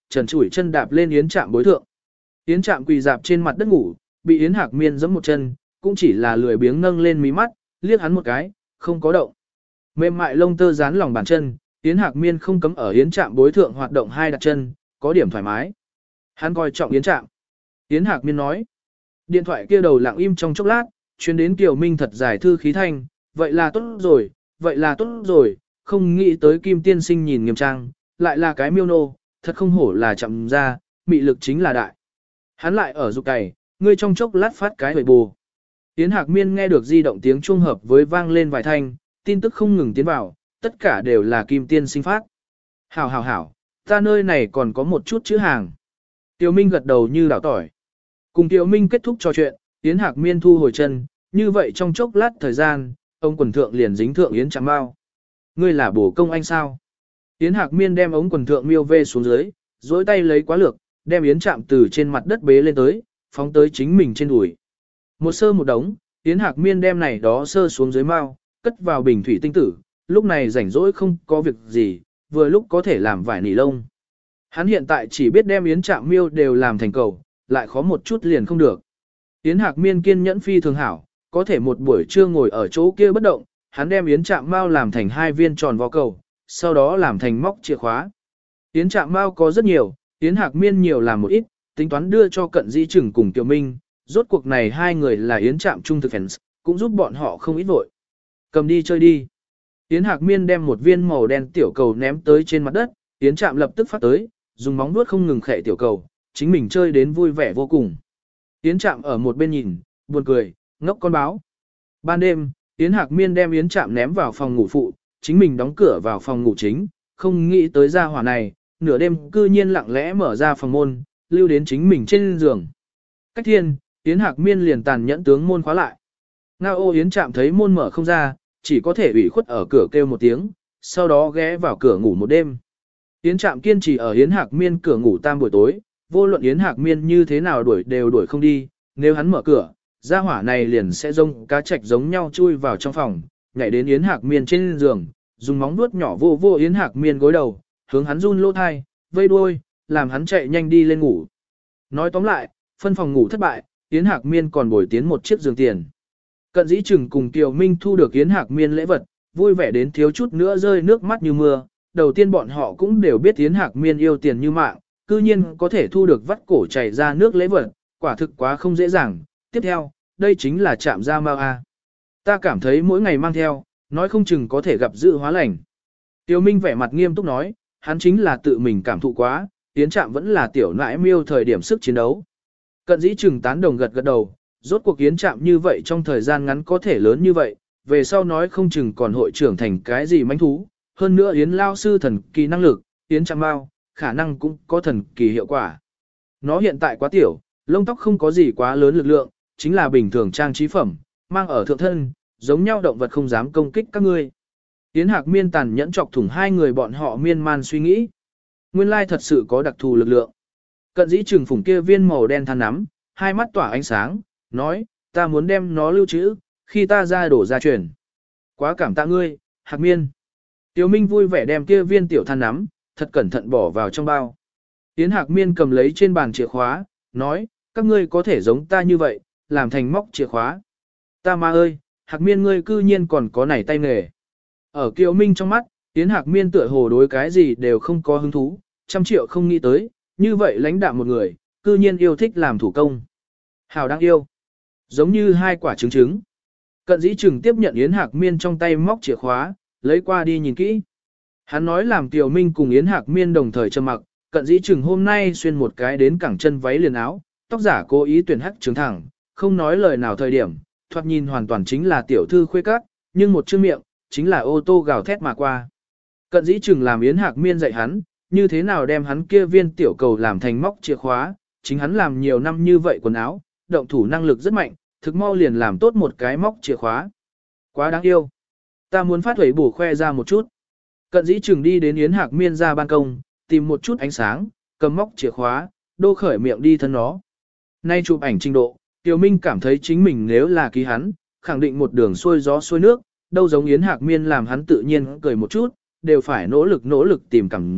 trần trụi chân đạp lên Yến Trạm bối thượng. Yến Trạm quỳ dạp trên mặt đất ngủ, bị Yến Hạc Miên giẫm một chân, cũng chỉ là lười biếng nâng lên mí mắt, liếc hắn một cái, không có động. Mềm mại lông tơ dán lòng bàn chân, Yến Hạc Miên không cấm ở Yến Trạm bối thượng hoạt động hai đặt chân, có điểm thoải mái. Hắn coi trọng Yến Trạm. Yến Hạc Miên nói. Điện thoại kia đầu lặng im trong chốc lát, truyền đến Kiều Minh thật dài thư khí thanh, vậy là tốt rồi, vậy là tốt rồi, không nghĩ tới Kim tiên sinh nhìn nghiêm trang, lại là cái miêu nô, thật không hổ là chậm ra, mị lực chính là đại. Hắn lại ở dục cày, ngươi trong chốc lát phát cái hồi bù. Yến Hạc Miên nghe được di động tiếng chuông hợp với vang lên vài thanh, tin tức không ngừng tiến vào, tất cả đều là Kim tiên sinh phát. Hảo hảo hảo, ta nơi này còn có một chút chữ hàng. Tiêu Minh gật đầu như đảo tỏi. Cùng Tiêu Minh kết thúc trò chuyện, Yến Hạc Miên thu hồi chân, như vậy trong chốc lát thời gian, ông quần thượng liền dính thượng Yến Trạm bao. Ngươi là bổ công anh sao? Yến Hạc Miên đem ống quần thượng miêu vê xuống dưới, dối tay lấy quá lược, đem Yến Trạm từ trên mặt đất bế lên tới, phóng tới chính mình trên đùi. Một sơ một đống, Yến Hạc Miên đem này đó sơ xuống dưới mao, cất vào bình thủy tinh tử, lúc này rảnh rỗi không có việc gì, vừa lúc có thể làm vải nỉ lông. Hắn hiện tại chỉ biết đem Yến Trạm miêu đều làm thành cầu, lại khó một chút liền không được. Yến Hạc Miên kiên nhẫn phi thường hảo, có thể một buổi trưa ngồi ở chỗ kia bất động, hắn đem Yến Trạm mao làm thành hai viên tròn vo cầu, sau đó làm thành móc chìa khóa. Yến Trạm mao có rất nhiều, Yến Hạc Miên nhiều làm một ít, tính toán đưa cho Cận Dĩ Trừng cùng Kiều Minh, rốt cuộc này hai người là Yến Trạm trung thực fans, cũng giúp bọn họ không ít vội. Cầm đi chơi đi. Yến Hạc Miên đem một viên màu đen tiểu cầu ném tới trên mặt đất, Yến Trạm lập tức phát tới, dùng móng vuốt không ngừng khệ tiểu cầu, chính mình chơi đến vui vẻ vô cùng. Yến Trạm ở một bên nhìn, buồn cười, ngốc con báo. Ban đêm, Yến Hạc Miên đem Yến Trạm ném vào phòng ngủ phụ, chính mình đóng cửa vào phòng ngủ chính, không nghĩ tới gia hỏa này, nửa đêm cư nhiên lặng lẽ mở ra phòng môn, lưu đến chính mình trên giường. Cách thiên, Yến Hạc Miên liền tàn nhẫn tướng môn khóa lại. Ngao ô Yến Trạm thấy môn mở không ra, chỉ có thể ủy khuất ở cửa kêu một tiếng, sau đó ghé vào cửa ngủ một đêm. Yến Trạm kiên trì ở Yến Hạc Miên cửa ngủ tam buổi tối, vô luận Yến Hạc Miên như thế nào đuổi đều đuổi không đi, nếu hắn mở cửa, gia hỏa này liền sẽ giống cá trạch giống nhau chui vào trong phòng, nhảy đến Yến Hạc Miên trên giường, dùng móng vuốt nhỏ vô vô Yến Hạc Miên gối đầu, hướng hắn run lỗ thai, vây đuôi, làm hắn chạy nhanh đi lên ngủ. Nói tóm lại, phân phòng ngủ thất bại, Yến Hạc Miên còn bồi tiến một chiếc giường tiền. Cận Dĩ Trừng cùng Kiều Minh thu được Yến Hạc Miên lễ vật, vui vẻ đến thiếu chút nữa rơi nước mắt như mưa. Đầu tiên bọn họ cũng đều biết Yến Hạc Miên yêu tiền như mạng, cư nhiên có thể thu được vắt cổ chảy ra nước lễ vật, quả thực quá không dễ dàng. Tiếp theo, đây chính là chạm ra mao a. Ta cảm thấy mỗi ngày mang theo, nói không chừng có thể gặp dự hóa lành. Tiêu Minh vẻ mặt nghiêm túc nói, hắn chính là tự mình cảm thụ quá, Yến Trạm vẫn là tiểu nãi miêu thời điểm sức chiến đấu. Cận Dĩ Trừng tán đồng gật gật đầu, rốt cuộc Yến Trạm như vậy trong thời gian ngắn có thể lớn như vậy, về sau nói không chừng còn hội trưởng thành cái gì manh thú, hơn nữa Yến lao sư thần kỳ năng lực, Yến Trạm bao, khả năng cũng có thần kỳ hiệu quả. Nó hiện tại quá tiểu, lông tóc không có gì quá lớn lực lượng, chính là bình thường trang trí phẩm, mang ở thượng thân, giống nhau động vật không dám công kích các ngươi. Yến Hạc Miên tàn nhẫn chọc thủng hai người bọn họ miên man suy nghĩ. Nguyên lai thật sự có đặc thù lực lượng. Cận Dĩ Trừng phủng kia viên màu đen than nắm, hai mắt tỏa ánh sáng, nói, ta muốn đem nó lưu trữ, khi ta ra đổ ra truyền. Quá cảm tạ ngươi, Hạc Miên. Tiêu Minh vui vẻ đem kia viên tiểu than nắm, thật cẩn thận bỏ vào trong bao. Yến Hạc Miên cầm lấy trên bàn chìa khóa, nói, các ngươi có thể giống ta như vậy, làm thành móc chìa khóa. Ta ma ơi, Hạc Miên ngươi cư nhiên còn có nảy tay nghề. Ở Kiều Minh trong mắt, Yến Hạc Miên tựa hồ đối cái gì đều không có hứng thú, trăm triệu không nghĩ tới, như vậy lãnh đạm một người, cư nhiên yêu thích làm thủ công. Hào đáng yêu. Giống như hai quả trứng trứng. Cận Dĩ Trừng tiếp nhận Yến Hạc Miên trong tay móc chìa khóa, lấy qua đi nhìn kỹ. Hắn nói làm Kiều Minh cùng Yến Hạc Miên đồng thời trầm mặc, Cận Dĩ Trừng hôm nay xuyên một cái đến cẳng chân váy liền áo, tóc giả cố ý tuyển hắc trứng thẳng, không nói lời nào thời điểm, thoạt nhìn hoàn toàn chính là tiểu thư khuê các, nhưng một chữ miệng, chính là ô tô gào thét mà qua. Cận Dĩ Trừng làm Yến Hạc Miên dạy hắn, như thế nào đem hắn kia viên tiểu cầu làm thành móc chìa khóa, chính hắn làm nhiều năm như vậy quần áo, động thủ năng lực rất mạnh, thực mau liền làm tốt một cái móc chìa khóa. Quá đáng yêu. Ta muốn phát huẩy bổ khoe ra một chút. Cận Dĩ Trừng đi đến Yến Hạc Miên ra ban công, tìm một chút ánh sáng, cầm móc chìa khóa, đô khởi miệng đi thân nó. Nay chụp ảnh trình độ, Tiêu Minh cảm thấy chính mình nếu là ký hắn, khẳng định một đường xuôi gió xuôi nước, đâu giống Yến Hạc Miên làm hắn tự nhiên cười một chút, đều phải nỗ lực nỗ lực tìm cảm giác,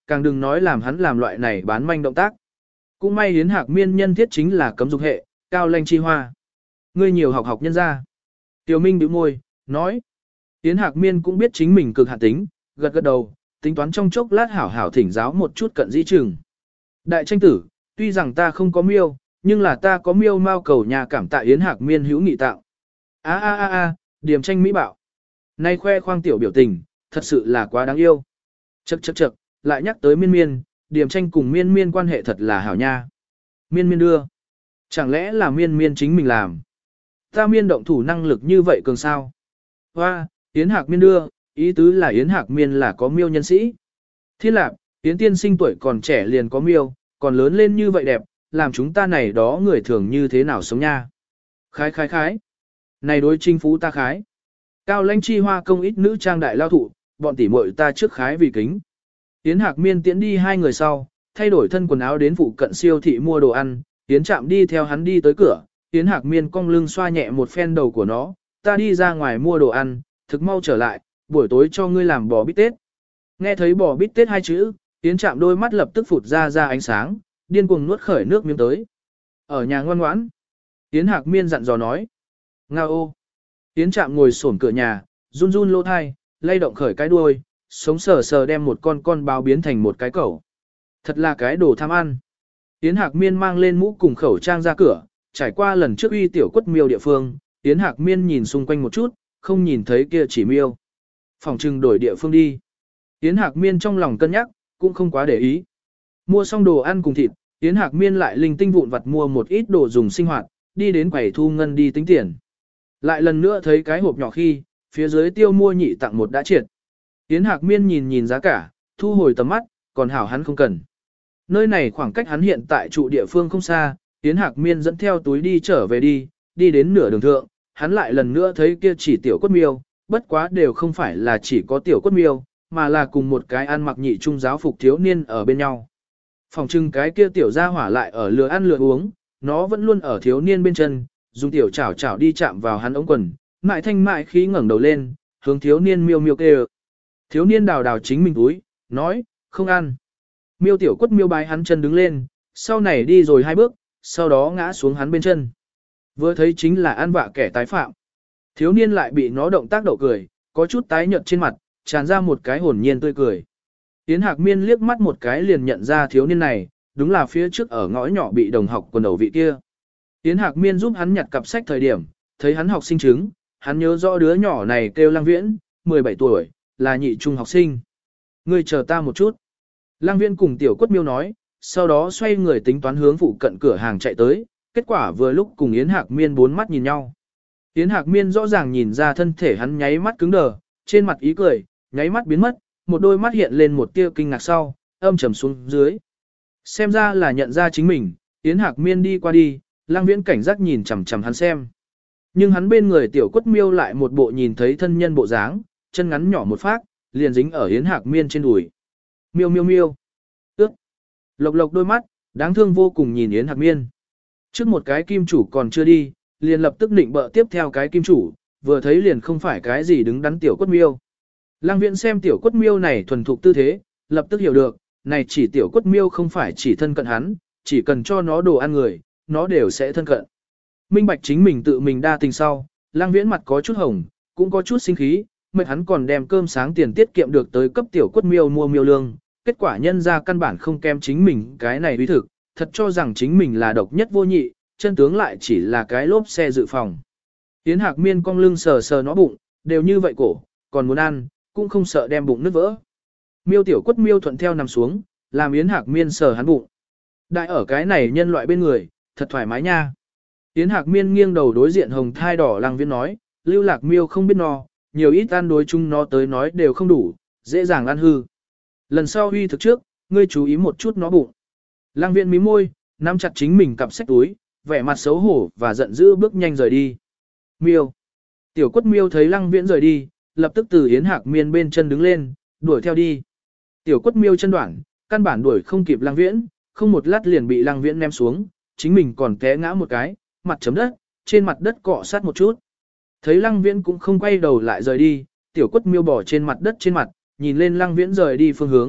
càng đừng nói làm hắn làm loại này bán manh động tác. Cũng may Yến Hạc Miên nhân thiết chính là cấm dục hệ, cao lanh chi hoa. Ngươi nhiều học học nhân ra. Tiểu Minh bĩu môi, nói. Yến Hạc Miên cũng biết chính mình cực hạn tính, gật gật đầu, tính toán trong chốc lát hảo hảo thỉnh giáo một chút cận dĩ chừng. Đại tranh tử, tuy rằng ta không có miêu, nhưng là ta có miêu mao cầu nhà cảm tạ Yến Hạc Miên hữu nghị tạo. A a a a, điểm tranh mỹ bạo. Nay khoe khoang tiểu biểu tình, thật sự là quá đáng yêu. Chậc chậc chậc, lại nhắc tới miên miên, điểm tranh cùng miên miên quan hệ thật là hảo nha. Miên miên đưa. Chẳng lẽ là miên miên chính mình làm? Ta miên động thủ năng lực như vậy cường sao? Hoa, Yến Hạc Miên đưa, ý tứ là Yến Hạc Miên là có miêu nhân sĩ. Thiên lạc, Yến tiên sinh tuổi còn trẻ liền có miêu, còn lớn lên như vậy đẹp, làm chúng ta này đó người thường như thế nào sống nha. Khái khái khái. Này đối chinh phú ta khái. Cao lãnh chi hoa công ít nữ trang đại lao thụ, bọn tỉ muội ta trước khái vì kính. Yến Hạc Miên tiễn đi hai người sau, thay đổi thân quần áo đến phụ cận siêu thị mua đồ ăn, Yến Trạm đi theo hắn đi tới cửa, Yến Hạc Miên cong lưng xoa nhẹ một phen đầu của nó, ta đi ra ngoài mua đồ ăn, thực mau trở lại, buổi tối cho ngươi làm bò bít tết. Nghe thấy bò bít tết hai chữ, Yến Trạm đôi mắt lập tức phụt ra ra ánh sáng, điên cuồng nuốt khởi nước miếng tới. Ở nhà ngoan ngoãn. Yến Hạc Miên dặn dò nói. Ngao ô. Yến Trạm ngồi xổm cửa nhà, run run lỗ thai, lay động khởi cái đuôi, sống sờ sờ đem một con con báo biến thành một cái cẩu. Thật là cái đồ tham ăn. Yến Hạc Miên mang lên mũ cùng khẩu trang ra cửa, trải qua lần trước uy tiểu quất miêu địa phương, Yến Hạc Miên nhìn xung quanh một chút, không nhìn thấy kia chỉ miêu. Phòng trừng đổi địa phương đi. Yến Hạc Miên trong lòng cân nhắc, cũng không quá để ý. Mua xong đồ ăn cùng thịt, Yến Hạc Miên lại linh tinh vụn vặt mua một ít đồ dùng sinh hoạt, đi đến quầy thu ngân đi tính tiền. Lại lần nữa thấy cái hộp nhỏ khi, phía dưới tiêu mua nhị tặng một đã triệt. Yến Hạc Miên nhìn nhìn giá cả, thu hồi tầm mắt, còn hảo hắn không cần. Nơi này khoảng cách hắn hiện tại trụ địa phương không xa, Yến Hạc Miên dẫn theo túi đi trở về đi, đi đến nửa đường thượng, hắn lại lần nữa thấy kia chỉ tiểu quất miêu, bất quá đều không phải là chỉ có tiểu quất miêu, mà là cùng một cái ăn mặc nhị trung giáo phục thiếu niên ở bên nhau. Phòng trưng cái kia tiểu gia hỏa lại ở lừa ăn lừa uống, nó vẫn luôn ở thiếu niên bên chân, dùng tiểu chảo chảo đi chạm vào hắn ống quần, mại thanh mại khí ngẩng đầu lên, hướng thiếu niên miêu miêu kêu. Thiếu niên đào đào chính mình túi, nói, không ăn. Miêu tiểu quất miêu bái hắn chân đứng lên, sau này đi rồi hai bước, sau đó ngã xuống hắn bên chân. Vừa thấy chính là ăn vạ kẻ tái phạm. Thiếu niên lại bị nó động tác đậu cười, có chút tái nhợt trên mặt, tràn ra một cái hồn nhiên tươi cười. Yến Hạc Miên liếc mắt một cái liền nhận ra thiếu niên này, đúng là phía trước ở ngõ nhỏ bị đồng học quần đầu vị kia. Yến Hạc Miên giúp hắn nhặt cặp sách thời điểm, thấy hắn học sinh chứng, hắn nhớ rõ đứa nhỏ này kêu Lăng Viễn, mười bảy tuổi, là nhị trung học sinh. Ngươi chờ ta một chút. Lăng Viễn cùng tiểu quất miêu nói, sau đó xoay người tính toán hướng phụ cận cửa hàng chạy tới, kết quả vừa lúc cùng Yến Hạc Miên bốn mắt nhìn nhau. Yến Hạc Miên rõ ràng nhìn ra thân thể hắn nháy mắt cứng đờ, trên mặt ý cười, nháy mắt biến mất, một đôi mắt hiện lên một tia kinh ngạc sau, âm trầm xuống dưới. Xem ra là nhận ra chính mình, Yến Hạc Miên đi qua đi, Lăng Viễn cảnh giác nhìn chằm chằm hắn xem. Nhưng hắn bên người tiểu quất miêu lại một bộ nhìn thấy thân nhân bộ dáng, chân ngắn nhỏ một phát, liền dính ở Yến Hạc Miên trên đùi. Miêu miêu miêu. Ước. Lộc lộc đôi mắt, đáng thương vô cùng nhìn Yến Hạc Miên. Trước một cái kim chủ còn chưa đi, liền lập tức định bợ tiếp theo cái kim chủ, vừa thấy liền không phải cái gì đứng đắn tiểu quất miêu. Lăng Viễn xem tiểu quất miêu này thuần thục tư thế, lập tức hiểu được, này chỉ tiểu quất miêu không phải chỉ thân cận hắn, chỉ cần cho nó đồ ăn người, nó đều sẽ thân cận. Minh bạch chính mình tự mình đa tình sau, Lăng Viễn mặt có chút hồng, cũng có chút sinh khí, mệt hắn còn đem cơm sáng tiền tiết kiệm được tới cấp tiểu quất miêu mua miêu lương, kết quả nhân ra căn bản không kem chính mình cái này uy thực, thật cho rằng chính mình là độc nhất vô nhị, chân tướng lại chỉ là cái lốp xe dự phòng. Yến Hạc Miên cong lưng sờ sờ nó bụng, đều như vậy cổ, còn muốn ăn, cũng không sợ đem bụng nứt vỡ. Miêu tiểu quất miêu thuận theo nằm xuống, làm Yến Hạc Miên sờ hắn bụng. Đại ở cái này nhân loại bên người, thật thoải mái nha. Yến Hạc Miên nghiêng đầu đối diện hồng thai đỏ Lăng Viễn nói, Lưu Lạc miêu không biết no, nhiều ít ăn đối chung nó tới nói đều không đủ, dễ dàng ăn hư. Lần sau huy thực trước, ngươi chú ý một chút nó bụng. Lăng Viễn mím môi, nắm chặt chính mình cặp sách túi, vẻ mặt xấu hổ và giận dữ bước nhanh rời đi. Miêu. Tiểu quất miêu thấy Lăng Viễn rời đi, lập tức từ Yến Hạc Miên bên chân đứng lên, đuổi theo đi. Tiểu quất miêu chân đoạn, căn bản đuổi không kịp Lăng Viễn, không một lát liền bị Lăng Viễn ném xuống, chính mình còn té ngã một cái, mặt chấm đất, trên mặt đất cọ sát một chút. Thấy Lăng Viễn cũng không quay đầu lại rời đi, tiểu quất miêu bỏ trên mặt đất trên mặt, nhìn lên Lăng Viễn rời đi phương hướng,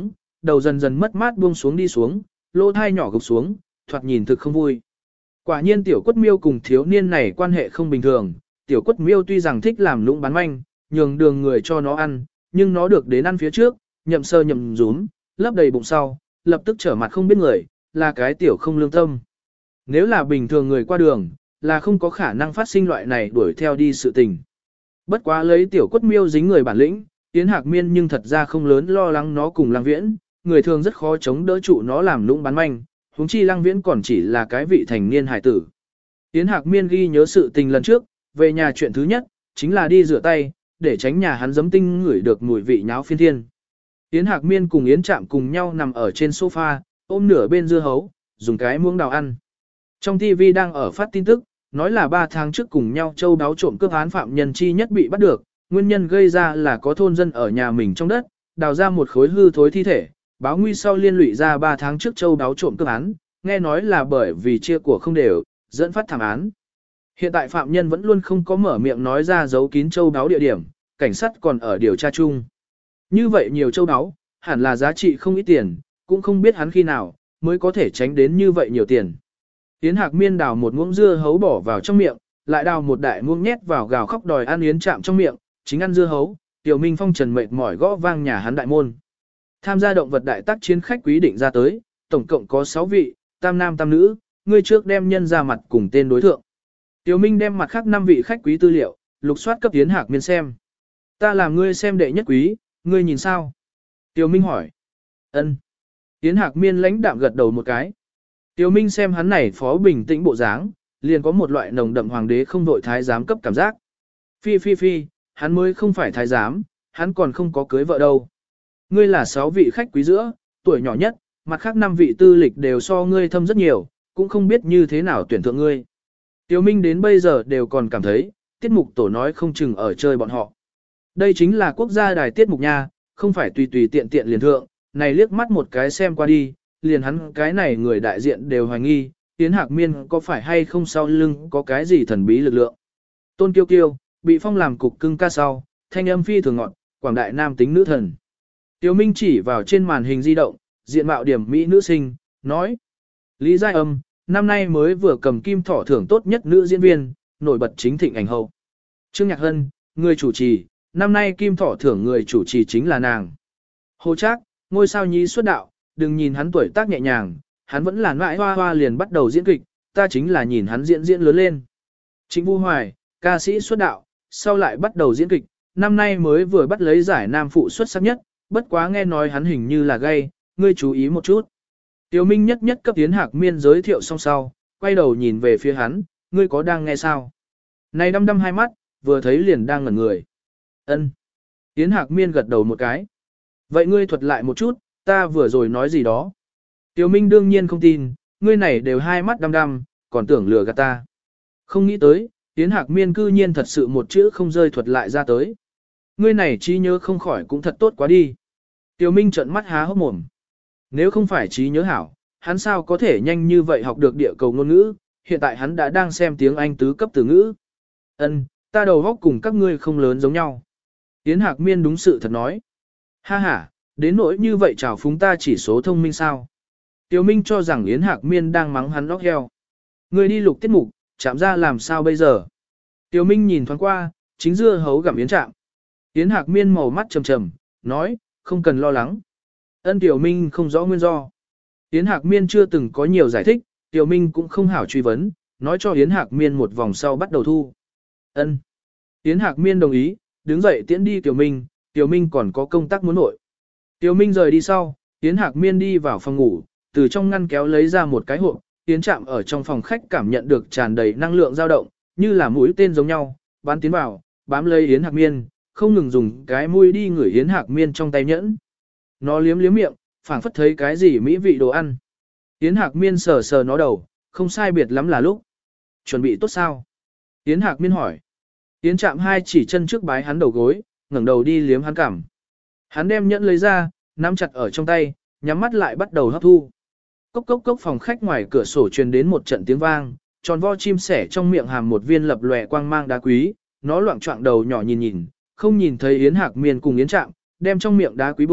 đầu dần dần mất mát buông xuống đi xuống, lỗ thai nhỏ gục xuống, thoạt nhìn thực không vui. Quả nhiên tiểu quất miêu cùng thiếu niên này quan hệ không bình thường, tiểu quất miêu tuy rằng thích làm lũng bán manh, nhường đường người cho nó ăn, nhưng nó được đến ăn phía trước, nhậm sơ nhậm rúm, lấp đầy bụng sau, lập tức trở mặt không biết người, là cái tiểu không lương tâm. Nếu là bình thường người qua đường, là không có khả năng phát sinh loại này đuổi theo đi sự tình. Bất quá lấy tiểu quất miêu dính người bản lĩnh, Yến Hạc Miên nhưng thật ra không lớn lo lắng nó cùng Lăng Viễn, người thường rất khó chống đỡ trụ nó làm lũng bán manh, huống chi Lăng Viễn còn chỉ là cái vị thành niên hải tử. Yến Hạc Miên ghi nhớ sự tình lần trước, về nhà chuyện thứ nhất, chính là đi rửa tay, để tránh nhà hắn giấm tinh ngửi được mùi vị nháo phiên thiên. Yến Hạc Miên cùng Yến Trạm cùng nhau nằm ở trên sofa, ôm nửa bên dưa hấu, dùng cái muỗng đào ăn. Trong ti vi đang ở phát tin tức, nói là ba tháng trước cùng nhau châu đáo trộm cướp án phạm nhân chi nhất bị bắt được, nguyên nhân gây ra là có thôn dân ở nhà mình trong đất, đào ra một khối hư thối thi thể, báo nguy sau liên lụy ra ba tháng trước châu đáo trộm cướp án, nghe nói là bởi vì chia của không đều, dẫn phát thảm án. Hiện tại phạm nhân vẫn luôn không có mở miệng nói ra giấu kín châu đáo địa điểm, cảnh sát còn ở điều tra chung. Như vậy nhiều châu đáo, hẳn là giá trị không ít tiền, cũng không biết hắn khi nào mới có thể tránh đến như vậy nhiều tiền. Yến Hạc Miên đào một muỗng dưa hấu bỏ vào trong miệng, lại đào một đại muỗng nhét vào gào khóc đòi ăn Yến Trạm trong miệng, chính ăn dưa hấu, Tiểu Minh Phong trần mệt mỏi gõ vang nhà hắn đại môn. Tham gia động vật đại tác chiến khách quý định ra tới, tổng cộng có sáu vị, tam nam tam nữ, ngươi trước đem nhân ra mặt cùng tên đối thượng. Tiểu Minh đem mặt khác năm vị khách quý tư liệu, lục soát cấp Yến Hạc Miên xem. Ta làm ngươi xem đệ nhất quý, ngươi nhìn sao? Tiểu Minh hỏi. Ân. Yến Hạc Miên lãnh đạm gật đầu một cái. Tiểu Minh xem hắn này phó bình tĩnh bộ dáng, liền có một loại nồng đậm hoàng đế không đội thái giám cấp cảm giác. Phi phi phi, hắn mới không phải thái giám, hắn còn không có cưới vợ đâu. Ngươi là sáu vị khách quý giữa, tuổi nhỏ nhất, mặt khác năm vị tư lịch đều so ngươi thâm rất nhiều, cũng không biết như thế nào tuyển thượng ngươi. Tiểu Minh đến bây giờ đều còn cảm thấy, tiết mục tổ nói không chừng ở chơi bọn họ. Đây chính là quốc gia đài tiết mục nha, không phải tùy tùy tiện tiện liền thượng, này liếc mắt một cái xem qua đi, liền hắn cái này người đại diện đều hoài nghi, Yến Hạc Miên có phải hay không sau lưng có cái gì thần bí lực lượng. Tôn Kiêu Kiêu, bị phong làm cục cưng ca sau, thanh âm phi thường ngọt, quảng đại nam tính nữ thần. Tiểu Minh chỉ vào trên màn hình di động, diện mạo điểm mỹ nữ sinh, nói. Lý Giai Âm, năm nay mới vừa cầm kim thỏ thưởng tốt nhất nữ diễn viên, nổi bật chính thịnh ảnh hậu. Trương Nhạc Hân, người chủ trì, năm nay kim thỏ thưởng người chủ trì chính là nàng. Hồ Trác, ngôi sao nhi xuất đạo, đừng nhìn hắn tuổi tác nhẹ nhàng, hắn vẫn là nãi hoa hoa liền bắt đầu diễn kịch, ta chính là nhìn hắn diễn diễn lớn lên. Trịnh Vũ Hoài, ca sĩ xuất đạo, sau lại bắt đầu diễn kịch, năm nay mới vừa bắt lấy giải nam phụ xuất sắc nhất, bất quá nghe nói hắn hình như là gay, ngươi chú ý một chút. Tiểu Minh nhất nhất cấp Yến Hạc Miên giới thiệu xong sau, quay đầu nhìn về phía hắn, ngươi có đang nghe sao? Này đăm đăm hai mắt, vừa thấy liền đang ngẩn người. Ân. Yến Hạc Miên gật đầu một cái. Vậy ngươi thuật lại một chút, ta vừa rồi nói gì đó. Tiểu Minh đương nhiên không tin, ngươi này đều hai mắt đăm đăm, còn tưởng lừa gạt ta. Không nghĩ tới, Yến Hạc Miên cư nhiên thật sự một chữ không rơi thuật lại ra tới. Ngươi này trí nhớ không khỏi cũng thật tốt quá đi. Tiểu Minh trợn mắt há hốc mồm. Nếu không phải trí nhớ hảo, hắn sao có thể nhanh như vậy học được địa cầu ngôn ngữ, hiện tại hắn đã đang xem tiếng Anh tứ cấp từ ngữ. Ân, ta đầu óc cùng các ngươi không lớn giống nhau. Yến Hạc Miên đúng sự thật nói. Ha ha, đến nỗi như vậy chào phúng ta chỉ số thông minh sao. Tiểu Minh cho rằng Yến Hạc Miên đang mắng hắn óc heo. Ngươi đi lục tiết mục, chạm ra làm sao bây giờ. Tiểu Minh nhìn thoáng qua, chính dưa hấu gặm Yến Trạm. Yến Hạc Miên màu mắt trầm trầm, nói, không cần lo lắng. Ân Tiểu Minh không rõ nguyên do. Yến Hạc Miên chưa từng có nhiều giải thích, Tiểu Minh cũng không hảo truy vấn, nói cho Yến Hạc Miên một vòng sau bắt đầu thu. Ân. Yến Hạc Miên đồng ý, đứng dậy tiễn đi Tiểu Minh, Tiểu Minh còn có công tác muốn nội. Tiểu Minh rời đi sau, Yến Hạc Miên đi vào phòng ngủ, từ trong ngăn kéo lấy ra một cái hộp, Yến Trạm ở trong phòng khách cảm nhận được tràn đầy năng lượng dao động, như là mũi tên giống nhau, bắn tiến vào, bám lấy Yến Hạc Miên, không ngừng dùng cái mũi đi ngửi Yến Hạc Miên trong tay nhẫn. Nó liếm liếm miệng, phảng phất thấy cái gì mỹ vị đồ ăn. Yến Hạc Miên sờ sờ nó đầu, không sai biệt lắm là lúc. Chuẩn bị tốt sao? Yến Hạc Miên hỏi. Yến Trạm hai chỉ chân trước bái hắn đầu gối, ngẩng đầu đi liếm hắn cằm. Hắn đem nhẫn lấy ra, nắm chặt ở trong tay, nhắm mắt lại bắt đầu hấp thu. Cốc cốc cốc phòng khách ngoài cửa sổ truyền đến một trận tiếng vang, tròn vo chim sẻ trong miệng hàm một viên lập lòe quang mang đá quý, nó loạng choạng đầu nhỏ nhìn nhìn, không nhìn thấy Yến Hạc Miên cùng Yến Trạm, đem trong miệng đá quý bông,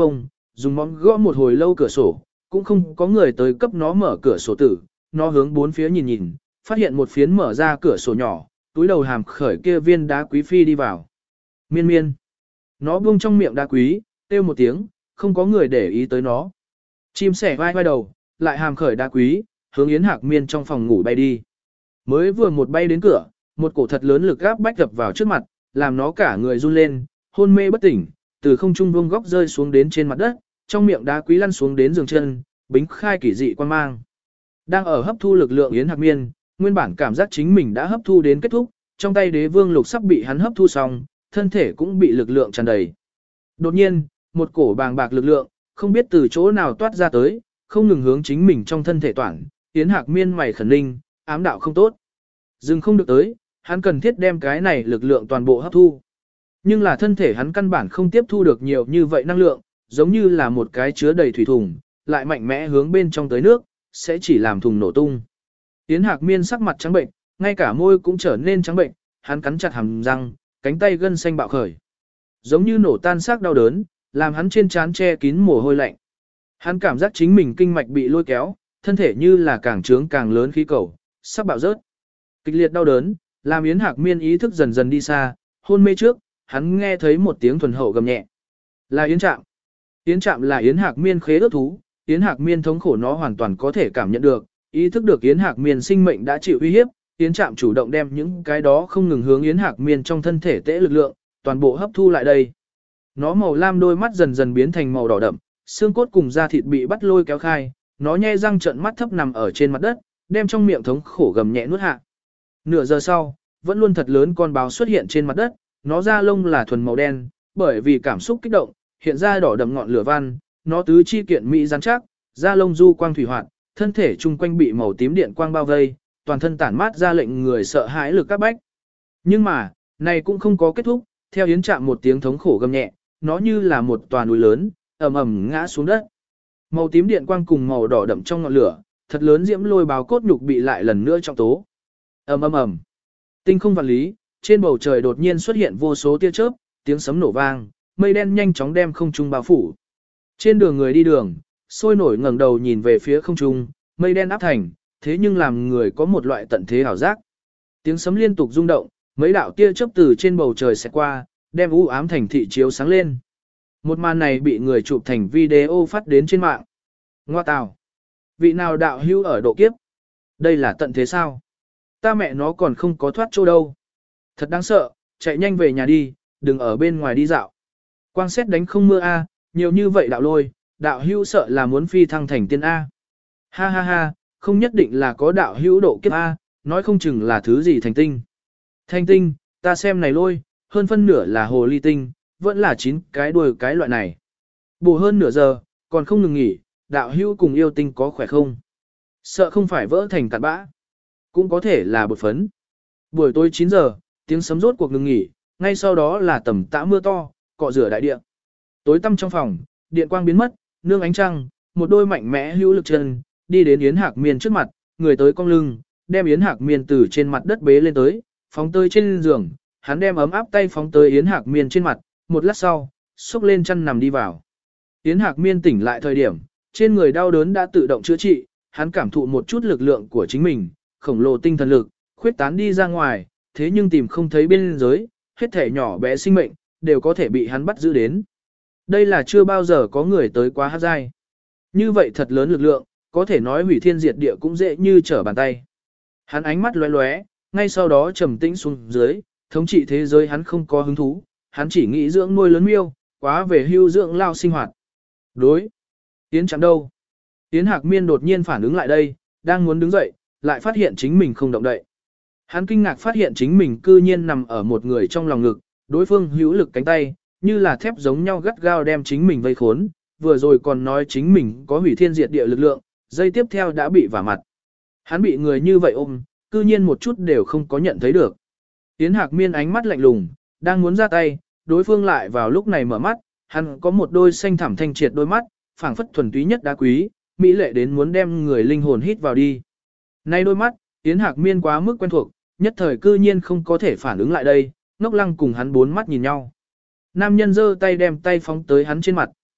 dùng móng gõ một hồi lâu cửa sổ, cũng không có người tới cấp nó mở cửa sổ tử, nó hướng bốn phía nhìn nhìn, phát hiện một phiến mở ra cửa sổ nhỏ, túi đầu hàm khởi kia viên đá quý phi đi vào. Miên miên. Nó buông trong miệng đá quý, kêu một tiếng, không có người để ý tới nó. Chim sẻ vai vai đầu, lại hàm khởi đá quý, hướng Yến Hạc Miên trong phòng ngủ bay đi. Mới vừa một bay đến cửa, một cổ thật lớn lực gáp bách gập vào trước mặt, làm nó cả người run lên, hôn mê bất tỉnh, từ không trung vuông góc rơi xuống đến trên mặt đất, trong miệng đá quý lăn xuống đến giường chân, bính khai kỳ dị quan mang. Đang ở hấp thu lực lượng Yến Hạc Miên, nguyên bản cảm giác chính mình đã hấp thu đến kết thúc, trong tay đế vương lục sắp bị hắn hấp thu xong, thân thể cũng bị lực lượng tràn đầy. Đột nhiên, một cổ bàng bạc lực lượng, không biết từ chỗ nào toát ra tới, không ngừng hướng chính mình trong thân thể toàn, Yến Hạc Miên mày khẩn ninh, ám đạo không tốt. Dừng không được tới, hắn cần thiết đem cái này lực lượng toàn bộ hấp thu. Nhưng là thân thể hắn căn bản không tiếp thu được nhiều như vậy năng lượng, giống như là một cái chứa đầy thủy thùng, lại mạnh mẽ hướng bên trong tới nước, sẽ chỉ làm thùng nổ tung. Yến Hạc Miên sắc mặt trắng bệnh, ngay cả môi cũng trở nên trắng bệnh, hắn cắn chặt hàm răng, cánh tay gân xanh bạo khởi. Giống như nổ tan xác đau đớn, làm hắn trên trán che kín mồ hôi lạnh. Hắn cảm giác chính mình kinh mạch bị lôi kéo, thân thể như là càng trướng càng lớn khí cầu, sắp bạo rớt. Kịch liệt đau đớn, làm Yến Hạc Miên ý thức dần dần đi xa, hôn mê trước, hắn nghe thấy một tiếng thuần hậu gầm nhẹ. Là Yến Trạm. Yến Trạm là Yến Hạc Miên khế ước thú, Yến Hạc Miên thống khổ nó hoàn toàn có thể cảm nhận được, ý thức được Yến Hạc Miên sinh mệnh đã chịu uy hiếp, Yến Trạm chủ động đem những cái đó không ngừng hướng Yến Hạc Miên trong thân thể tễ lực lượng, toàn bộ hấp thu lại đây. Nó màu lam đôi mắt dần dần biến thành màu đỏ đậm, xương cốt cùng da thịt bị bắt lôi kéo khai, nó nhe răng trợn mắt thấp nằm ở trên mặt đất, đem trong miệng thống khổ gầm nhẹ nuốt hạ. Nửa giờ sau, vẫn luôn thật lớn con báo xuất hiện trên mặt đất, nó da lông là thuần màu đen, bởi vì cảm xúc kích động, hiện ra đỏ đậm ngọn lửa văn, nó tứ chi kiện mỹ rắn chắc, da lông du quang thủy hoạt, thân thể chung quanh bị màu tím điện quang bao vây, toàn thân tản mát ra lệnh người sợ hãi lực các bách. Nhưng mà, này cũng không có kết thúc, theo Yến Trạm một tiếng thống khổ gầm nhẹ, nó như là một tòa núi lớn, ầm ầm ngã xuống đất. Màu tím điện quang cùng màu đỏ đậm trong ngọn lửa, thật lớn diễm lôi báo cốt nhục bị lại lần nữa trọng tố. Ầm ầm ầm. Tinh không vạn lý, trên bầu trời đột nhiên xuất hiện vô số tia chớp, tiếng sấm nổ vang, mây đen nhanh chóng đem không trung bao phủ. Trên đường người đi đường, sôi nổi ngẩng đầu nhìn về phía không trung, mây đen áp thành, thế nhưng làm người có một loại tận thế ảo giác. Tiếng sấm liên tục rung động, mấy đạo tia chớp từ trên bầu trời sẽ qua, đem u ám thành thị chiếu sáng lên. Một màn này bị người chụp thành video phát đến trên mạng. Ngoa tào! Vị nào đạo hưu ở độ kiếp? Đây là tận thế sao? Ta mẹ nó còn không có thoát chỗ đâu. Thật đáng sợ, chạy nhanh về nhà đi, đừng ở bên ngoài đi dạo. Quang xét đánh không mưa a, nhiều như vậy đạo lôi, đạo hưu sợ là muốn phi thăng thành tiên A. Ha ha ha, không nhất định là có đạo hữu độ kiếp A, nói không chừng là thứ gì thành tinh. Thành tinh, ta xem này lôi, hơn phân nửa là hồ ly tinh, vẫn là chín cái đuôi cái loại này. Bù hơn nửa giờ, còn không ngừng nghỉ, đạo hữu cùng yêu tinh có khỏe không? Sợ không phải vỡ thành cặn bã. Cũng có thể là bột phấn. Buổi tối chín giờ, tiếng sấm rốt cuộc ngừng nghỉ, ngay sau đó là tầm tã mưa to, cọ rửa đại địa. Tối tăm trong phòng, điện quang biến mất, nương ánh trăng, một đôi mạnh mẽ hữu lực chân, đi đến Yến Hạc Miên trước mặt, người tới cong lưng, đem Yến Hạc Miên từ trên mặt đất bế lên tới, phóng tới trên giường, hắn đem ấm áp tay phóng tới Yến Hạc Miên trên mặt, một lát sau, xúc lên chăn nằm đi vào. Yến Hạc Miên tỉnh lại thời điểm, trên người đau đớn đã tự động chữa trị, hắn cảm thụ một chút lực lượng của chính mình, khổng lồ tinh thần lực, khuyết tán đi ra ngoài, thế nhưng tìm không thấy bên dưới, hết thể nhỏ bé sinh mệnh, đều có thể bị hắn bắt giữ đến. Đây là chưa bao giờ có người tới quá hát giai. Như vậy thật lớn lực lượng, có thể nói hủy thiên diệt địa cũng dễ như trở bàn tay. Hắn ánh mắt lóe lóe, ngay sau đó trầm tĩnh xuống dưới, thống trị thế giới hắn không có hứng thú, hắn chỉ nghĩ dưỡng nuôi lớn miêu, quá về hưu dưỡng lao sinh hoạt. Đối. Yến Trạm đâu? Yến Hạc Miên đột nhiên phản ứng lại đây, đang muốn đứng dậy, lại phát hiện chính mình không động đậy. Hắn kinh ngạc phát hiện chính mình cư nhiên nằm ở một người trong lòng ngực, đối phương hữu lực cánh tay, như là thép giống nhau gắt gao đem chính mình vây khốn, vừa rồi còn nói chính mình có hủy thiên diệt địa lực lượng, giây tiếp theo đã bị vả mặt. Hắn bị người như vậy ôm, cư nhiên một chút đều không có nhận thấy được. Yến Hạc Miên ánh mắt lạnh lùng, đang muốn ra tay, đối phương lại vào lúc này mở mắt, hắn có một đôi xanh thẳm thanh triệt đôi mắt, phảng phất thuần túy nhất đá quý, mỹ lệ đến muốn đem người linh hồn hít vào đi. Nay đôi mắt, Yến Hạc Miên quá mức quen thuộc, nhất thời cư nhiên không có thể phản ứng lại đây, ngốc lăng cùng hắn bốn mắt nhìn nhau. Nam nhân giơ tay đem tay phóng tới hắn trên mặt,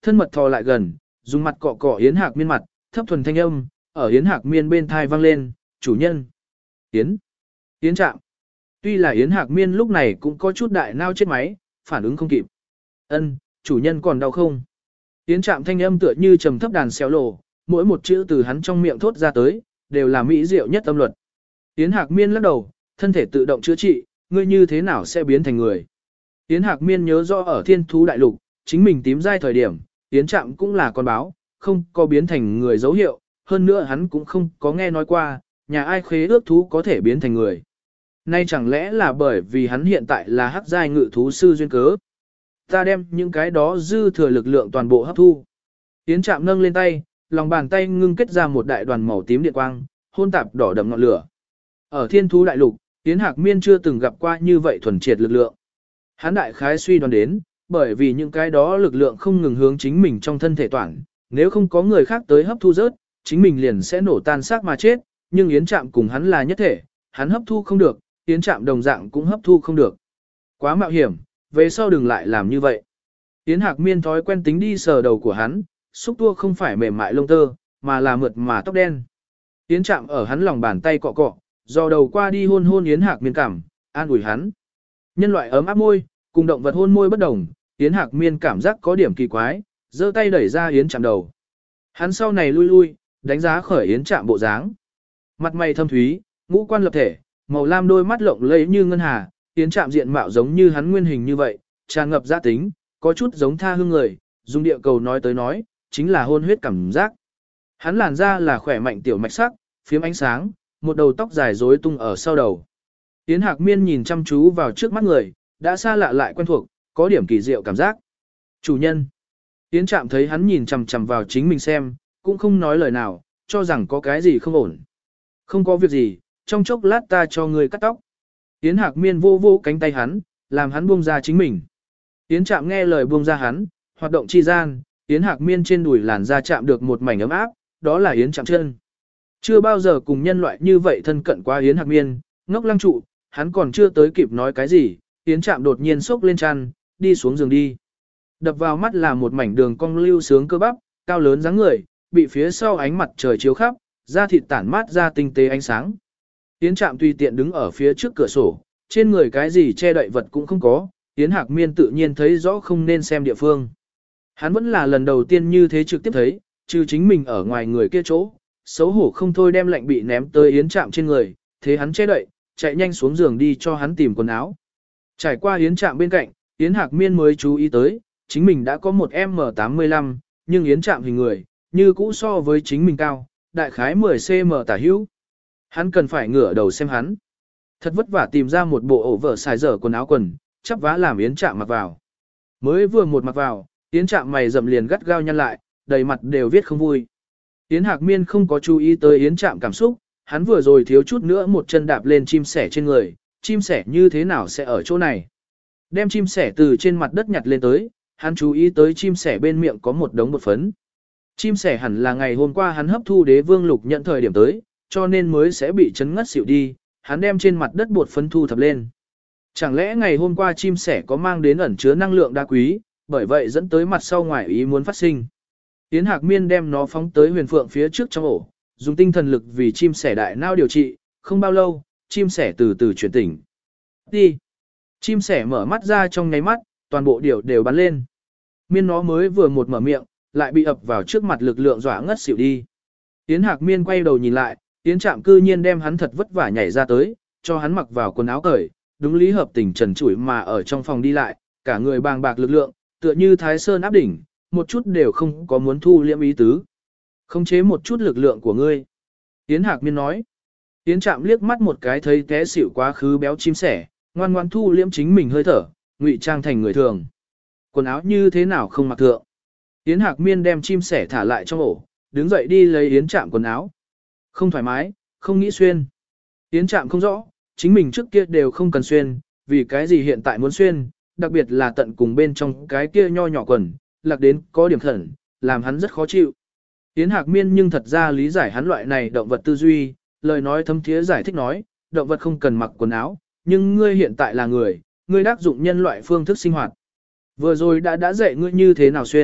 thân mật thò lại gần, dùng mặt cọ cọ Yến Hạc Miên mặt, thấp thuần thanh âm, ở Yến Hạc Miên bên thai vang lên, chủ nhân. Yến. Yến Trạm. Tuy là Yến Hạc Miên lúc này cũng có chút đại nao chết máy, phản ứng không kịp. Ân, chủ nhân còn đau không? Yến Trạm thanh âm tựa như trầm thấp đàn xéo lộ, mỗi một chữ từ hắn trong miệng thốt ra tới, đều là mỹ diệu nhất âm luật. Yến Hạc Miên lắc đầu, thân thể tự động chữa trị, ngươi như thế nào sẽ biến thành người? Yến Hạc Miên nhớ rõ ở Thiên Thú Đại Lục, chính mình tím giai thời điểm, Yến Trạm cũng là con báo, không có biến thành người dấu hiệu, hơn nữa hắn cũng không có nghe nói qua, nhà ai khế ước thú có thể biến thành người. Nay chẳng lẽ là bởi vì hắn hiện tại là hắc giai ngự thú sư duyên cớ? Ta đem những cái đó dư thừa lực lượng toàn bộ hấp thu. Yến Trạm nâng lên tay, lòng bàn tay ngưng kết ra một đại đoàn màu tím điện quang, hôn tạp đỏ đậm ngọn lửa. Ở Thiên Thú Đại Lục, Yến Hạc Miên chưa từng gặp qua như vậy thuần triệt lực lượng. Hắn đại khái suy đoán đến, bởi vì những cái đó lực lượng không ngừng hướng chính mình trong thân thể toàn, nếu không có người khác tới hấp thu rớt, chính mình liền sẽ nổ tan xác mà chết, nhưng Yến Trạm cùng hắn là nhất thể, hắn hấp thu không được, Yến Trạm đồng dạng cũng hấp thu không được. Quá mạo hiểm, về sau đừng lại làm như vậy. Yến Hạc Miên thói quen tính đi sờ đầu của hắn, xúc tua không phải mềm mại lông tơ, mà là mượt mà tóc đen. Yến Trạm ở hắn lòng bàn tay cọ cọ, dò đầu qua đi hôn hôn Yến Hạc Miên cảm, an ủi hắn. Nhân loại ấm áp môi, cùng động vật hôn môi bất đồng, Yến Hạc Miên cảm giác có điểm kỳ quái, giơ tay đẩy ra Yến Trạm đầu. Hắn sau này lui lui, đánh giá khởi Yến Trạm bộ dáng. Mặt mày thâm thúy, ngũ quan lập thể, màu lam đôi mắt lộng lẫy như ngân hà, Yến Trạm diện mạo giống như hắn nguyên hình như vậy, tràn ngập gia tính, có chút giống tha hương người, dùng địa cầu nói tới nói, chính là hôn huyết cảm giác. Hắn làn da là khỏe mạnh tiểu mạch sắc, phiếm ánh sáng, một đầu tóc dài rối tung ở sau đầu. Yến Hạc Miên nhìn chăm chú vào trước mắt người, đã xa lạ lại quen thuộc, có điểm kỳ diệu cảm giác. Chủ nhân. Yến Trạm thấy hắn nhìn chằm chằm vào chính mình xem, cũng không nói lời nào, cho rằng có cái gì không ổn. Không có việc gì, trong chốc lát ta cho ngươi cắt tóc. Yến Hạc Miên vô vô cánh tay hắn, làm hắn buông ra chính mình. Yến Trạm nghe lời buông ra hắn, hoạt động chi gian, Yến Hạc Miên trên đùi làn da chạm được một mảnh ấm áp, đó là Yến Trạm chân. Chưa bao giờ cùng nhân loại như vậy thân cận qua Yến Hạc Miên, ngốc lăng trụ, hắn còn chưa tới kịp nói cái gì, Yến Trạm đột nhiên xốc lên chăn, đi xuống giường đi. Đập vào mắt là một mảnh đường cong lưu sướng cơ bắp, cao lớn dáng người, bị phía sau ánh mặt trời chiếu khắp, da thịt tản mát ra tinh tế ánh sáng. Yến Trạm tùy tiện đứng ở phía trước cửa sổ, trên người cái gì che đậy vật cũng không có, Yến Hạc Miên tự nhiên thấy rõ không nên xem địa phương. Hắn vẫn là lần đầu tiên như thế trực tiếp thấy, trừ chính mình ở ngoài người kia chỗ, xấu hổ không thôi đem lệnh bị ném tới Yến Trạm trên người, thế hắn che đậy, chạy nhanh xuống giường đi cho hắn tìm quần áo. Trải qua Yến Trạm bên cạnh, Yến Hạc Miên mới chú ý tới, chính mình đã có một em em tám mươi lăm, nhưng Yến Trạm hình người, như cũ so với chính mình cao, đại khái mười xăng ti mét tả hữu. Hắn cần phải ngửa đầu xem hắn. Thật vất vả tìm ra một bộ ổ vở xài dở quần áo quần, chắp vá làm Yến Trạm mặc vào. Mới vừa một mặc vào, Yến Trạm mày rậm liền gắt gao nhăn lại, đầy mặt đều viết không vui. Yến Hạc Miên không có chú ý tới Yến Trạm cảm xúc, hắn vừa rồi thiếu chút nữa một chân đạp lên chim sẻ trên người, chim sẻ như thế nào sẽ ở chỗ này. Đem chim sẻ từ trên mặt đất nhặt lên tới, hắn chú ý tới chim sẻ bên miệng có một đống bột phấn. Chim sẻ hẳn là ngày hôm qua hắn hấp thu đế vương lục nhận thời điểm tới, cho nên mới sẽ bị chấn ngất xỉu đi, hắn đem trên mặt đất bột phấn thu thập lên. Chẳng lẽ ngày hôm qua chim sẻ có mang đến ẩn chứa năng lượng đá quý, bởi vậy dẫn tới mặt sau ngoài ý muốn phát sinh. Yến Hạc Miên đem nó phóng tới huyền phượng phía trước trong ổ, dùng tinh thần lực vì chim sẻ đại não điều trị, không bao lâu, chim sẻ từ từ chuyển tỉnh. Đi! Chim sẻ mở mắt ra trong nháy mắt, toàn bộ điểu đều bắn lên. Miên nó mới vừa một mở miệng, lại bị ập vào trước mặt lực lượng dọa ngất xỉu đi. Yến Hạc Miên quay đầu nhìn lại, Yến Trạm cư nhiên đem hắn thật vất vả nhảy ra tới, cho hắn mặc vào quần áo cởi, đúng lý hợp tình trần trụi mà ở trong phòng đi lại, cả người bàng bạc lực lượng, tựa như Thái Sơn áp đỉnh, một chút đều không có muốn thu liễm ý tứ. Khống chế một chút lực lượng của ngươi. Yến Hạc Miên nói. Yến Trạm liếc mắt một cái thấy té xỉu quá khứ béo chim sẻ, ngoan ngoan thu liễm chính mình hơi thở, ngụy trang thành người thường. Quần áo như thế nào không mặc thượng. Yến Hạc Miên đem chim sẻ thả lại trong ổ, đứng dậy đi lấy Yến Trạm quần áo. Không thoải mái, không nghĩ xuyên. Yến Trạm không rõ, chính mình trước kia đều không cần xuyên, vì cái gì hiện tại muốn xuyên, đặc biệt là tận cùng bên trong cái kia nho nhỏ quần, lạc đến có điểm khẩn, làm hắn rất khó chịu. Yến Hạc Miên nhưng thật ra lý giải hắn loại này động vật tư duy, lời nói thâm thiế giải thích nói, động vật không cần mặc quần áo, nhưng ngươi hiện tại là người, ngươi đắc dụng nhân loại phương thức sinh hoạt. Vừa rồi đã đã dạy ngươi như thế nào xuyên,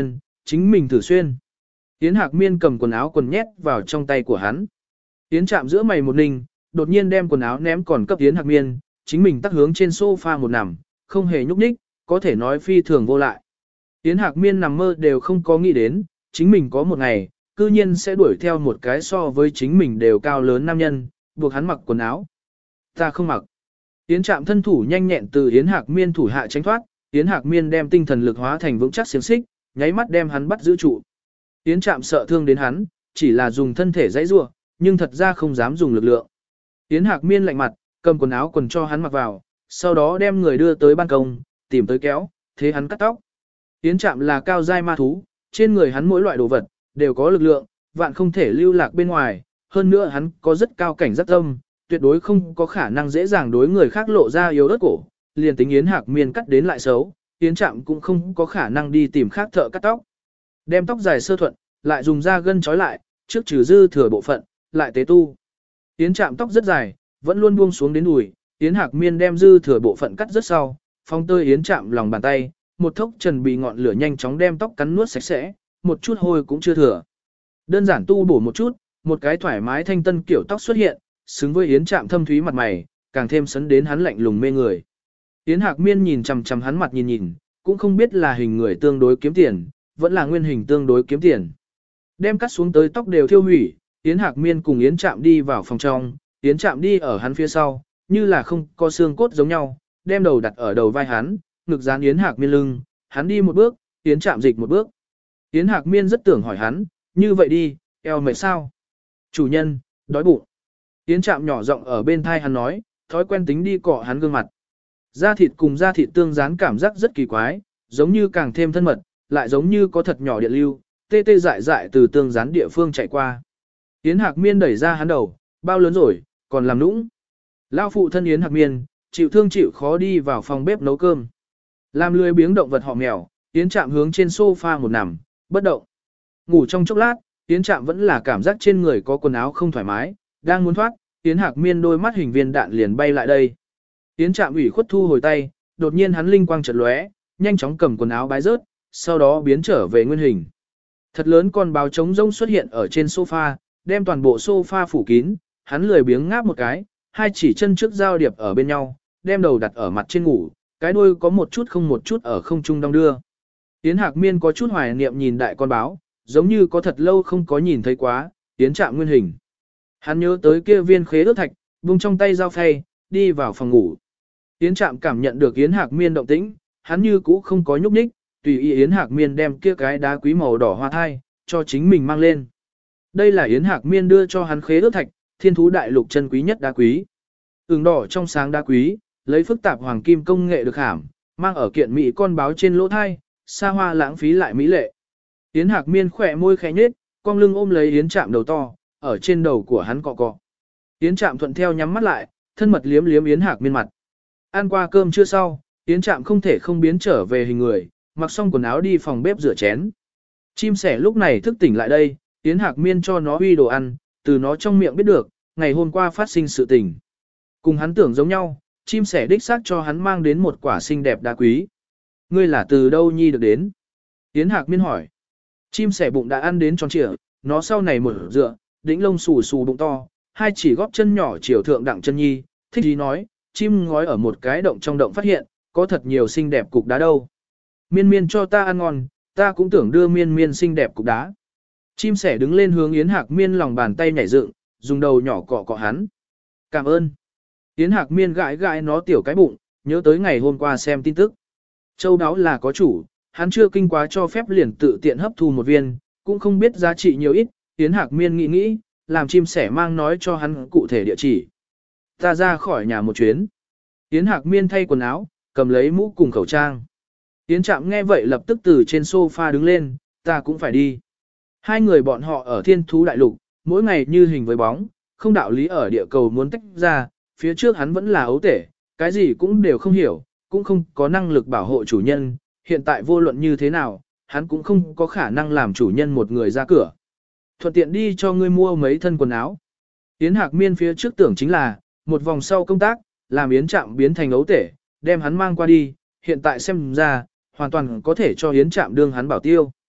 chính mình thử xuyên. Yến Hạc Miên cầm quần áo quần nhét vào trong tay của hắn. Yến Trạm giữa mày một ninh, đột nhiên đem quần áo ném còn cấp Yến Hạc Miên, chính mình tắc hướng trên sofa một nằm, không hề nhúc nhích, có thể nói phi thường vô lại. Yến Hạc Miên nằm mơ đều không có nghĩ đến, chính mình có một ngày, cư nhiên sẽ đuổi theo một cái so với chính mình đều cao lớn nam nhân, buộc hắn mặc quần áo. Ta không mặc. Yến Trạm thân thủ nhanh nhẹn từ Yến Hạc Miên thủ hạ tránh thoát, Yến Hạc Miên đem tinh thần lực hóa thành vững chắc xiềng xích, nháy mắt đem hắn bắt giữ trụ. Yến Trạm sợ thương đến hắn, chỉ là dùng thân thể dãy rủa, nhưng thật ra không dám dùng lực lượng. Yến Hạc Miên lạnh mặt, cầm quần áo quần cho hắn mặc vào, sau đó đem người đưa tới ban công, tìm tới kéo, thế hắn cắt tóc. Yến Trạm là cao giai ma thú, trên người hắn mỗi loại đồ vật đều có lực lượng, vạn không thể lưu lạc bên ngoài, hơn nữa hắn có rất cao cảnh giác tâm, tuyệt đối không có khả năng dễ dàng đối người khác lộ ra yếu ớt cổ, liền tính Yến Hạc Miên cắt đến lại xấu, Yến Trạm cũng không có khả năng đi tìm khác thợ cắt tóc. Đem tóc dài sơ thuận, lại dùng da gân trói lại, trước trừ dư thừa bộ phận, lại tế tu. Yến Trạm tóc rất dài, vẫn luôn buông xuống đến đùi, Yến Hạc Miên đem dư thừa bộ phận cắt rất sau, phong tơi Yến Trạm lòng bàn tay, một thốc trần bị ngọn lửa nhanh chóng đem tóc cắn nuốt sạch sẽ, một chút hôi cũng chưa thừa. Đơn giản tu bổ một chút, một cái thoải mái thanh tân kiểu tóc xuất hiện, xứng với Yến Trạm thâm thúy mặt mày, càng thêm sấn đến hắn lạnh lùng mê người. Yến Hạc Miên nhìn chằm chằm hắn mặt nhìn nhìn, cũng không biết là hình người tương đối kiếm tiền, vẫn là nguyên hình tương đối kiếm tiền. Đem cắt xuống tới tóc đều thiêu hủy, Yến Hạc Miên cùng Yến Trạm đi vào phòng trong, Yến Trạm đi ở hắn phía sau, như là không có xương cốt giống nhau, đem đầu đặt ở đầu vai hắn, ngực dán Yến Hạc Miên lưng, hắn đi một bước, Yến Trạm dịch một bước. Yến Hạc Miên rất tưởng hỏi hắn, như vậy đi, eo mệt sao? Chủ nhân, đói bụng. Yến Trạm nhỏ giọng ở bên thai hắn nói, thói quen tính đi cọ hắn gương mặt. Da thịt cùng da thịt tương dán cảm giác rất kỳ quái, giống như càng thêm thân mật, lại giống như có thật nhỏ điện lưu, tê tê dại dại từ tương dán địa phương chạy qua. Yến Hạc Miên đẩy ra hắn đầu, bao lớn rồi, còn làm nũng. Lao phụ thân Yến Hạc Miên, chịu thương chịu khó đi vào phòng bếp nấu cơm. Làm lười biếng động vật họ mèo, Yến Trạm hướng trên sofa một nằm, bất động. Ngủ trong chốc lát, Yến Trạm vẫn là cảm giác trên người có quần áo không thoải mái, đang muốn thoát, Yến Hạc Miên đôi mắt hình viên đạn liền bay lại đây. Yến Trạm ủy khuất thu hồi tay, đột nhiên hắn linh quang chợt lóe, nhanh chóng cầm quần áo bái rớt, sau đó biến trở về nguyên hình. Thật lớn con báo trống rông xuất hiện ở trên sofa, đem toàn bộ sofa phủ kín, hắn lười biếng ngáp một cái, hai chỉ chân trước giao điệp ở bên nhau, đem đầu đặt ở mặt trên ngủ, cái đuôi có một chút không một chút ở không trung đong đưa. Yến Hạc Miên có chút hoài niệm nhìn đại con báo, giống như có thật lâu không có nhìn thấy quá, Yến Trạm nguyên hình. Hắn nhớ tới kia viên khế ước thạch, buông trong tay dao phay, đi vào phòng ngủ. Yến Trạm cảm nhận được Yến Hạc Miên động tĩnh, hắn như cũ không có nhúc nhích, tùy ý Yến Hạc Miên đem kia cái đá quý màu đỏ hoa thai, cho chính mình mang lên. Đây là Yến Hạc Miên đưa cho hắn khế ước thạch, thiên thú đại lục chân quý nhất đá quý. Ửng đỏ trong sáng đá quý, lấy phức tạp hoàng kim công nghệ được hàm, mang ở kiện mỹ con báo trên lỗ thai, xa hoa lãng phí lại mỹ lệ. Yến Hạc Miên khỏe môi khẽ nhếch, cong lưng ôm lấy Yến Trạm đầu to, ở trên đầu của hắn cọ cọ. Yến Trạm thuận theo nhắm mắt lại, thân mật liếm liếm Yến Hạc Miên mặt. Ăn qua cơm trưa sau, Yến Trạm không thể không biến trở về hình người, mặc xong quần áo đi phòng bếp rửa chén. Chim sẻ lúc này thức tỉnh lại đây, Yến Hạc Miên cho nó uy đồ ăn, từ nó trong miệng biết được, ngày hôm qua phát sinh sự tình. Cùng hắn tưởng giống nhau, chim sẻ đích xác cho hắn mang đến một quả xinh đẹp đá quý. Ngươi là từ đâu nhi được đến? Yến Hạc Miên hỏi. Chim sẻ bụng đã ăn đến tròn trịa, nó sau này mở dựa, đĩnh lông xù xù bụng to, hai chỉ góp chân nhỏ chiều thượng đặng chân nhi, thích gì nói, chim ngói ở một cái động trong động phát hiện, có thật nhiều xinh đẹp cục đá đâu. Miên miên cho ta ăn ngon, ta cũng tưởng đưa miên miên xinh đẹp cục đá. Chim sẻ đứng lên hướng Yến Hạc Miên lòng bàn tay nhảy dựng, dùng đầu nhỏ cọ cọ hắn. Cảm ơn. Yến Hạc Miên gãi gãi nó tiểu cái bụng, nhớ tới ngày hôm qua xem tin tức. Châu đáo là có chủ, hắn chưa kinh quá cho phép liền tự tiện hấp thu một viên, cũng không biết giá trị nhiều ít. Yến Hạc Miên nghĩ nghĩ, làm chim sẻ mang nói cho hắn cụ thể địa chỉ. Ta ra khỏi nhà một chuyến. Yến Hạc Miên thay quần áo, cầm lấy mũ cùng khẩu trang. Yến Trạm nghe vậy lập tức từ trên sofa đứng lên, ta cũng phải đi. Hai người bọn họ ở thiên thú đại lục, mỗi ngày như hình với bóng, không đạo lý ở địa cầu muốn tách ra, phía trước hắn vẫn là ấu tể, cái gì cũng đều không hiểu, cũng không có năng lực bảo hộ chủ nhân, hiện tại vô luận như thế nào, hắn cũng không có khả năng làm chủ nhân một người ra cửa. Thuận tiện đi cho ngươi mua mấy thân quần áo. Yến Hạc Miên phía trước tưởng chính là, một vòng sau công tác, làm Yến Trạm biến thành ấu tể, đem hắn mang qua đi, hiện tại xem ra, hoàn toàn có thể cho Yến Trạm đương hắn bảo tiêu.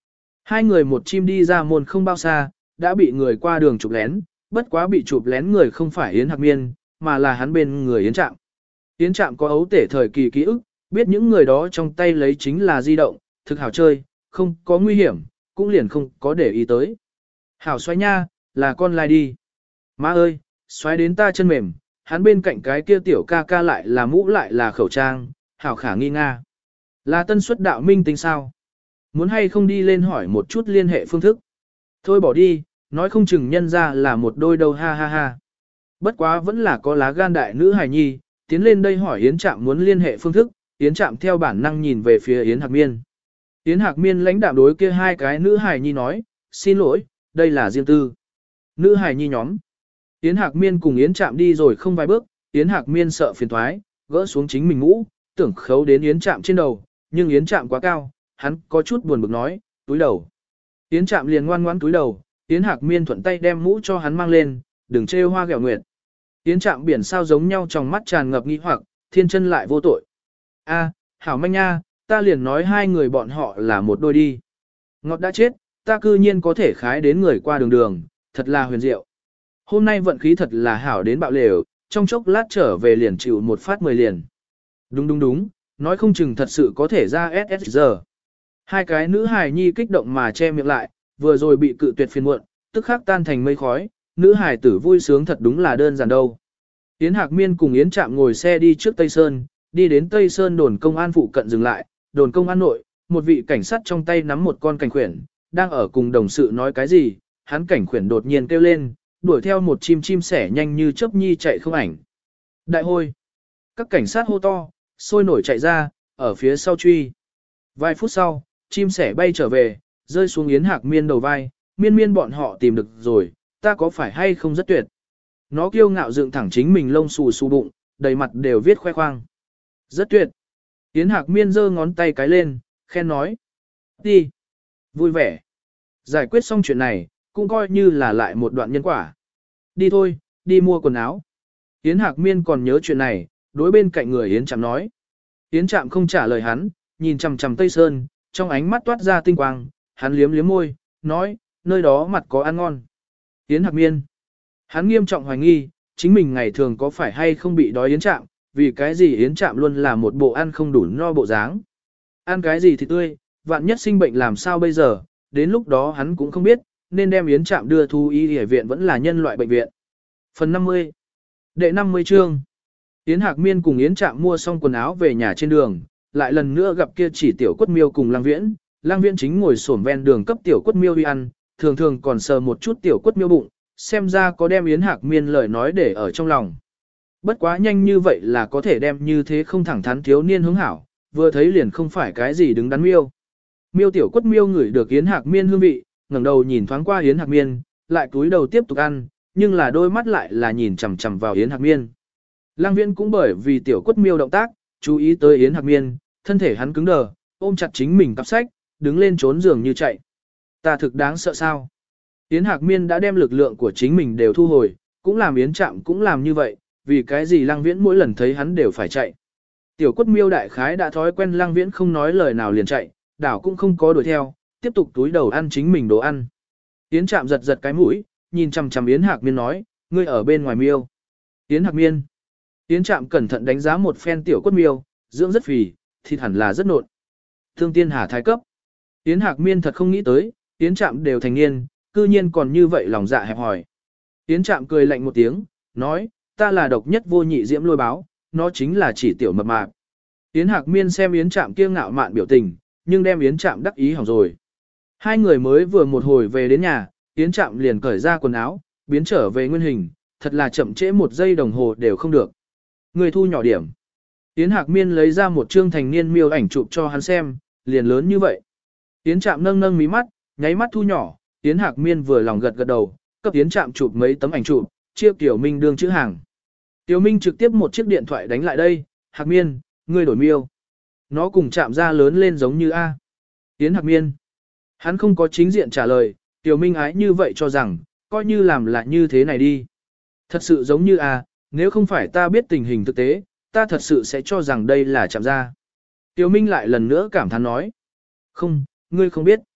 Hai người một chim đi ra môn không bao xa, đã bị người qua đường chụp lén, bất quá bị chụp lén người không phải Yến Hạc Miên, mà là hắn bên người Yến Trạm. Yến Trạm có ấu tể thời kỳ ký ức, biết những người đó trong tay lấy chính là di động, thực hảo chơi, không có nguy hiểm, cũng liền không có để ý tới. Hảo xoay nha, là con lai đi. Má ơi, xoáy đến ta chân mềm, hắn bên cạnh cái kia tiểu ca ca lại là mũ lại là khẩu trang, hảo khả nghi nga. Là tân xuất đạo minh tính sao? Muốn hay không đi lên hỏi một chút liên hệ phương thức? Thôi bỏ đi, nói không chừng nhân ra là một đôi đầu ha ha ha. Bất quá vẫn là có lá gan đại nữ hài nhi, tiến lên đây hỏi Yến Trạm muốn liên hệ phương thức, Yến Trạm theo bản năng nhìn về phía Yến Hạc Miên. Yến Hạc Miên lãnh đạm đối kia hai cái nữ hài nhi nói, xin lỗi, đây là riêng tư. Nữ hài nhi nhóm. Yến Hạc Miên cùng Yến Trạm đi rồi không vài bước, Yến Hạc Miên sợ phiền thoái, gỡ xuống chính mình mũ, tưởng khấu đến Yến Trạm trên đầu, nhưng Yến Trạm quá cao, hắn có chút buồn bực nói, túi đầu. Yến Trạm liền ngoan ngoãn túi đầu, Yến Hạc Miên thuận tay đem mũ cho hắn mang lên, đừng trêu hoa ghẹo nguyệt. Yến Trạm biển sao giống nhau trong mắt tràn ngập nghi hoặc, thiên chân lại vô tội. A, hảo manh nha, ta liền nói hai người bọn họ là một đôi đi. Ngọt đã chết, ta cư nhiên có thể khái đến người qua đường đường, thật là huyền diệu. Hôm nay vận khí thật là hảo đến bạo lều, trong chốc lát trở về liền chịu một phát mười liền. Đúng đúng đúng, nói không chừng thật sự có thể ra ét ét giờ. Hai cái nữ hài nhi kích động mà che miệng lại, vừa rồi bị cự tuyệt phiền muộn, tức khắc tan thành mây khói, nữ hài tử vui sướng thật đúng là đơn giản đâu. Yến Hạc Miên cùng Yến Trạm ngồi xe đi trước Tây Sơn, đi đến Tây Sơn đồn công an phụ cận dừng lại, đồn công an nội, một vị cảnh sát trong tay nắm một con cảnh khuyển, đang ở cùng đồng sự nói cái gì, hắn cảnh khuyển đột nhiên kêu lên, đuổi theo một chim chim sẻ nhanh như chớp nhi chạy không ảnh. Đại hôi! Các cảnh sát hô to, sôi nổi chạy ra, ở phía sau truy. Vài phút sau, chim sẻ bay trở về, rơi xuống Yến Hạc Miên đầu vai, miên miên bọn họ tìm được rồi, ta có phải hay không rất tuyệt. Nó kiêu ngạo dựng thẳng chính mình lông xù xù bụng, đầy mặt đều viết khoe khoang. Rất tuyệt. Yến Hạc Miên giơ ngón tay cái lên, khen nói. Đi. Vui vẻ. Giải quyết xong chuyện này, cũng coi như là lại một đoạn nhân quả. Đi thôi, đi mua quần áo. Yến Hạc Miên còn nhớ chuyện này, đối bên cạnh người Yến Trạm nói. Yến Trạm không trả lời hắn, nhìn chằm chằm Tây Sơn, trong ánh mắt toát ra tinh quang, hắn liếm liếm môi, nói, nơi đó mặt có ăn ngon. Yến Hạc Miên. Hắn nghiêm trọng hoài nghi, chính mình ngày thường có phải hay không bị đói Yến Trạm, vì cái gì Yến Trạm luôn là một bộ ăn không đủ no bộ dáng. Ăn cái gì thì tươi, vạn nhất sinh bệnh làm sao bây giờ, đến lúc đó hắn cũng không biết, nên đem Yến Trạm đưa thú y y viện vẫn là nhân loại bệnh viện. Phần năm mươi. Đệ năm mươi chương. Yến Hạc Miên cùng Yến Trạm mua xong quần áo về nhà trên đường, lại lần nữa gặp kia chỉ tiểu quất miêu cùng Lang Viễn, Lang Viễn chính ngồi xổm ven đường cấp tiểu quất miêu đi ăn, thường thường còn sờ một chút tiểu quất miêu bụng, xem ra có đem Yến Hạc Miên lời nói để ở trong lòng. Bất quá nhanh như vậy là có thể đem như thế không thẳng thắn thiếu niên hướng hảo, vừa thấy liền không phải cái gì đứng đắn miêu. Miêu tiểu quất miêu ngửi được Yến Hạc Miên hương vị, ngẩng đầu nhìn thoáng qua Yến Hạc Miên, lại cúi đầu tiếp tục ăn, nhưng là đôi mắt lại là nhìn chằm chằm vào Yến Hạc Miên. Lang Viễn cũng bởi vì tiểu quất miêu động tác, chú ý tới Yến Hạc Miên, thân thể hắn cứng đờ, ôm chặt chính mình cặp sách, đứng lên trốn giường như chạy. Ta thực đáng sợ sao? Yến Hạc Miên đã đem lực lượng của chính mình đều thu hồi, cũng làm Yến Trạm cũng làm như vậy, vì cái gì Lang Viễn mỗi lần thấy hắn đều phải chạy. Tiểu quất miêu đại khái đã thói quen Lang Viễn không nói lời nào liền chạy, đảo cũng không có đuổi theo, tiếp tục túi đầu ăn chính mình đồ ăn. Yến Trạm giật giật cái mũi, nhìn chằm chằm Yến Hạc Miên nói, ngươi ở bên ngoài miêu. Yến Hạc Miên. Yến Trạm cẩn thận đánh giá một phen tiểu quất miêu, dưỡng rất phì, thịt hẳn là rất nộn. Thương tiên hà thái cấp. Yến Hạc Miên thật không nghĩ tới, Yến Trạm đều thành niên, cư nhiên còn như vậy lòng dạ hẹp hòi. Yến Trạm cười lạnh một tiếng, nói, ta là độc nhất vô nhị diễm lôi báo, nó chính là chỉ tiểu mập mạp. Yến Hạc Miên xem Yến Trạm kia ngạo mạn biểu tình, nhưng đem Yến Trạm đắc ý hỏng rồi. Hai người mới vừa một hồi về đến nhà, Yến Trạm liền cởi ra quần áo, biến trở về nguyên hình, thật là chậm trễ một giây đồng hồ đều không được. Người thu nhỏ điểm. Yến Hạc Miên lấy ra một chương thành niên miêu ảnh chụp cho hắn xem, liền lớn như vậy. Yến Trạm nâng nâng mí mắt, nháy mắt thu nhỏ, Yến Hạc Miên vừa lòng gật gật đầu, cấp Yến Trạm chụp mấy tấm ảnh chụp, chiêu Tiểu Minh đương chữ hàng. Tiểu Minh trực tiếp một chiếc điện thoại đánh lại đây, Hạc Miên, ngươi đổi miêu. Nó cùng Trạm ra lớn lên giống như A. Yến Hạc Miên. Hắn không có chính diện trả lời, Tiểu Minh ái như vậy cho rằng, coi như làm lại như thế này đi. Thật sự giống như A, nếu không phải ta biết tình hình thực tế, ta thật sự sẽ cho rằng đây là Trạm ra. Tiểu Minh lại lần nữa cảm thán nói. Không, ngươi không biết.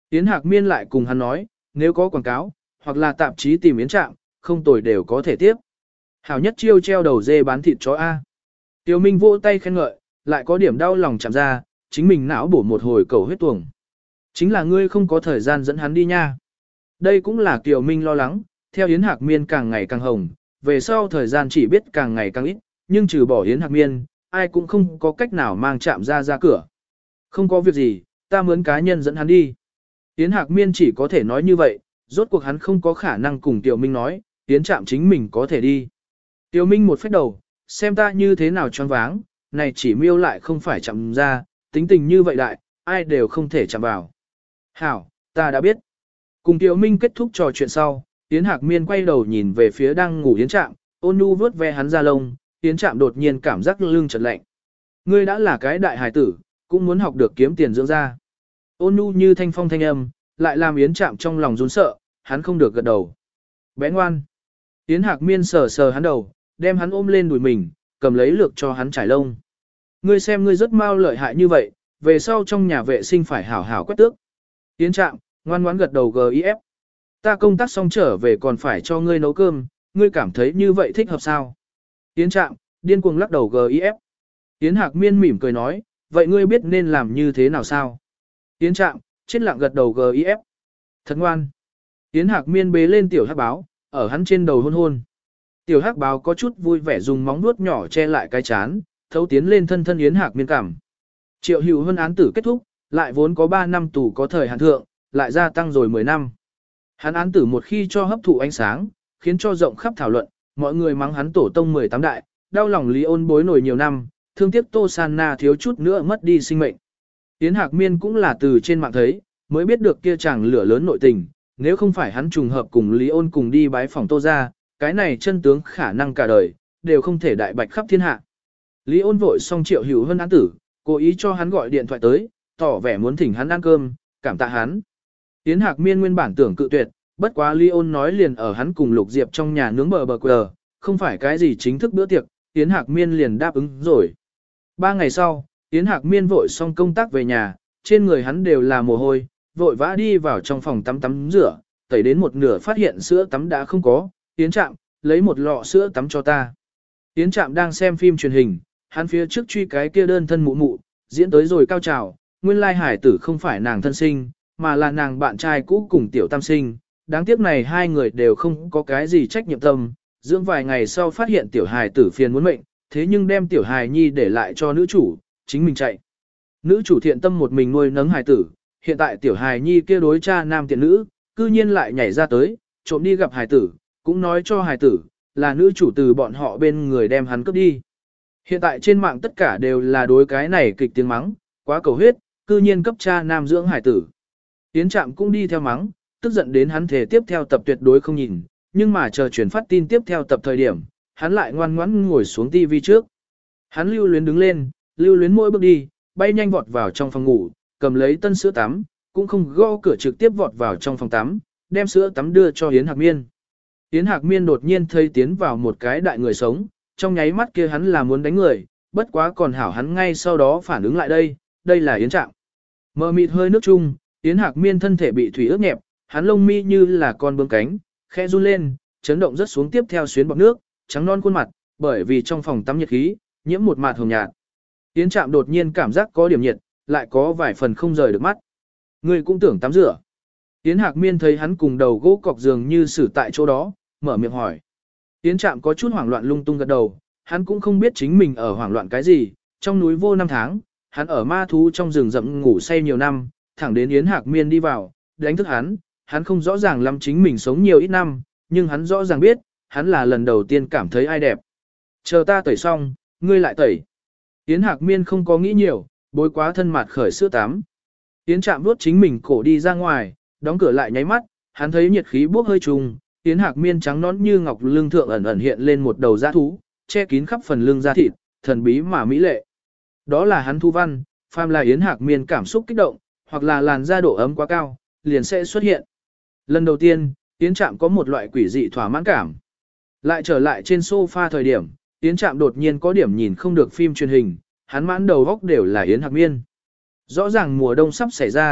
Yến Hạc Miên lại cùng hắn nói, nếu có quảng cáo, hoặc là tạp chí tìm Yến Trạm, không tồi đều có thể tiếp. Hảo nhất chiêu treo đầu dê bán thịt chó A. Tiêu Minh vỗ tay khen ngợi, lại có điểm đau lòng chạm ra, chính mình não bổ một hồi cầu huyết tuồng. Chính là ngươi không có thời gian dẫn hắn đi nha. Đây cũng là Kiều Minh lo lắng, theo Yến Hạc Miên càng ngày càng hồng, về sau thời gian chỉ biết càng ngày càng ít, nhưng trừ bỏ Yến Hạc Miên, ai cũng không có cách nào mang chạm ra ra cửa. Không có việc gì, ta mướn cá nhân dẫn hắn đi. Yến Hạc Miên chỉ có thể nói như vậy, rốt cuộc hắn không có khả năng cùng Tiểu Minh nói, Yến Trạm chính mình có thể đi. Tiểu Minh một phép đầu, xem ta như thế nào choáng váng, này chỉ miêu lại không phải chạm ra, tính tình như vậy đại, ai đều không thể chạm vào. Hảo, ta đã biết. Cùng Tiểu Minh kết thúc trò chuyện sau, Yến Hạc Miên quay đầu nhìn về phía đang ngủ Yến Trạm, ôn nhu vớt ve hắn ra lông, Yến Trạm đột nhiên cảm giác lưng chợt lạnh. Ngươi đã là cái đại hài tử, cũng muốn học được kiếm tiền dưỡng ra. Ôn nhu như thanh phong thanh âm, lại làm Yến Trạm trong lòng run sợ, hắn không được gật đầu. Bé ngoan. Yến Hạc Miên sờ sờ hắn đầu, đem hắn ôm lên đùi mình, cầm lấy lược cho hắn trải lông. Ngươi xem ngươi rất mau lợi hại như vậy, về sau trong nhà vệ sinh phải hảo hảo quét tước. Yến Trạm, ngoan ngoãn gật đầu gif. Ta công tác xong trở về còn phải cho ngươi nấu cơm, ngươi cảm thấy như vậy thích hợp sao? Yến Trạm, điên cuồng lắc đầu gif. Yến Hạc Miên mỉm cười nói, vậy ngươi biết nên làm như thế nào sao? Yến Trạm, chết lặng gật đầu gif. Thật ngoan. Yến Hạc Miên bế lên tiểu hắc báo, ở hắn trên đầu hôn hôn. Tiểu hắc báo có chút vui vẻ dùng móng vuốt nhỏ che lại cái chán, thấu tiến lên thân thân Yến Hạc Miên cảm. Triệu Hữu Hân án tử kết thúc, lại vốn có ba năm tù có thời hạn thượng, lại gia tăng rồi mười năm. Hắn án tử một khi cho hấp thụ ánh sáng, khiến cho rộng khắp thảo luận, mọi người mắng hắn tổ tông mười tám đại, đau lòng Lý Ôn bối nổi nhiều năm, thương tiếc Tô San Na thiếu chút nữa mất đi sinh mệnh. Yến Hạc Miên cũng là từ trên mạng thấy, mới biết được kia chàng lửa lớn nội tình, nếu không phải hắn trùng hợp cùng Lý Ôn cùng đi bái phòng Tô ra, cái này chân tướng khả năng cả đời, đều không thể đại bạch khắp thiên hạ. Lý Ôn vội xong Triệu Hữu Hân án tử, cố ý cho hắn gọi điện thoại tới, tỏ vẻ muốn thỉnh hắn ăn cơm, cảm tạ hắn. Yến Hạc Miên nguyên bản tưởng cự tuyệt, bất quá Lý Ôn nói liền ở hắn cùng Lục Diệp trong nhà nướng bờ bờ quờ, không phải cái gì chính thức bữa tiệc, Yến Hạc Miên liền đáp ứng rồi. Ba ngày sau, Yến Hạc Miên vội xong công tác về nhà, trên người hắn đều là mồ hôi, vội vã đi vào trong phòng tắm tắm rửa, tẩy đến một nửa phát hiện sữa tắm đã không có, Yến Trạm, lấy một lọ sữa tắm cho ta. Yến Trạm đang xem phim truyền hình, hắn phía trước truy cái kia đơn thân mụ mụ, diễn tới rồi cao trào, nguyên lai hải tử không phải nàng thân sinh, mà là nàng bạn trai cũ cùng tiểu tam sinh, đáng tiếc này hai người đều không có cái gì trách nhiệm tâm, dưỡng vài ngày sau phát hiện tiểu hài tử phiền muốn mệnh, thế nhưng đem tiểu hài nhi để lại cho nữ chủ, chính mình chạy. Nữ chủ thiện tâm một mình nuôi nấng hài tử, hiện tại tiểu hài nhi kia đối cha nam tiện nữ, cư nhiên lại nhảy ra tới, trộm đi gặp hài tử, cũng nói cho hài tử, là nữ chủ từ bọn họ bên người đem hắn cướp đi. Hiện tại trên mạng tất cả đều là đối cái này kịch tiếng mắng, quá cầu huyết, cư nhiên cấp cha nam dưỡng hài tử. Yến Trạm cũng đi theo mắng, tức giận đến hắn thể tiếp theo tập tuyệt đối không nhìn, nhưng mà chờ chuyển phát tin tiếp theo tập thời điểm, hắn lại ngoan ngoãn ngồi xuống tivi trước. Hắn lưu luyến đứng lên, lưu luyến mỗi bước đi, bay nhanh vọt vào trong phòng ngủ, cầm lấy tân sữa tắm, cũng không gõ cửa trực tiếp vọt vào trong phòng tắm, đem sữa tắm đưa cho Yến Hạc Miên. Yến Hạc Miên đột nhiên thấy tiến vào một cái đại người sống, trong nháy mắt kia hắn là muốn đánh người, bất quá còn hảo hắn ngay sau đó phản ứng lại đây, đây là Yến Trạm. Mờ mịt hơi nước chung, Yến Hạc Miên thân thể bị thủy ướt nhẹp, hắn lông mi như là con bướm cánh, khẽ run lên, chấn động rất xuống tiếp theo xuyến bọt nước, trắng non khuôn mặt, bởi vì trong phòng tắm nhiệt khí, nhiễm một mạt hồng nhạt. Yến Trạm đột nhiên cảm giác có điểm nhiệt, lại có vài phần không rời được mắt. Người cũng tưởng tắm rửa. Yến Hạc Miên thấy hắn cùng đầu gỗ cọc giường như xử tại chỗ đó, mở miệng hỏi. Yến Trạm có chút hoảng loạn lung tung gật đầu, hắn cũng không biết chính mình ở hoảng loạn cái gì, trong núi vô năm tháng, hắn ở ma thú trong rừng rậm ngủ say nhiều năm, thẳng đến Yến Hạc Miên đi vào, đánh thức hắn, hắn không rõ ràng lắm chính mình sống nhiều ít năm, nhưng hắn rõ ràng biết, hắn là lần đầu tiên cảm thấy ai đẹp. Chờ ta tẩy xong, ngươi lại tẩy. Yến Hạc Miên không có nghĩ nhiều, bối quá thân mặt khởi sữa tắm. Yến Trạm vuốt chính mình cổ đi ra ngoài, đóng cửa lại nháy mắt, hắn thấy nhiệt khí bốc hơi trùng, Yến Hạc Miên trắng nõn như ngọc lưng thượng ẩn ẩn hiện lên một đầu dã thú, che kín khắp phần lưng da thịt, thần bí mà mỹ lệ. Đó là hắn thu văn, phàm là Yến Hạc Miên cảm xúc kích động, hoặc là làn da độ ấm quá cao, liền sẽ xuất hiện. Lần đầu tiên, Yến Trạm có một loại quỷ dị thỏa mãn cảm. Lại trở lại trên sofa thời điểm, Yến Trạm đột nhiên có điểm nhìn không được phim truyền hình, hắn mãn đầu góc đều là Yến Hạc Miên. Rõ ràng mùa đông sắp xảy ra,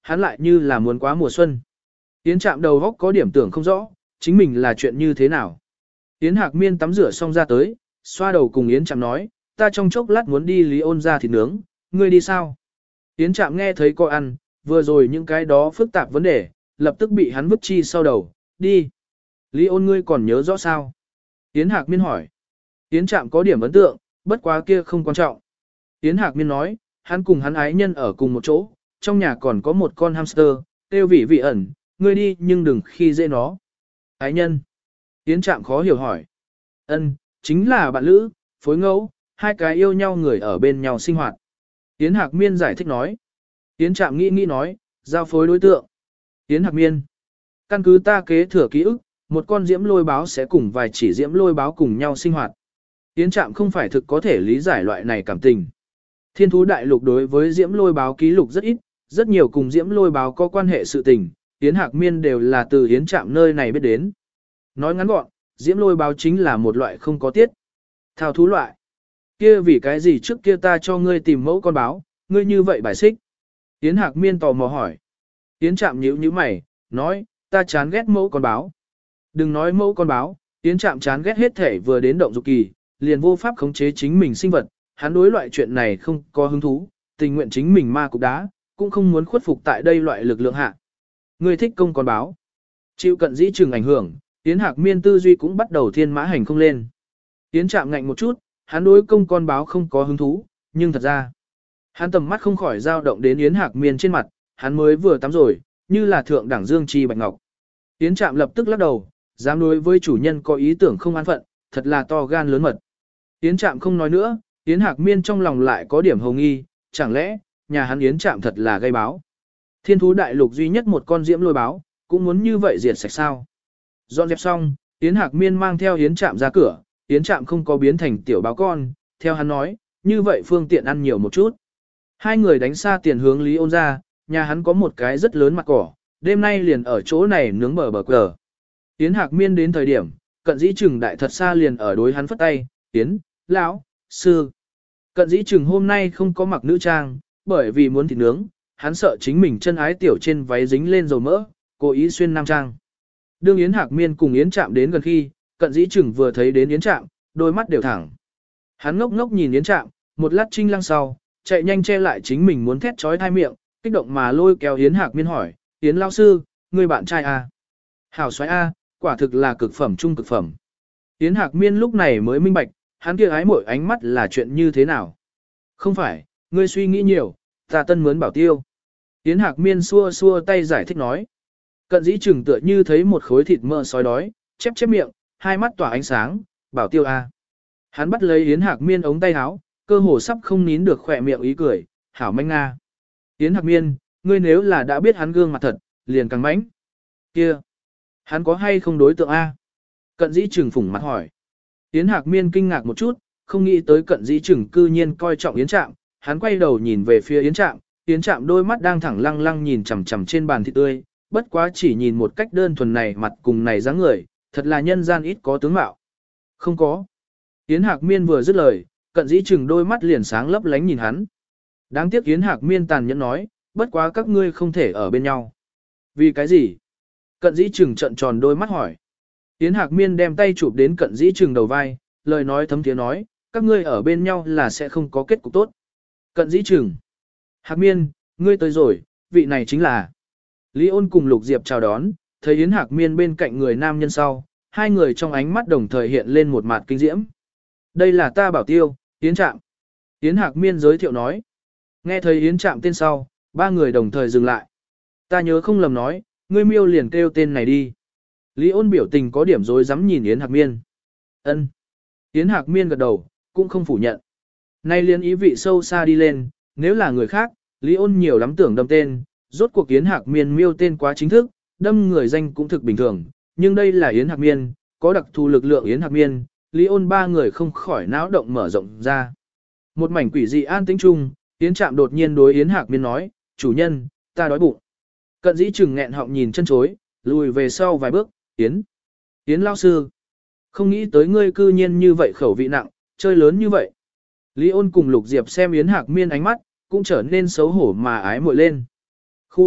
hắn lại như là muốn quá mùa xuân. Yến Trạm đầu góc có điểm tưởng không rõ, chính mình là chuyện như thế nào. Yến Hạc Miên tắm rửa xong ra tới, xoa đầu cùng Yến Trạm nói, ta trong chốc lát muốn đi Lý Ôn ra thịt nướng, ngươi đi sao? Yến Trạm nghe thấy có ăn, vừa rồi những cái đó phức tạp vấn đề, lập tức bị hắn vứt chi sau đầu, đi. Lý Ôn ngươi còn nhớ rõ sao? Yến Hạc Miên hỏi. Yến Trạm có điểm ấn tượng, bất quá kia không quan trọng. Yến Hạc Miên nói, hắn cùng hắn ái nhân ở cùng một chỗ, trong nhà còn có một con hamster, tiêu vị vị ẩn, ngươi đi nhưng đừng khi dễ nó. Ái nhân. Yến Trạm khó hiểu hỏi. Ân, chính là bạn lữ, phối ngẫu, hai cái yêu nhau người ở bên nhau sinh hoạt. Yến Hạc Miên giải thích nói. Yến Trạm nghĩ nghĩ nói, giao phối đối tượng. Yến Hạc Miên. Căn cứ ta kế thừa ký ức, một con diễm lôi báo sẽ cùng vài chỉ diễm lôi báo cùng nhau sinh hoạt. Yến Trạm không phải thực có thể lý giải loại này cảm tình. Thiên thú đại lục đối với diễm lôi báo ký lục rất ít, rất nhiều cùng diễm lôi báo có quan hệ sự tình, Yến Hạc Miên đều là từ Yến Trạm nơi này biết đến. Nói ngắn gọn, diễm lôi báo chính là một loại không có tiết. Thao thú loại. Kia vì cái gì trước kia ta cho ngươi tìm mẫu con báo, ngươi như vậy bài xích. Yến Hạc Miên tò mò hỏi. Yến Trạm nhíu nhíu mày, nói, ta chán ghét mẫu con báo. Đừng nói mẫu con báo, Yến Trạm chán ghét hết thể vừa đến động dục kỳ, liền vô pháp khống chế chính mình sinh vật, hắn đối loại chuyện này không có hứng thú, tình nguyện chính mình ma cục đá, cũng không muốn khuất phục tại đây loại lực lượng hạ. Ngươi thích công con báo. Chịu cận dĩ chừng ảnh hưởng, Yến Hạc Miên tư duy cũng bắt đầu thiên mã hành không lên. Yến Trạm ngạnh một chút, hắn đối công con báo không có hứng thú, nhưng thật ra, hắn tầm mắt không khỏi dao động đến Yến Hạc Miên trên mặt, hắn mới vừa tắm rồi, như là thượng đẳng dương chi bạch ngọc. Yến Trạm lập tức lắc đầu, dám đối với chủ nhân có ý tưởng không an phận, thật là to gan lớn mật. Yến Trạm không nói nữa, Yến Hạc Miên trong lòng lại có điểm hồ nghi, chẳng lẽ, nhà hắn Yến Trạm thật là gây báo. Thiên thú đại lục duy nhất một con diễm lôi báo, cũng muốn như vậy diệt sạch sao. Dọn dẹp xong, Yến Hạc Miên mang theo Yến Trạm ra cửa, Yến Trạm không có biến thành tiểu báo con, theo hắn nói, như vậy phương tiện ăn nhiều một chút. Hai người đánh xa tiền hướng Lý Ôn ra, nhà hắn có một cái rất lớn mặt cỏ, đêm nay liền ở chỗ này nướng bờ bờ cờ. Yến Hạc Miên đến thời điểm, cận dĩ trừng đại thật xa liền ở đối hắn phất tay, Yến, lão, sư. Cận dĩ trừng hôm nay không có mặc nữ trang, bởi vì muốn thịt nướng, hắn sợ chính mình chân ái tiểu trên váy dính lên dầu mỡ, cố ý xuyên nam trang. Đương Yến Hạc Miên cùng Yến Trạm đến gần khi, cận dĩ trừng vừa thấy đến Yến Trạm, đôi mắt đều thẳng. Hắn ngốc ngốc nhìn Yến Trạm, một lát trinh lăng sau, chạy nhanh che lại chính mình muốn thét trói thai miệng, kích động mà lôi kéo Yến Hạc Miên hỏi, Yến lão sư, người bạn trai à? Hảo xoái a, quả thực là cực phẩm trung cực phẩm. Yến Hạc Miên lúc này mới minh bạch, hắn kia ái mỗi ánh mắt là chuyện như thế nào. Không phải, ngươi suy nghĩ nhiều, ta tân mướn bảo tiêu. Yến Hạc Miên xua xua tay giải thích nói. Cận dĩ trừng tựa như thấy một khối thịt mỡ sói đói, chép chép miệng, hai mắt tỏa ánh sáng, bảo tiêu a. Hắn bắt lấy Yến Hạc Miên ống tay áo, cơ hồ sắp không nín được khỏe miệng ý cười, hảo manh nga. Yến Hạc Miên, ngươi nếu là đã biết hắn gương mặt thật, liền càng mánh. Kia, hắn có hay không đối tượng a? Cận dĩ trừng phủng mặt hỏi. Yến Hạc Miên kinh ngạc một chút, không nghĩ tới cận dĩ trừng cư nhiên coi trọng Yến Trạm, hắn quay đầu nhìn về phía Yến Trạm, Yến Trạm đôi mắt đang thẳng lăng lăng nhìn chằm chằm trên bàn thịt tươi, bất quá chỉ nhìn một cách đơn thuần này mặt cùng này dáng người, thật là nhân gian ít có tướng mạo. Không có. Yến Hạc Miên vừa dứt lời, cận dĩ trừng đôi mắt liền sáng lấp lánh nhìn hắn. Đáng tiếc Yến Hạc Miên tàn nhẫn nói, bất quá các ngươi không thể ở bên nhau. Vì cái gì? Cận dĩ trừng trợn tròn đôi mắt hỏi. Yến Hạc Miên đem tay chụp đến cận dĩ trừng đầu vai, lời nói thấm thiế nói, các ngươi ở bên nhau là sẽ không có kết cục tốt. Cận dĩ trừng. Hạc Miên, ngươi tới rồi, vị này chính là. Lý Ôn cùng Lục Diệp chào đón, thấy Yến Hạc Miên bên cạnh người nam nhân sau, hai người trong ánh mắt đồng thời hiện lên một mặt kinh diễm. Đây là ta bảo tiêu, Yến Trạm. Yến Hạc Miên giới thiệu nói. Nghe thấy Yến Trạm tên sau, ba người đồng thời dừng lại. Ta nhớ không lầm nói, ngươi miêu liền kêu tên này đi. Lý Ôn biểu tình có điểm rối rắm nhìn Yến Hạc Miên. Ân. Yến Hạc Miên gật đầu, cũng không phủ nhận. Nay liên ý vị sâu xa đi lên, nếu là người khác, Lý Ôn nhiều lắm tưởng đâm tên, rốt cuộc Yến Hạc Miên miêu tên quá chính thức, đâm người danh cũng thực bình thường, nhưng đây là Yến Hạc Miên, có đặc thù lực lượng Yến Hạc Miên, Lý Ôn ba người không khỏi náo động mở rộng ra. Một mảnh quỷ dị an tĩnh chung, Yến Trạm đột nhiên đối Yến Hạc Miên nói, chủ nhân, ta đói bụng. Cận dĩ trừng nghẹn họng nhìn chân chối, lùi về sau vài bước, Yến. Yến lao sư. Không nghĩ tới ngươi cư nhiên như vậy khẩu vị nặng, chơi lớn như vậy. Lý Ôn cùng Lục Diệp xem Yến Hạc Miên ánh mắt, cũng trở nên xấu hổ mà ái muội lên. Khu,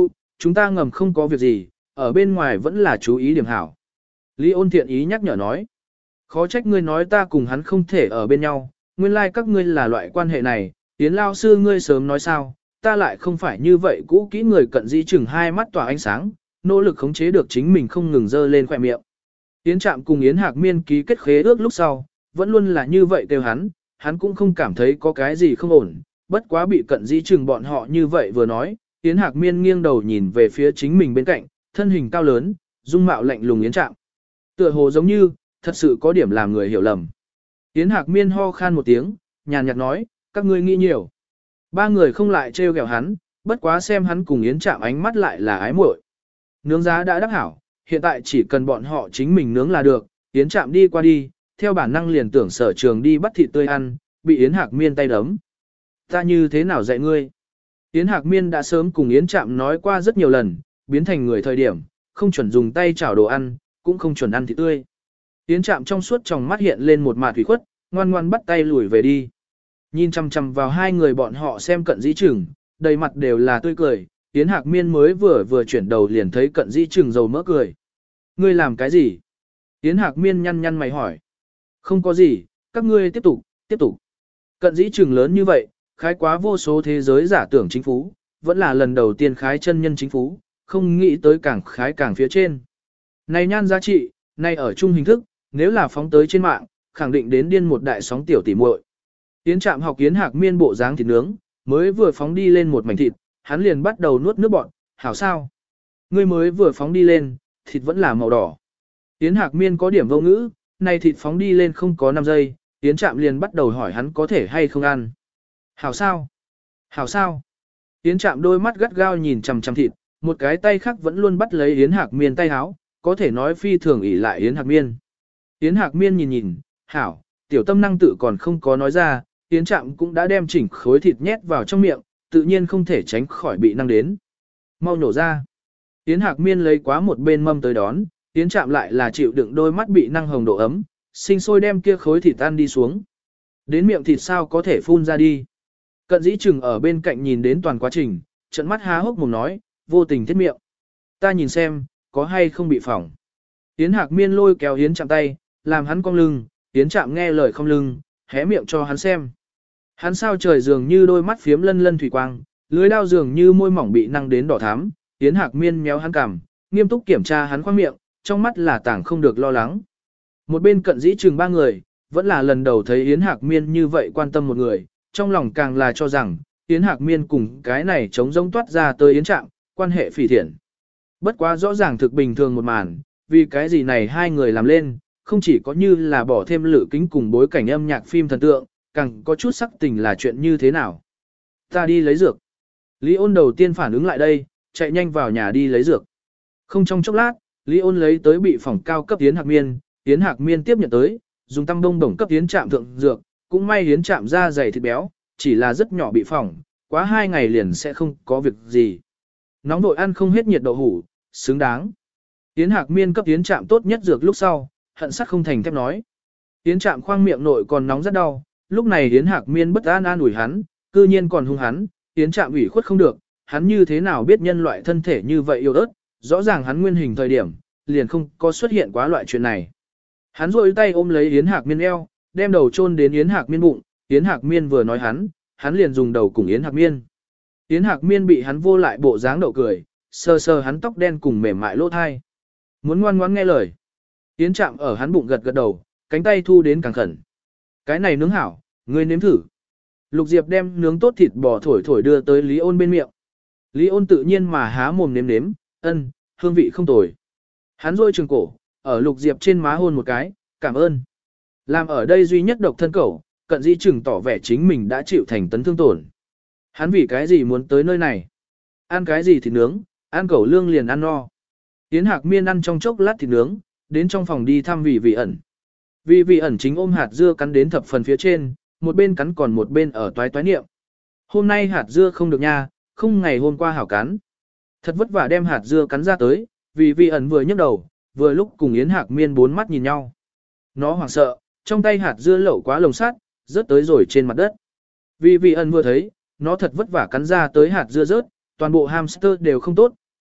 chúng ta ngầm không có việc gì, ở bên ngoài vẫn là chú ý điểm hảo. Lý ôn thiện ý nhắc nhở nói. Khó trách ngươi nói ta cùng hắn không thể ở bên nhau, nguyên lai like các ngươi là loại quan hệ này, Yến lao sư ngươi sớm nói sao, ta lại không phải như vậy cũ kỹ người cận dĩ chừng hai mắt tỏa ánh sáng, nỗ lực khống chế được chính mình không ngừng dơ lên khỏe miệng. Yến Trạm cùng Yến Hạc Miên ký kết khế ước lúc sau, vẫn luôn là như vậy kêu hắn, hắn cũng không cảm thấy có cái gì không ổn, bất quá bị cận dĩ chừng bọn họ như vậy vừa nói, Yến Hạc Miên nghiêng đầu nhìn về phía chính mình bên cạnh, thân hình cao lớn, dung mạo lạnh lùng Yến Trạm. Tựa hồ giống như, thật sự có điểm làm người hiểu lầm. Yến Hạc Miên ho khan một tiếng, nhàn nhạt nói, các ngươi nghĩ nhiều. Ba người không lại trêu ghẹo hắn, bất quá xem hắn cùng Yến Trạm ánh mắt lại là ái muội. Nướng giá đã đắc hảo, hiện tại chỉ cần bọn họ chính mình nướng là được, Yến Trạm đi qua đi, theo bản năng liền tưởng Sở Trường đi bắt thịt tươi ăn, bị Yến Hạc Miên tay đấm. Ta như thế nào dạy ngươi? Yến Hạc Miên đã sớm cùng Yến Trạm nói qua rất nhiều lần, biến thành người thời điểm, không chuẩn dùng tay chảo đồ ăn, cũng không chuẩn ăn thịt tươi. Yến Trạm trong suốt tròng mắt hiện lên một mạt thủy khuất, ngoan ngoan bắt tay lùi về đi. Nhìn chằm chằm vào hai người bọn họ xem cận dĩ chừng, đầy mặt đều là tươi cười, Yến Hạc Miên mới vừa vừa chuyển đầu liền thấy cận dĩ chừng dầu mỡ cười. Ngươi làm cái gì? Yến Hạc Miên nhăn nhăn mày hỏi. Không có gì, các ngươi tiếp tục, tiếp tục. Cận dĩ chừng lớn như vậy, khái quá vô số thế giới giả tưởng chính phú, vẫn là lần đầu tiên khái chân nhân chính phú, không nghĩ tới càng khái càng phía trên. Này nhan giá trị, này ở chung hình thức, nếu là phóng tới trên mạng, khẳng định đến điên một đại sóng tiểu tỉ muội. Yến Trạm học Yến Hạc Miên bộ dáng thịt nướng, mới vừa phóng đi lên một mảnh thịt, hắn liền bắt đầu nuốt nước bọt, hảo sao? Ngươi mới vừa phóng đi lên, thịt vẫn là màu đỏ. Yến Hạc Miên có điểm vô ngữ, này thịt phóng đi lên không có năm giây, Yến Trạm liền bắt đầu hỏi hắn có thể hay không ăn. Hảo sao? Hảo sao? Yến Trạm đôi mắt gắt gao nhìn chằm chằm thịt, một cái tay khác vẫn luôn bắt lấy Yến Hạc Miên tay háo, có thể nói phi thường ỷ lại Yến Hạc Miên. Yến Hạc Miên nhìn nhìn, hảo, tiểu tâm năng tự còn không có nói ra, Yến Trạm cũng đã đem chỉnh khối thịt nhét vào trong miệng, tự nhiên không thể tránh khỏi bị năng đến. Mau nhổ ra. Yến Hạc Miên lấy quá một bên mâm tới đón, Yến Trạm lại là chịu đựng đôi mắt bị năng hồng độ ấm, sinh sôi đem kia khối thịt tan đi xuống. Đến miệng thịt sao có thể phun ra đi. Cận dĩ chừng ở bên cạnh nhìn đến toàn quá trình, trận mắt há hốc mồm nói, vô tình thiết miệng. Ta nhìn xem, có hay không bị phỏng. Yến Hạc Miên lôi kéo Yến Trạm tay, làm hắn cong lưng, Yến Trạm nghe lời không lưng, hé miệng cho hắn xem. Hắn sao trời dường như đôi mắt phiếm lân lân thủy quang, lưới đao dường như môi mỏng bị năng đến đỏ thắm, Yến Hạc Miên méo hắn cằm, nghiêm túc kiểm tra hắn khoang miệng, trong mắt là tảng không được lo lắng. Một bên cận dĩ chừng ba người, vẫn là lần đầu thấy Yến Hạc Miên như vậy quan tâm một người, trong lòng càng là cho rằng, Yến Hạc Miên cùng cái này chống rông toát ra tới Yến Trạm, quan hệ phỉ thiện. Bất quá rõ ràng thực bình thường một màn, vì cái gì này hai người làm lên, không chỉ có như là bỏ thêm lửa kính cùng bối cảnh âm nhạc phim thần tượng, càng có chút sắc tình là chuyện như thế nào. Ta đi lấy dược. Lý Ôn đầu tiên phản ứng lại đây, chạy nhanh vào nhà đi lấy dược. Không trong chốc lát, Lý Ôn lấy tới bị phòng cao cấp Yến Hạc Miên, Yến Hạc Miên tiếp nhận tới, dùng tăm bông đồng cấp Yến Trạm thượng dược, cũng may Yến Trạm da dày thịt béo, chỉ là rất nhỏ bị phỏng, quá hai ngày liền sẽ không có việc gì. Nóng vội ăn không hết nhiệt đậu hủ, xứng đáng. Yến Hạc Miên cấp Yến Trạm tốt nhất dược lúc sau, hận sắt không thành thép nói. Yến Trạm khoang miệng nội còn nóng rất đau, lúc này Yến Hạc Miên bất an an ủi hắn, cư nhiên còn hung hắn, Yến Trạm ủy khuất không được, hắn như thế nào biết nhân loại thân thể như vậy yêu ớt, rõ ràng hắn nguyên hình thời điểm, liền không có xuất hiện quá loại chuyện này. Hắn rôi tay ôm lấy Yến Hạc Miên eo, đem đầu chôn đến Yến Hạc Miên bụng, Yến Hạc Miên vừa nói hắn, hắn liền dùng đầu cùng Yến Hạc Miên. Yến Hạc Miên bị hắn vô lại bộ dáng đậu cười, sờ sờ hắn tóc đen cùng mềm mại lỗ thai. Muốn ngoan ngoãn nghe lời. Yến Trạm ở hắn bụng gật gật đầu, cánh tay thu đến càng khẩn. Cái này nướng hảo, ngươi nếm thử. Lục Diệp đem nướng tốt thịt bò thổi thổi đưa tới Lý Ôn bên miệng. Lý Ôn tự nhiên mà há mồm nếm nếm, ân, hương vị không tồi. Hắn rôi trường cổ, ở Lục Diệp trên má hôn một cái, cảm ơn. Làm ở đây duy nhất độc thân cẩu, cận dĩ chừng tỏ vẻ chính mình đã chịu thành tấn thương tổn. Hắn vì cái gì muốn tới nơi này? Ăn cái gì thịt nướng, ăn cẩu lương liền ăn no. Yến Hạc Miên ăn trong chốc lát thịt nướng, đến trong phòng đi thăm Vị Vị ẩn. Vị Vị ẩn chính ôm hạt dưa cắn đến thập phần phía trên, một bên cắn còn một bên ở toái toái niệm. Hôm nay hạt dưa không được nha, không ngày hôm qua hảo cắn. Thật vất vả đem hạt dưa cắn ra tới, Vị Vị ẩn vừa nhấc đầu, vừa lúc cùng Yến Hạc Miên bốn mắt nhìn nhau. Nó hoảng sợ, trong tay hạt dưa lẩu quá lồng sắt, rớt tới rồi trên mặt đất. Vị Vị ẩn vừa thấy, nó thật vất vả cắn ra tới hạt dưa rớt, toàn bộ hamster đều không tốt,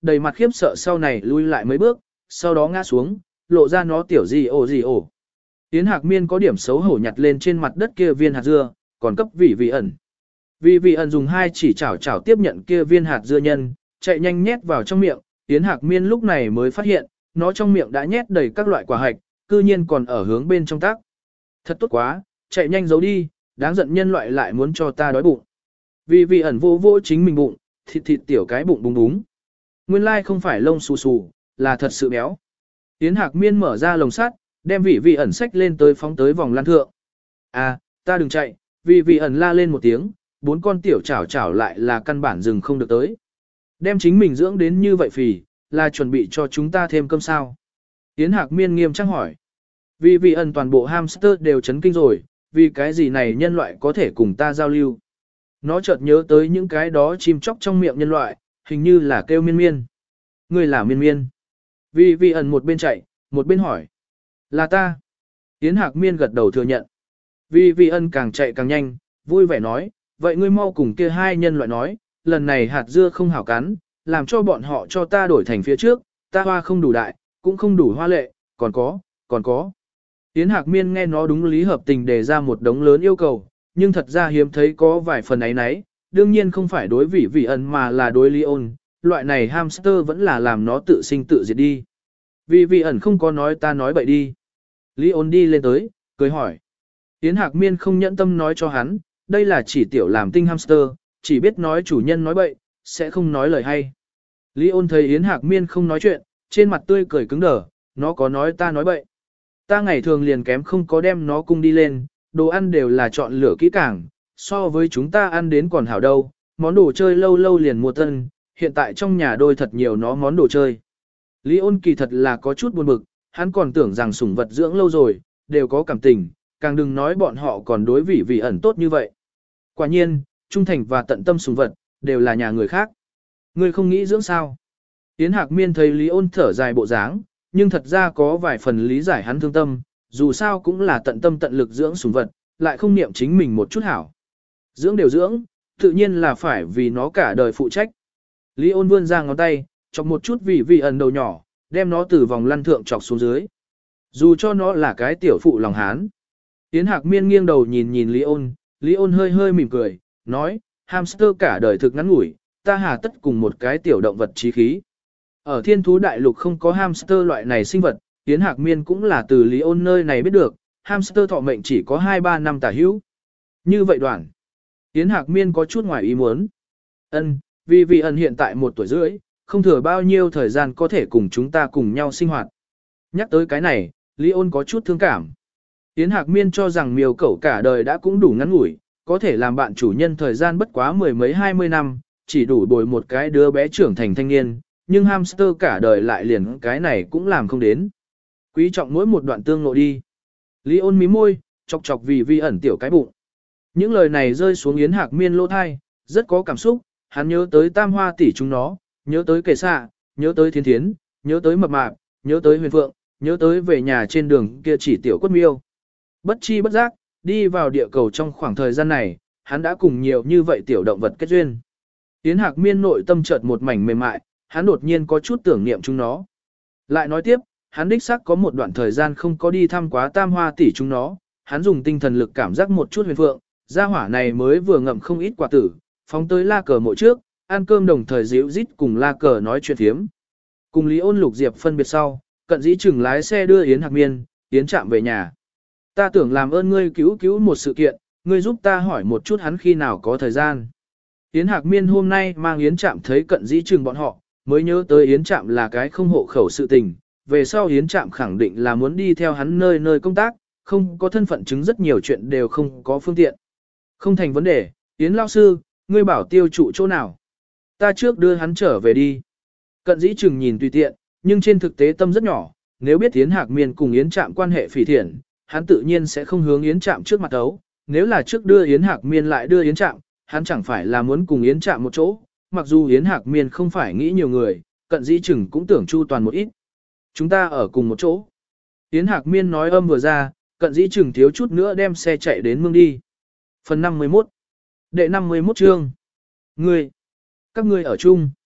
đầy mặt khiếp sợ sau này lui lại mấy bước, sau đó ngã xuống, lộ ra nó tiểu gì ồ gì ồ. Yến Hạc Miên có điểm xấu hổ nhặt lên trên mặt đất kia viên hạt dưa, còn cấp vị vị ẩn. Vị vị ẩn dùng hai chỉ chảo chảo tiếp nhận kia viên hạt dưa nhân, chạy nhanh nhét vào trong miệng, Yến Hạc Miên lúc này mới phát hiện, nó trong miệng đã nhét đầy các loại quả hạch, cư nhiên còn ở hướng bên trong tác. Thật tốt quá, chạy nhanh giấu đi, đáng giận nhân loại lại muốn cho ta đói bụng. Vị vị ẩn vô vô chính mình bụng, thịt thịt tiểu cái bụng búng búng. Nguyên lai không phải lông xù xù, là thật sự béo. Yến Hạc Miên mở ra lồng sắt, đem vị vị ẩn sách lên tới phóng tới vòng lan thượng. À, ta đừng chạy, vị vị ẩn la lên một tiếng, bốn con tiểu chảo chảo lại là căn bản dừng không được tới. Đem chính mình dưỡng đến như vậy phì, là chuẩn bị cho chúng ta thêm cơm sao. Yến Hạc Miên nghiêm trang hỏi. Vị vị ẩn toàn bộ hamster đều chấn kinh rồi, vì cái gì này nhân loại có thể cùng ta giao lưu. Nó chợt nhớ tới những cái đó chim chóc trong miệng nhân loại, hình như là kêu miên miên. Người là miên miên. Vị vị ẩn một bên chạy, một bên hỏi. Là ta. Yến Hạc Miên gật đầu thừa nhận. Vị vị ẩn càng chạy càng nhanh, vui vẻ nói, vậy ngươi mau cùng kia hai nhân loại nói, lần này hạt dưa không hảo cắn, làm cho bọn họ cho ta đổi thành phía trước, ta hoa không đủ đại, cũng không đủ hoa lệ, còn có, còn có. Yến Hạc Miên nghe nó đúng lý hợp tình đề ra một đống lớn yêu cầu, nhưng thật ra hiếm thấy có vài phần ấy nấy, đương nhiên không phải đối vị vị ẩn mà là đối Leon, loại này hamster vẫn là làm nó tự sinh tự diệt đi. Vị vị ẩn không có nói ta nói bậy đi. Leon đi lên tới, cười hỏi. Yến Hạc Miên không nhẫn tâm nói cho hắn, đây là chỉ tiểu làm tinh hamster, chỉ biết nói chủ nhân nói bậy, sẽ không nói lời hay. Leon thấy Yến Hạc Miên không nói chuyện, trên mặt tươi cười cứng đờ, nó có nói ta nói bậy. Ta ngày thường liền kém không có đem nó cung đi lên, đồ ăn đều là chọn lựa kỹ càng, so với chúng ta ăn đến còn hảo đâu, món đồ chơi lâu lâu liền mua tân, hiện tại trong nhà đôi thật nhiều nó món đồ chơi. Leon kỳ thật là có chút buồn bực, hắn còn tưởng rằng sủng vật dưỡng lâu rồi, đều có cảm tình, càng đừng nói bọn họ còn đối vị vị ẩn tốt như vậy. Quả nhiên, trung thành và tận tâm sủng vật, đều là nhà người khác. Người không nghĩ dưỡng sao? Yến Hạc Miên thấy Leon thở dài bộ dáng, nhưng thật ra có vài phần lý giải hắn thương tâm, dù sao cũng là tận tâm tận lực dưỡng sủng vật, lại không niệm chính mình một chút hảo. Dưỡng đều dưỡng, tự nhiên là phải vì nó cả đời phụ trách. Leon vươn ra ngón tay, chọc một chút vị vị ẩn đầu nhỏ, đem nó từ vòng lăn thượng chọc xuống dưới. Dù cho nó là cái tiểu phụ lòng hán. Yến Hạc Miên nghiêng đầu nhìn nhìn Leon, Leon hơi hơi mỉm cười, nói, hamster cả đời thực ngắn ngủi, ta hà tất cùng một cái tiểu động vật trí khí. Ở thiên thú đại lục không có hamster loại này sinh vật, Yến Hạc Miên cũng là từ Leon nơi này biết được, hamster thọ mệnh chỉ có hai ba năm tả hữu. Như vậy đoạn, Yến Hạc Miên có chút ngoài ý muốn. Ân, vì vị ẩn hiện tại một tuổi rưỡi, không thừa bao nhiêu thời gian có thể cùng chúng ta cùng nhau sinh hoạt. Nhắc tới cái này, Leon có chút thương cảm. Yến Hạc Miên cho rằng miêu cẩu cả đời đã cũng đủ ngắn ngủi, có thể làm bạn chủ nhân thời gian bất quá mười mấy hai mươi năm, chỉ đủ bồi một cái đứa bé trưởng thành thanh niên, nhưng hamster cả đời lại liền cái này cũng làm không đến. Quý trọng mỗi một đoạn tương ngộ đi. Leon mím môi, chọc chọc vì vi ẩn tiểu cái bụng. Những lời này rơi xuống Yến Hạc Miên lỗ thai, rất có cảm xúc, hắn nhớ tới tam hoa tỷ chúng nó, nhớ tới kề xạ, nhớ tới thiên thiến, nhớ tới mập mạp, nhớ tới huyền phượng, nhớ tới về nhà trên đường kia chỉ tiểu quất miêu. Bất chi bất giác, đi vào địa cầu trong khoảng thời gian này, hắn đã cùng nhiều như vậy tiểu động vật kết duyên. Yến Hạc Miên nội tâm chợt một mảnh mềm mại, hắn đột nhiên có chút tưởng niệm chúng nó. Lại nói tiếp, hắn đích xác có một đoạn thời gian không có đi thăm quá tam hoa tỷ chúng nó, hắn dùng tinh thần lực cảm giác một chút huyền phượng, gia hỏa này mới vừa ngậm không ít quả tử, phóng tới la cờ mộ trước, ăn cơm đồng thời díu rít cùng la cờ nói chuyện thiếm. Cùng Lý Ôn Lục Diệp phân biệt sau, Cận Dĩ Trừng lái xe đưa Yến Hạc Miên, Yến Trạm về nhà. Ta tưởng làm ơn ngươi cứu cứu một sự kiện, ngươi giúp ta hỏi một chút hắn khi nào có thời gian. Yến Hạc Miên hôm nay mang Yến Trạm thấy Cận Dĩ Trừng bọn họ, mới nhớ tới Yến Trạm là cái không hộ khẩu sự tình, về sau Yến Trạm khẳng định là muốn đi theo hắn nơi nơi công tác, không có thân phận chứng rất nhiều chuyện đều không có phương tiện. Không thành vấn đề, Yến lão sư, ngươi bảo tiêu trụ chỗ nào? Ta trước đưa hắn trở về đi. Cận Dĩ Trừng nhìn tùy tiện, nhưng trên thực tế tâm rất nhỏ, nếu biết Yến Hạc Miên cùng Yến Trạm quan hệ phỉ thiện, hắn tự nhiên sẽ không hướng Yến Trạm trước mặt ấu, nếu là trước đưa Yến Hạc Miên lại đưa Yến Trạm, hắn chẳng phải là muốn cùng Yến Trạm một chỗ, mặc dù Yến Hạc Miên không phải nghĩ nhiều người, Cận Dĩ Trừng cũng tưởng chu toàn một ít. Chúng ta ở cùng một chỗ. Yến Hạc Miên nói âm vừa ra, Cận Dĩ Trừng thiếu chút nữa đem xe chạy đến mương đi. Phần năm mươi mốt. Đệ năm mươi mốt chương. Ngươi. Các ngươi ở chung.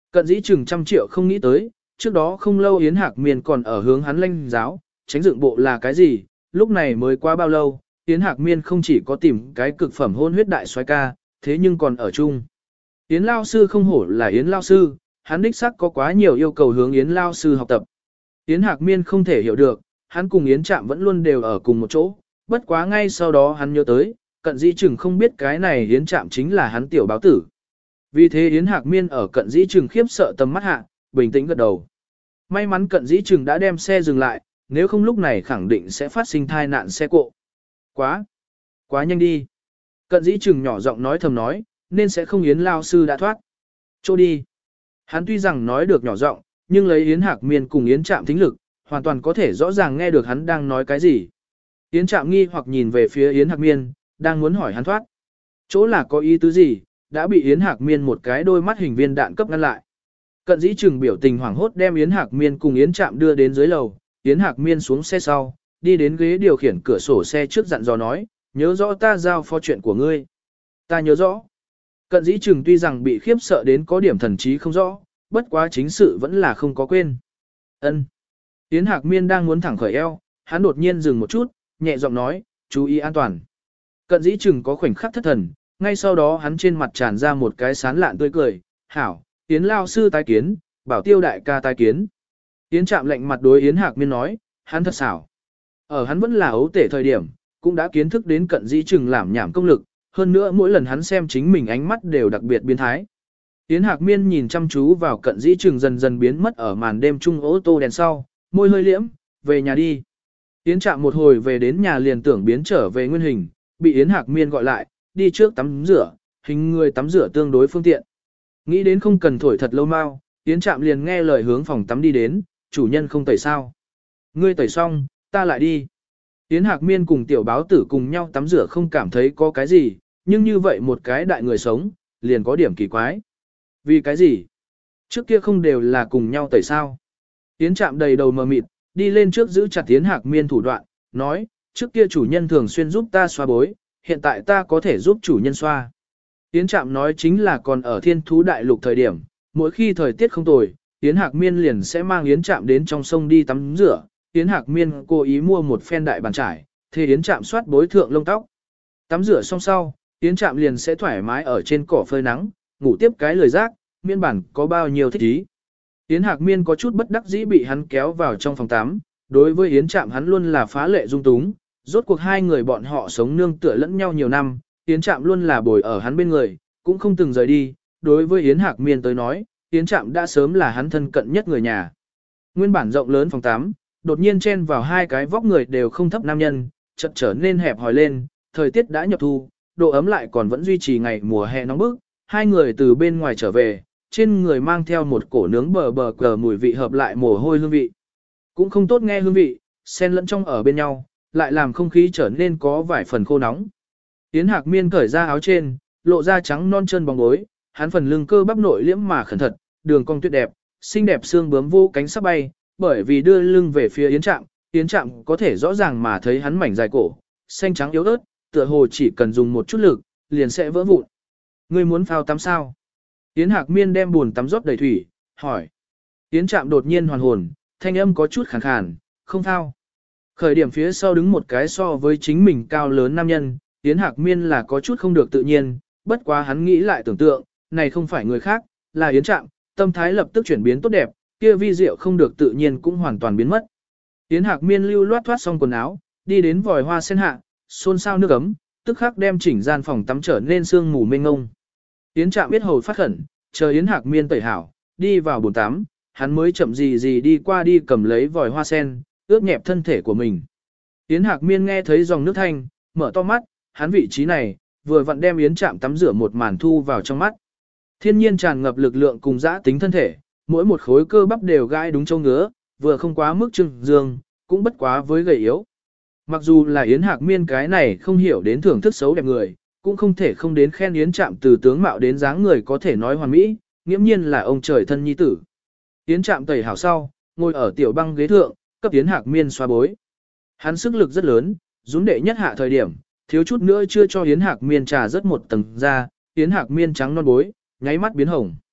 Cận dĩ chừng trăm triệu không nghĩ tới, trước đó không lâu Yến Hạc Miên còn ở hướng hắn lanh giáo, tránh dựng bộ là cái gì, lúc này mới qua bao lâu, Yến Hạc Miên không chỉ có tìm cái cực phẩm hôn huyết đại soái ca, thế nhưng còn ở chung. Yến Lao Sư không hổ là Yến Lao Sư, hắn đích xác có quá nhiều yêu cầu hướng Yến Lao Sư học tập. Yến Hạc Miên không thể hiểu được, hắn cùng Yến Trạm vẫn luôn đều ở cùng một chỗ, bất quá ngay sau đó hắn nhớ tới, cận dĩ chừng không biết cái này Yến Trạm chính là hắn tiểu báo tử. Vì thế Yến Hạc Miên ở cận dĩ chừng khiếp sợ tầm mắt hạ, bình tĩnh gật đầu. May mắn cận dĩ chừng đã đem xe dừng lại, nếu không lúc này khẳng định sẽ phát sinh thai nạn xe cộ. Quá, quá nhanh đi. Cận dĩ chừng nhỏ giọng nói thầm nói, nên sẽ không Yến Lao Sư đã thoát. Chỗ đi. Hắn tuy rằng nói được nhỏ giọng, nhưng lấy Yến Hạc Miên cùng Yến Trạm thính lực, hoàn toàn có thể rõ ràng nghe được hắn đang nói cái gì. Yến Trạm nghi hoặc nhìn về phía Yến Hạc Miên, đang muốn hỏi hắn thoát. Chỗ là có ý tứ gì, đã bị Yến Hạc Miên một cái đôi mắt hình viên đạn cấp ngăn lại. Cận dĩ chừng biểu tình hoảng hốt đem Yến Hạc Miên cùng Yến Trạm đưa đến dưới lầu, Yến Hạc Miên xuống xe sau, đi đến ghế điều khiển cửa sổ xe trước dặn dò nói, nhớ rõ ta giao phó chuyện của ngươi. Ta nhớ rõ. Cận dĩ chừng tuy rằng bị khiếp sợ đến có điểm thần trí không rõ, bất quá chính sự vẫn là không có quên. Ân. Yến Hạc Miên đang muốn thẳng khởi eo, hắn đột nhiên dừng một chút, nhẹ giọng nói, chú ý an toàn. Cận dĩ chừng có khoảnh khắc thất thần, ngay sau đó hắn trên mặt tràn ra một cái sán lạn tươi cười, hảo, Yến Lao Sư tái kiến, bảo tiêu đại ca tái kiến. Yến Trạm lạnh mặt đối Yến Hạc Miên nói, hắn thật xảo. Ở hắn vẫn là ấu tể thời điểm, cũng đã kiến thức đến cận dĩ chừng làm nhảm công lực, hơn nữa mỗi lần hắn xem chính mình ánh mắt đều đặc biệt biến thái. Yến Hạc Miên nhìn chăm chú vào cận dĩ chừng dần dần biến mất ở màn đêm trung ô tô đèn sau, môi hơi liễm, về nhà đi. Yến Trạm một hồi về đến nhà liền tưởng biến trở về nguyên hình, bị Yến Hạc Miên gọi lại, đi trước tắm rửa, hình người tắm rửa tương đối phương tiện. Nghĩ đến không cần thổi thật lâu mau, Yến Trạm liền nghe lời hướng phòng tắm đi đến, chủ nhân không tẩy sao. Ngươi tẩy xong, ta lại đi. Yến Hạc Miên cùng tiểu báo tử cùng nhau tắm rửa không cảm thấy có cái gì, nhưng như vậy một cái đại người sống, liền có điểm kỳ quái. Vì cái gì? Trước kia không đều là cùng nhau tẩy sao. Yến Trạm đầy đầu mờ mịt, đi lên trước giữ chặt Yến Hạc Miên thủ đoạn, nói, trước kia chủ nhân thường xuyên giúp ta xoa bối, hiện tại ta có thể giúp chủ nhân xoa. Yến Trạm nói chính là còn ở thiên thú đại lục thời điểm, mỗi khi thời tiết không tồi, Yến Hạc Miên liền sẽ mang Yến Trạm đến trong sông đi tắm rửa. Yến Hạc Miên cố ý mua một phen đại bàn trải, thế Yến Trạm soát bối thượng lông tóc. Tắm rửa xong sau, Yến Trạm liền sẽ thoải mái ở trên cỏ phơi nắng, ngủ tiếp cái lời giác, miên bản có bao nhiêu thích ý. Yến Hạc Miên có chút bất đắc dĩ bị hắn kéo vào trong phòng tắm, đối với Yến Trạm hắn luôn là phá lệ dung túng, rốt cuộc hai người bọn họ sống nương tựa lẫn nhau nhiều năm, Yến Trạm luôn là bồi ở hắn bên người, cũng không từng rời đi, đối với Yến Hạc Miên tới nói, Yến Trạm đã sớm là hắn thân cận nhất người nhà. Nguyên bản rộng lớn phòng tắm, đột nhiên chen vào hai cái vóc người đều không thấp nam nhân, chợt trở nên hẹp hòi lên, thời tiết đã nhập thu, độ ấm lại còn vẫn duy trì ngày mùa hè nóng bức, hai người từ bên ngoài trở về, trên người mang theo một cổ nướng bờ bờ cờ mùi vị hợp lại mồ hôi hương vị. Cũng không tốt nghe hương vị, xen lẫn trong ở bên nhau, lại làm không khí trở nên có vài phần khô nóng. Yến Hạc Miên cởi ra áo trên, lộ ra trắng non chân bóng bối, hắn phần lưng cơ bắp nội liễm mà khẩn thật, đường cong tuyệt đẹp, xinh đẹp xương bướm vô cánh sắp bay, bởi vì đưa lưng về phía Yến Trạm, Yến Trạm có thể rõ ràng mà thấy hắn mảnh dài cổ, xanh trắng yếu ớt, tựa hồ chỉ cần dùng một chút lực, liền sẽ vỡ vụn. Ngươi muốn phao tắm sao? Yến Hạc Miên đem buồn tắm rót đầy thủy, hỏi. Yến Trạm đột nhiên hoàn hồn, thanh âm có chút khàn khàn, không phao. Khởi điểm phía sau đứng một cái so với chính mình cao lớn nam nhân, Yến Hạc Miên là có chút không được tự nhiên, bất quá hắn nghĩ lại tưởng tượng, này không phải người khác, là Yến Trạm, tâm thái lập tức chuyển biến tốt đẹp, kia vi diệu không được tự nhiên cũng hoàn toàn biến mất. Yến Hạc Miên lưu loát thoát xong quần áo, đi đến vòi hoa sen hạ, xôn xao nước ấm, tức khắc đem chỉnh gian phòng tắm trở nên sương mù mênh ngông. Yến Trạm biết hầu phát khẩn, chờ Yến Hạc Miên tẩy hảo, đi vào bồn tắm, hắn mới chậm gì gì đi qua đi cầm lấy vòi hoa sen, ướt nhẹp thân thể của mình. Yến Hạc Miên nghe thấy dòng nước thanh, mở to mắt, hắn vị trí này, vừa vặn đem Yến Trạm tắm rửa một màn thu vào trong mắt. Thiên nhiên tràn ngập lực lượng cùng dã tính thân thể, mỗi một khối cơ bắp đều gai đúng châu ngứa, vừa không quá mức trưng dương, cũng bất quá với gầy yếu. Mặc dù là Yến Hạc Miên cái này không hiểu đến thưởng thức xấu đẹp người, cũng không thể không đến khen Yến Trạm từ tướng mạo đến dáng người có thể nói hoàn mỹ, nghiễm nhiên là ông trời thân nhi tử. Yến Trạm tẩy hảo sau, ngồi ở tiểu băng ghế thượng, cấp Yến Hạc Miên xoa bối. Hắn sức lực rất lớn, dũng đệ nhất hạ thời điểm, thiếu chút nữa chưa cho Yến Hạc Miên trà rất một tầng ra, Yến Hạc Miên trắng non bối, nháy mắt biến hồng.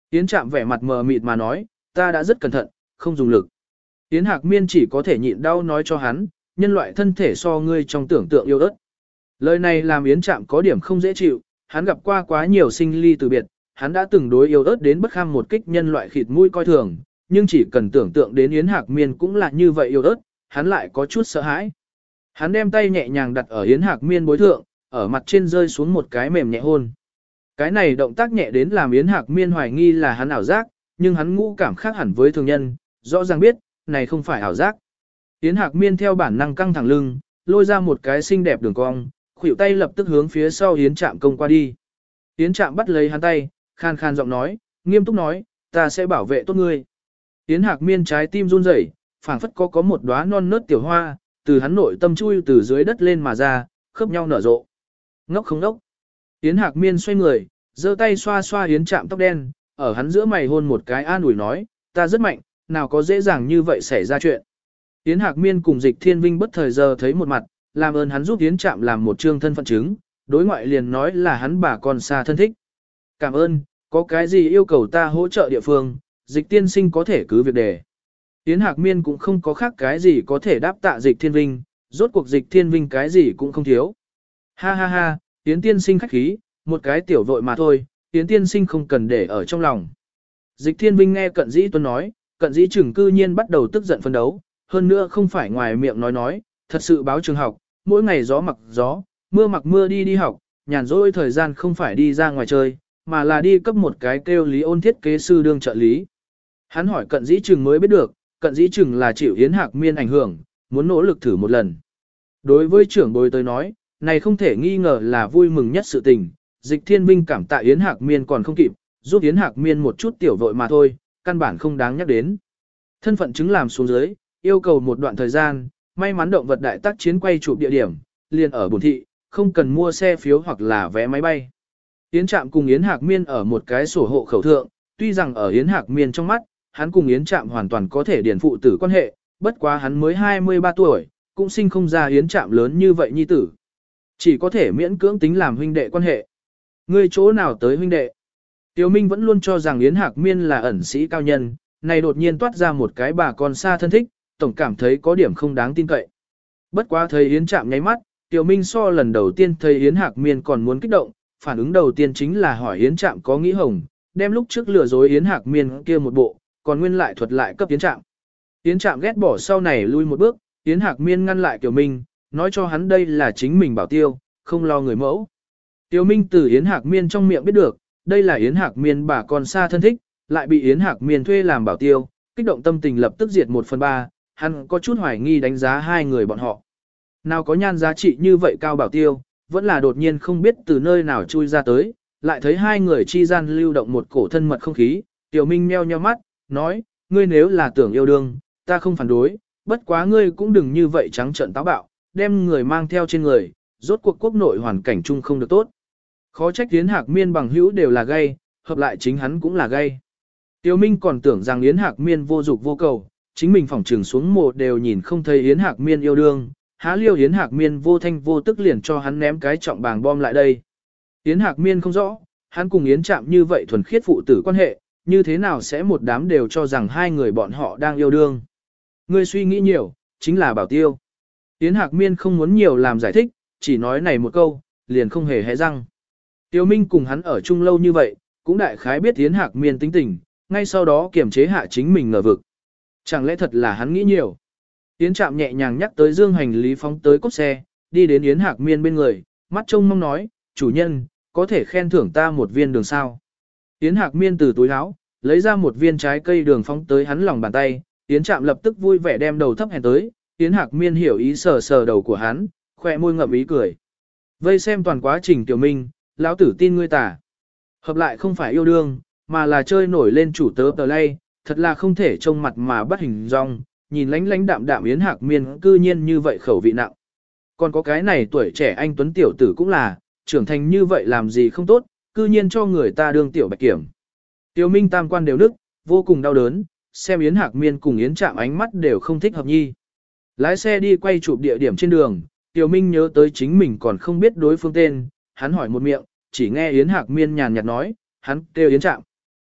Yến Trạm vẻ mặt mờ mịt mà nói, ta đã rất cẩn thận, không dùng lực. Yến Hạc Miên chỉ có thể nhịn đau nói cho hắn, nhân loại thân thể so ngươi trong tưởng tượng yêu ớt. Lời này làm Yến Trạm có điểm không dễ chịu, hắn gặp qua quá nhiều sinh ly từ biệt, hắn đã từng đối yêu ớt đến bất kham một kích nhân loại khịt mũi coi thường, nhưng chỉ cần tưởng tượng đến Yến Hạc Miên cũng là như vậy yêu ớt, hắn lại có chút sợ hãi. Hắn đem tay nhẹ nhàng đặt ở Yến Hạc Miên bối thượng, ở mặt trên rơi xuống một cái mềm nhẹ hôn. Cái này động tác nhẹ đến làm Yến Hạc Miên hoài nghi là hắn ảo giác, nhưng hắn ngũ cảm khác hẳn với thường nhân, rõ ràng biết, này không phải ảo giác. Yến Hạc Miên theo bản năng căng thẳng lưng, lôi ra một cái xinh đẹp đường cong, khuỷu tay lập tức hướng phía sau Yến Trạm công qua đi. Yến Trạm bắt lấy hắn tay, khan khan giọng nói, nghiêm túc nói, ta sẽ bảo vệ tốt ngươi. Yến Hạc Miên trái tim run rẩy, phảng phất có có một đóa non nớt tiểu hoa, từ hắn nội tâm chui từ dưới đất lên mà ra, khớp nhau nở rộ. Ngốc không ngốc. Yến Hạc Miên xoay người, giơ tay xoa xoa Yến Trạm tóc đen, ở hắn giữa mày hôn một cái an ủi nói, ta rất mạnh, nào có dễ dàng như vậy xảy ra chuyện. Yến Hạc Miên cùng Dịch Thiên Vinh bất thời giờ thấy một mặt, làm ơn hắn giúp Yến Trạm làm một trương thân phận chứng, đối ngoại liền nói là hắn bà con xa thân thích. Cảm ơn, có cái gì yêu cầu ta hỗ trợ địa phương, Dịch tiên sinh có thể cứ việc đề. Yến Hạc Miên cũng không có khác cái gì có thể đáp tạ Dịch Thiên Vinh, rốt cuộc Dịch Thiên Vinh cái gì cũng không thiếu. Ha ha ha, Yến tiên sinh khách khí, một cái tiểu vội mà thôi, Yến tiên sinh không cần để ở trong lòng. Dịch Thiên Vinh nghe Cận Dĩ Tuấn nói, Cận Dĩ Trừng cư nhiên bắt đầu tức giận phân đấu, hơn nữa không phải ngoài miệng nói nói, thật sự báo trường học, mỗi ngày gió mặc gió, mưa mặc mưa đi đi học, nhàn rỗi thời gian không phải đi ra ngoài chơi, mà là đi cấp một cái kêu Lý Ôn thiết kế sư đương trợ lý. Hắn hỏi Cận Dĩ Trừng mới biết được, Cận Dĩ Trừng là chịu Yến Hạc Miên ảnh hưởng, muốn nỗ lực thử một lần. Đối với trưởng bối tới nói, này không thể nghi ngờ là vui mừng nhất sự tình, Dịch Thiên Vinh cảm tạ Yến Hạc Miên còn không kịp, giúp Yến Hạc Miên một chút tiểu vội mà thôi, căn bản không đáng nhắc đến. Thân phận chứng làm xuống dưới, yêu cầu một đoạn thời gian, may mắn động vật đại tác chiến quay chụp địa điểm, liền ở Bồn Thị, không cần mua xe phiếu hoặc là vé máy bay. Yến Trạm cùng Yến Hạc Miên ở một cái sổ hộ khẩu thượng, tuy rằng ở Yến Hạc Miên trong mắt, hắn cùng Yến Trạm hoàn toàn có thể điển phụ tử quan hệ, bất quá hắn mới hai mươi ba tuổi, cũng sinh không ra Yến Trạm lớn như vậy nhi tử. Chỉ có thể miễn cưỡng tính làm huynh đệ quan hệ. Ngươi chỗ nào tới huynh đệ? Tiêu Minh vẫn luôn cho rằng Yến Hạc Miên là ẩn sĩ cao nhân, này đột nhiên toát ra một cái bà con xa thân thích, tổng cảm thấy có điểm không đáng tin cậy. Bất quá thấy Yến Trạm nháy mắt, Tiêu Minh so lần đầu tiên thấy Yến Hạc Miên còn muốn kích động, phản ứng đầu tiên chính là hỏi Yến Trạm có nghĩ hồng, đem lúc trước lừa dối Yến Hạc Miên kia một bộ, còn nguyên lại thuật lại cấp Yến Trạm. Yến Trạm ghét bỏ sau này lui một bước, Yến Hạc Miên ngăn lại Tiêu Minh, nói cho hắn đây là chính mình bảo tiêu, không lo người mẫu. Tiêu Minh từ Yến Hạc Miên trong miệng biết được, đây là Yến Hạc Miên bà con xa thân thích, lại bị Yến Hạc Miên thuê làm bảo tiêu, kích động tâm tình lập tức diệt một phần ba, hắn có chút hoài nghi đánh giá hai người bọn họ. Nào có nhan giá trị như vậy cao bảo tiêu, vẫn là đột nhiên không biết từ nơi nào chui ra tới, lại thấy hai người chi gian lưu động một cổ thân mật không khí, Tiểu Minh meo nheo mắt, nói, ngươi nếu là tưởng yêu đương, ta không phản đối, bất quá ngươi cũng đừng như vậy trắng trợn táo bạo, đem người mang theo trên người, rốt cuộc quốc nội hoàn cảnh chung không được tốt. Khó trách Yến Hạc Miên bằng hữu đều là gay, hợp lại chính hắn cũng là gay. Tiêu Minh còn tưởng rằng Yến Hạc Miên vô dục vô cầu, chính mình phỏng trừng xuống mồ đều nhìn không thấy Yến Hạc Miên yêu đương, há liêu Yến Hạc Miên vô thanh vô tức liền cho hắn ném cái trọng bàng bom lại đây. Yến Hạc Miên không rõ, hắn cùng Yến Trạm như vậy thuần khiết phụ tử quan hệ, như thế nào sẽ một đám đều cho rằng hai người bọn họ đang yêu đương. Ngươi suy nghĩ nhiều, chính là bảo tiêu. Yến Hạc Miên không muốn nhiều làm giải thích, chỉ nói này một câu, liền không hề hé răng. Tiêu Minh cùng hắn ở chung lâu như vậy, cũng đại khái biết Yến Hạc Miên tính tình, ngay sau đó kiềm chế hạ chính mình ngờ vực. Chẳng lẽ thật là hắn nghĩ nhiều. Yến Trạm nhẹ nhàng nhắc tới dương hành lý phóng tới cốp xe, đi đến Yến Hạc Miên bên người, mắt trông mong nói, chủ nhân, có thể khen thưởng ta một viên đường sao. Yến Hạc Miên từ túi áo, lấy ra một viên trái cây đường phóng tới hắn lòng bàn tay, Yến Trạm lập tức vui vẻ đem đầu thấp hèn tới, Yến Hạc Miên hiểu ý sờ sờ đầu của hắn, khỏe môi ngậm ý cười. Vây xem toàn quá trình Tiểu Minh, lão tử tin ngươi tả. Hợp lại không phải yêu đương, mà là chơi nổi lên chủ tớ tờ lay, thật là không thể trông mặt mà bắt hình dong, nhìn lánh lánh đạm đạm Yến Hạc Miên cư nhiên như vậy khẩu vị nặng. Còn có cái này tuổi trẻ anh tuấn tiểu tử cũng là, trưởng thành như vậy làm gì không tốt, cư nhiên cho người ta đương tiểu bạch kiểm. Tiêu Minh tam quan đều nức, vô cùng đau đớn, xem Yến Hạc Miên cùng Yến Trạm ánh mắt đều không thích hợp nhi. Lái xe đi quay chụp địa điểm trên đường, Tiêu Minh nhớ tới chính mình còn không biết đối phương tên, hắn hỏi một miệng, chỉ nghe Yến Hạc Miên nhàn nhạt nói, hắn kêu Yến Trạm.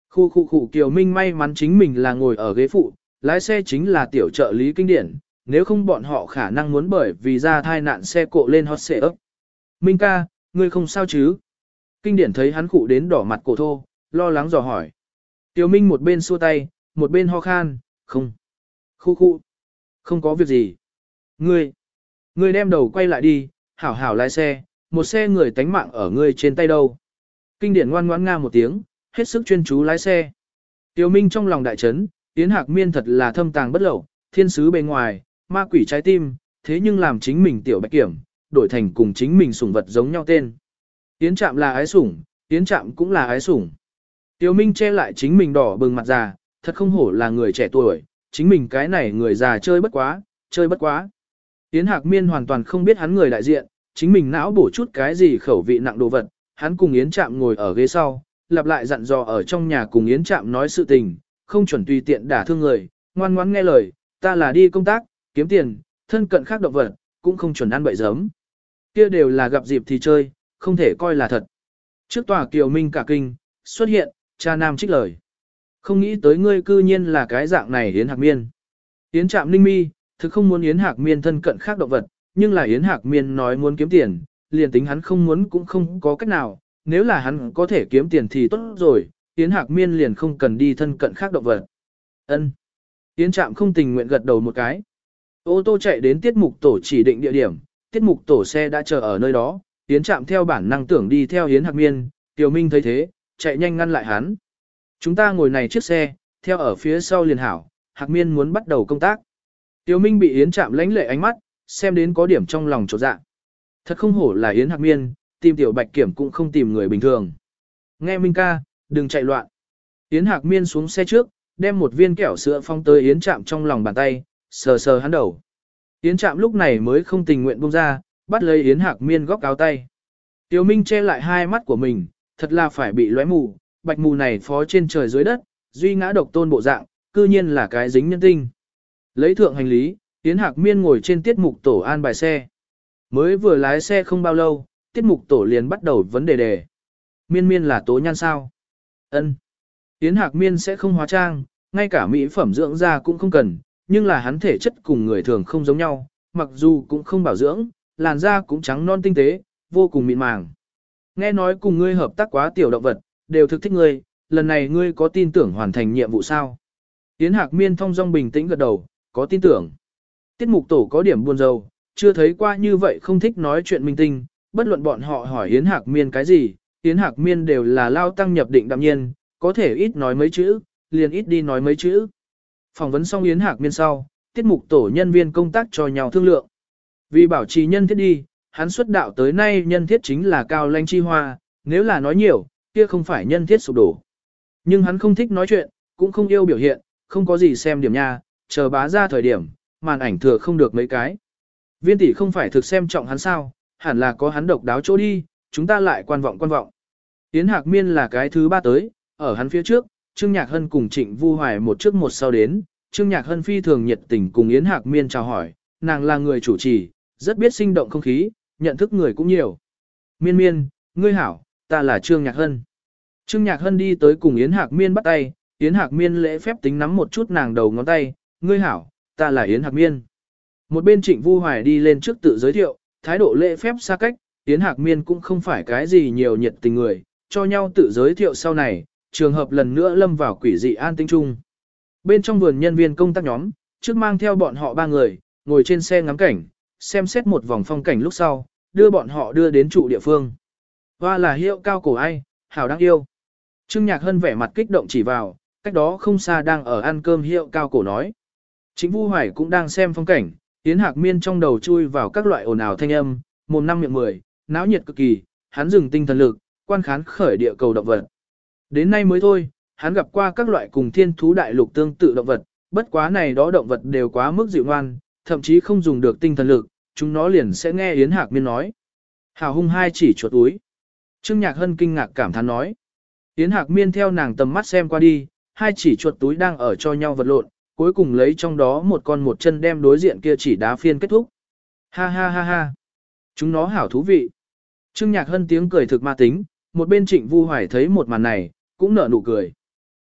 Khu khu khu Kiều Minh may mắn chính mình là ngồi ở ghế phụ, lái xe chính là tiểu trợ lý kinh điển, nếu không bọn họ khả năng muốn bởi vì ra thai nạn xe cộ lên hot xệ ấp. Minh ca, ngươi không sao chứ? Kinh điển thấy hắn khụ đến đỏ mặt cổ thô, lo lắng dò hỏi. Tiểu Minh một bên xua tay, một bên ho khan, không. Khu khu. Không có việc gì. Ngươi. Ngươi đem đầu quay lại đi, hảo hảo lái xe, một xe người tánh mạng ở ngươi trên tay đâu. Kinh điển ngoan ngoãn nga một tiếng, hết sức chuyên chú lái xe. Tiểu Minh trong lòng đại chấn, Yến Hạc Miên thật là thâm tàng bất lậu, thiên sứ bề ngoài, ma quỷ trái tim, thế nhưng làm chính mình tiểu bạch kiểm, đổi thành cùng chính mình sủng vật giống nhau tên. Yến Trạm là ái sủng, Yến Trạm cũng là ái sủng. Tiểu Minh che lại chính mình đỏ bừng mặt già, thật không hổ là người trẻ tuổi, chính mình cái này người già chơi bất quá, chơi bất quá. Yến Hạc Miên hoàn toàn không biết hắn người đại diện, chính mình não bổ chút cái gì khẩu vị nặng đồ vật, hắn cùng Yến Trạm ngồi ở ghế sau, lặp lại dặn dò ở trong nhà cùng Yến Trạm nói sự tình, không chuẩn tùy tiện đả thương người, ngoan ngoãn nghe lời, ta là đi công tác, kiếm tiền, thân cận khác động vật, cũng không chuẩn ăn bậy giấm. Kia đều là gặp dịp thì chơi, không thể coi là thật. Trước tòa Kiều Minh cả kinh, xuất hiện, cha nam trích lời. Không nghĩ tới ngươi cư nhiên là cái dạng này Yến Hạc Miên. Yến Trạm ninh mi, thực không muốn Yến Hạc Miên thân cận khác động vật, nhưng là Yến Hạc Miên nói muốn kiếm tiền, liền tính hắn không muốn cũng không có cách nào, nếu là hắn có thể kiếm tiền thì tốt rồi, Yến Hạc Miên liền không cần đi thân cận khác động vật. Ân. Yến Trạm không tình nguyện gật đầu một cái. Ô tô chạy đến tiết mục tổ chỉ định địa điểm, tiết mục tổ xe đã chờ ở nơi đó, Yến Trạm theo bản năng tưởng đi theo Yến Hạc Miên, Tiểu Minh thấy thế, chạy nhanh ngăn lại hắn. Chúng ta ngồi này chiếc xe, theo ở phía sau liền hảo, Hạc Miên muốn bắt đầu công tác. Tiểu Minh bị Yến Trạm lánh lệ ánh mắt, xem đến có điểm trong lòng chột dạ. Thật không hổ là Yến Hạc Miên, tìm tiểu bạch kiểm cũng không tìm người bình thường. Nghe Minh ca, đừng chạy loạn. Yến Hạc Miên xuống xe trước, đem một viên kẹo sữa phong tới Yến Trạm trong lòng bàn tay, sờ sờ hắn đầu. Yến Trạm lúc này mới không tình nguyện buông ra, bắt lấy Yến Hạc Miên góc áo tay. Tiểu Minh che lại hai mắt của mình, thật là phải bị lóe mù, bạch mù này phó trên trời dưới đất, duy ngã độc tôn bộ dạng, cư nhiên là cái dính nhân tinh. Lấy thượng hành lý, Yến Hạc Miên ngồi trên tiết mục tổ an bài xe. Mới vừa lái xe không bao lâu, tiết mục tổ liền bắt đầu vấn đề đề. Miên Miên là tố nhan sao? Ân. Yến Hạc Miên sẽ không hóa trang, ngay cả mỹ phẩm dưỡng da cũng không cần, nhưng là hắn thể chất cùng người thường không giống nhau, mặc dù cũng không bảo dưỡng, làn da cũng trắng non tinh tế, vô cùng mịn màng. Nghe nói cùng ngươi hợp tác quá tiểu động vật, đều thực thích ngươi, lần này ngươi có tin tưởng hoàn thành nhiệm vụ sao? Yến Hạc Miên thong dong bình tĩnh gật đầu, có tin tưởng. Tiết mục tổ có điểm buồn rầu, chưa thấy qua như vậy không thích nói chuyện minh tinh, bất luận bọn họ hỏi Yến Hạc Miên cái gì, Yến Hạc Miên đều là lao tăng nhập định đạm nhiên, có thể ít nói mấy chữ, liền ít đi nói mấy chữ. Phỏng vấn xong Yến Hạc Miên sau, tiết mục tổ nhân viên công tác cho nhau thương lượng. Vì bảo trì nhân thiết đi, hắn xuất đạo tới nay nhân thiết chính là cao lanh chi hoa, nếu là nói nhiều, kia không phải nhân thiết sụp đổ. Nhưng hắn không thích nói chuyện, cũng không yêu biểu hiện, không có gì xem điểm nha, chờ bá ra thời điểm, màn ảnh thừa không được mấy cái. Viên tỷ không phải thực xem trọng hắn sao, hẳn là có hắn độc đáo chỗ đi, chúng ta lại quan vọng quan vọng. Yến Hạc Miên là cái thứ ba tới, ở hắn phía trước, Trương Nhạc Hân cùng Trịnh Vu Hoài một trước một sau đến, Trương Nhạc Hân phi thường nhiệt tình cùng Yến Hạc Miên chào hỏi, nàng là người chủ trì, rất biết sinh động không khí, nhận thức người cũng nhiều. Miên Miên, ngươi hảo, ta là Trương Nhạc Hân. Trương Nhạc Hân đi tới cùng Yến Hạc Miên bắt tay, Yến Hạc Miên lễ phép tính nắm một chút nàng đầu ngón tay, ngươi hảo, ta là Yến Hạc Miên. Một bên Trịnh Vu Hoài đi lên trước tự giới thiệu, thái độ lễ phép xa cách, Yến Hạc Miên cũng không phải cái gì nhiều nhiệt tình người, cho nhau tự giới thiệu sau này, trường hợp lần nữa lâm vào quỷ dị an tĩnh chung. Bên trong vườn nhân viên công tác nhóm, trước mang theo bọn họ ba người, ngồi trên xe ngắm cảnh, xem xét một vòng phong cảnh lúc sau, đưa bọn họ đưa đến trụ địa phương. Hoa là hiệu cao cổ ai, hảo đáng yêu. Trương Nhạc Hân vẻ mặt kích động chỉ vào, cách đó không xa đang ở ăn cơm hiệu cao cổ nói. Chính Vu Hoài cũng đang xem phong cảnh, Yến Hạc Miên trong đầu chui vào các loại ồn ào thanh âm, mồm năm miệng mười, náo nhiệt cực kỳ, hắn dừng tinh thần lực, quan khán khởi địa cầu động vật. Đến nay mới thôi, hắn gặp qua các loại cùng thiên thú đại lục tương tự động vật, bất quá này đó động vật đều quá mức dịu ngoan, thậm chí không dùng được tinh thần lực, chúng nó liền sẽ nghe Yến Hạc Miên nói. Hào hung hai chỉ chuột túi. Trương Nhạc Hân kinh ngạc cảm thán nói. Yến Hạc Miên theo nàng tầm mắt xem qua đi, hai chỉ chuột túi đang ở cho nhau vật lộn, cuối cùng lấy trong đó một con một chân đem đối diện kia chỉ đá phiên kết thúc. Ha ha ha ha. Chúng nó hảo thú vị. Trương Nhạc Hân tiếng cười thực ma tính, một bên Trịnh Vu Hoài thấy một màn này, cũng nở nụ cười.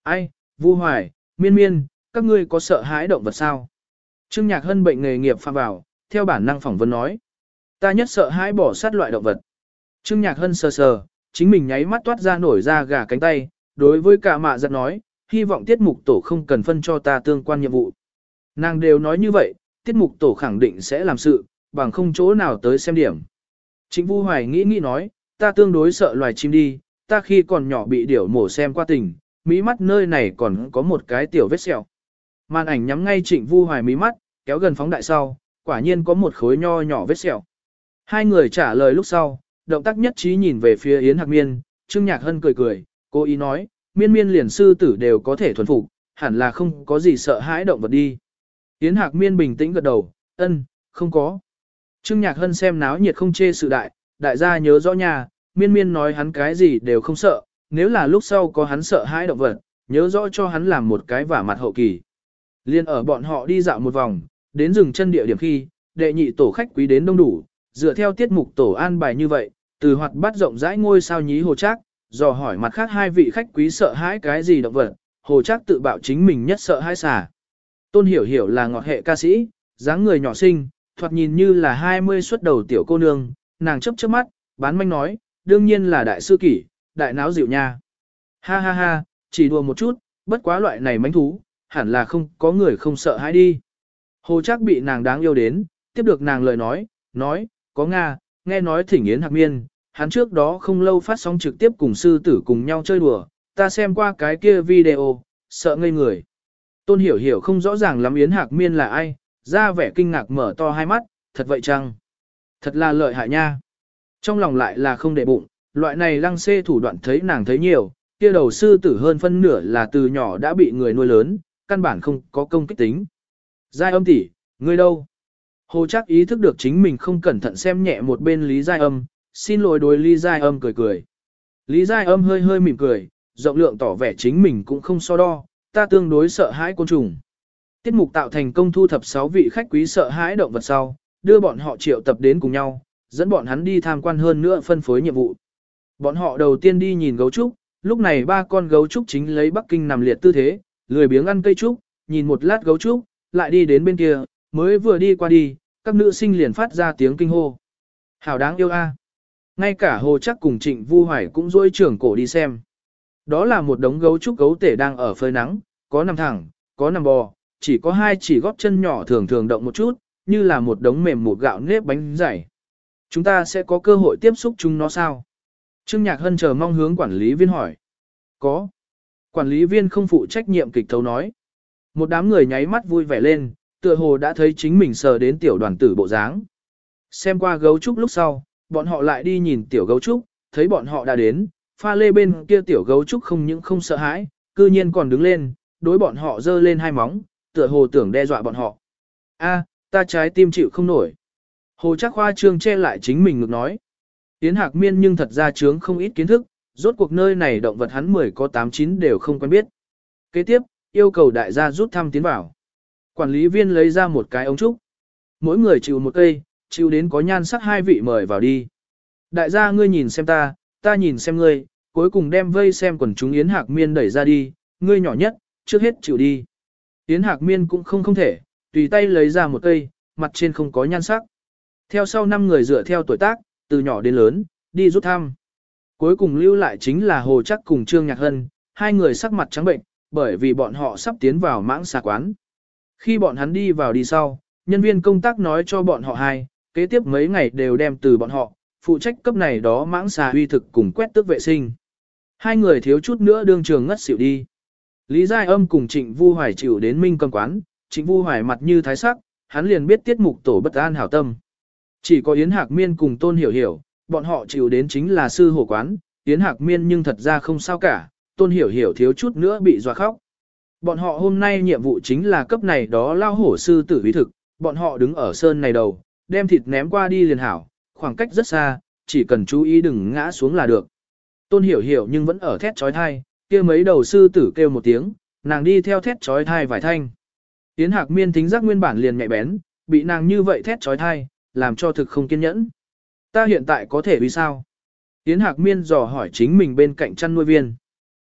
Ai, Vu Hoài, Miên Miên, các ngươi có sợ hãi động vật sao? Trương Nhạc Hân bệnh nghề nghiệp phạm vào, theo bản năng phỏng vấn nói. Ta nhất sợ hãi bỏ sát loại động vật. Trương Nhạc Hân sờ sờ, chính mình nháy mắt toát ra nổi ra gà cánh tay, đối với cả mạ giật nói, hy vọng tiết mục tổ không cần phân cho ta tương quan nhiệm vụ. Nàng đều nói như vậy, tiết mục tổ khẳng định sẽ làm sự, bằng không chỗ nào tới xem điểm. Trịnh Vu Hoài nghĩ nghĩ nói, ta tương đối sợ loài chim đi, ta khi còn nhỏ bị điểu mổ xem qua tình, mí mắt nơi này còn có một cái tiểu vết sẹo. Màn ảnh nhắm ngay Trịnh Vu Hoài mí mắt, kéo gần phóng đại sau, quả nhiên có một khối nho nhỏ vết sẹo. Hai người trả lời lúc sau, động tác nhất trí nhìn về phía Yến Hạc Miên, Trương Nhạc Hân cười cười, cô ý nói, Miên Miên liền sư tử đều có thể thuần phục, hẳn là không có gì sợ hãi động vật đi. Yến Hạc Miên bình tĩnh gật đầu, ân, không có. Trương Nhạc Hân xem náo nhiệt không chê sự đại, đại gia nhớ rõ nhà, Miên Miên nói hắn cái gì đều không sợ, nếu là lúc sau có hắn sợ hãi động vật, nhớ rõ cho hắn làm một cái vả mặt hậu kỳ. Liên ở bọn họ đi dạo một vòng, đến rừng chân địa điểm khi, đệ nhị tổ khách quý đến đông đủ, dựa theo tiết mục tổ an bài như vậy, từ hoạt bát rộng rãi ngôi sao nhí Hồ Trác, dò hỏi mặt khác hai vị khách quý sợ hãi cái gì động vật, Hồ Trác tự bạo chính mình nhất sợ hãi xà. Tôn Hiểu Hiểu là ngọt hệ ca sĩ, dáng người nhỏ xinh, thoạt nhìn như là hai mươi xuất đầu tiểu cô nương, nàng chấp chớp mắt, bán manh nói, đương nhiên là đại sư kỷ, đại náo dịu nha. Ha ha ha, chỉ đùa một chút, bất quá loại này mánh thú, hẳn là không có người không sợ hãi đi. Hồ Trác bị nàng đáng yêu đến, tiếp được nàng lời nói, nói, có Nga, nghe nói thỉnh Yến Hạc Miên, hắn trước đó không lâu phát sóng trực tiếp cùng sư tử cùng nhau chơi đùa, ta xem qua cái kia video, sợ ngây người. Tôn Hiểu Hiểu không rõ ràng lắm Yến Hạc Miên là ai, ra vẻ kinh ngạc mở to hai mắt, thật vậy chăng? Thật là lợi hại nha. Trong lòng lại là không để bụng, loại này lăng xê thủ đoạn thấy nàng thấy nhiều, kia đầu sư tử hơn phân nửa là từ nhỏ đã bị người nuôi lớn, căn bản không có công kích tính. Giai Âm tỷ, ngươi đâu? Hồ Trác ý thức được chính mình không cẩn thận xem nhẹ một bên Lý Giai Âm, xin lỗi đối Lý Giai Âm cười cười. Lý Giai Âm hơi hơi mỉm cười, rộng lượng tỏ vẻ chính mình cũng không so đo, ta tương đối sợ hãi côn trùng. Tiết mục tạo thành công thu thập sáu vị khách quý sợ hãi động vật sau, đưa bọn họ triệu tập đến cùng nhau, dẫn bọn hắn đi tham quan hơn nữa phân phối nhiệm vụ. Bọn họ đầu tiên đi nhìn gấu trúc, lúc này ba con gấu trúc chính lấy Bắc Kinh nằm liệt tư thế, lười biếng ăn cây trúc, nhìn một lát gấu trúc, lại đi đến bên kia, mới vừa đi qua đi, các nữ sinh liền phát ra tiếng kinh hô. Hảo đáng yêu a. Ngay cả Hồ Trác cùng Trịnh Vu Hoài cũng dôi trưởng cổ đi xem. Đó là một đống gấu trúc gấu tể đang ở phơi nắng, có nằm thẳng, có nằm bò, chỉ có hai chỉ góp chân nhỏ thường thường động một chút, như là một đống mềm một gạo nếp bánh dày. Chúng ta sẽ có cơ hội tiếp xúc chúng nó sao? Trương Nhạc Hân chờ mong hướng quản lý viên hỏi. Có. Quản lý viên không phụ trách nhiệm kịch thấu nói. Một đám người nháy mắt vui vẻ lên, tựa hồ đã thấy chính mình sờ đến tiểu đoàn tử bộ dáng. Xem qua gấu trúc lúc sau, bọn họ lại đi nhìn tiểu gấu trúc, thấy bọn họ đã đến, pha lê bên kia tiểu gấu trúc không những không sợ hãi, cư nhiên còn đứng lên, đối bọn họ giơ lên hai móng, tựa hồ tưởng đe dọa bọn họ. A, ta trái tim chịu không nổi. Hồ Trác khoa trương che lại chính mình ngược nói. Yến Hạc Miên nhưng thật ra chướng không ít kiến thức, rốt cuộc nơi này động vật hắn mười có tám chín đều không quen biết. Kế tiếp, yêu cầu đại gia rút thăm tiến vào. Quản lý viên lấy ra một cái ống trúc. Mỗi người chịu một cây, chịu đến có nhan sắc hai vị mời vào đi. Đại gia ngươi nhìn xem ta, ta nhìn xem ngươi, cuối cùng đem vây xem quần chúng Yến Hạc Miên đẩy ra đi, ngươi nhỏ nhất, trước hết chịu đi. Yến Hạc Miên cũng không không thể, tùy tay lấy ra một cây, mặt trên không có nhan sắc. Theo sau năm người dựa theo tuổi tác, từ nhỏ đến lớn, đi rút thăm. Cuối cùng lưu lại chính là Hồ Trác cùng Trương Nhạc Hân, hai người sắc mặt trắng bệnh, bởi vì bọn họ sắp tiến vào mãng xà quán. Khi bọn hắn đi vào đi sau, nhân viên công tác nói cho bọn họ hai, kế tiếp mấy ngày đều đem từ bọn họ, phụ trách cấp này đó mãng xà uy thực cùng quét tước vệ sinh. Hai người thiếu chút nữa đương trường ngất xỉu đi. Lý Giai Âm cùng Trịnh Vu Hoài chịu đến Minh Cầm quán, Trịnh Vu Hoài mặt như thái sắc, hắn liền biết tiết mục tổ bất an hảo tâm. Chỉ có Yến Hạc Miên cùng Tôn Hiểu Hiểu, bọn họ chịu đến chính là sư hổ quán, Yến Hạc Miên nhưng thật ra không sao cả, Tôn Hiểu Hiểu thiếu chút nữa bị dọa khóc. Bọn họ hôm nay nhiệm vụ chính là cấp này đó lao hổ sư tử uy thực, bọn họ đứng ở sơn này đầu, đem thịt ném qua đi liền hảo, khoảng cách rất xa, chỉ cần chú ý đừng ngã xuống là được. Tôn Hiểu Hiểu nhưng vẫn ở thét trói thai, kia mấy đầu sư tử kêu một tiếng, nàng đi theo thét trói thai vài thanh. Yến Hạc Miên tính giác nguyên bản liền nhạy bén, bị nàng như vậy thét trói thai, làm cho thực không kiên nhẫn. Ta hiện tại có thể vì sao? Yến Hạc Miên dò hỏi chính mình bên cạnh chăn nuôi viên.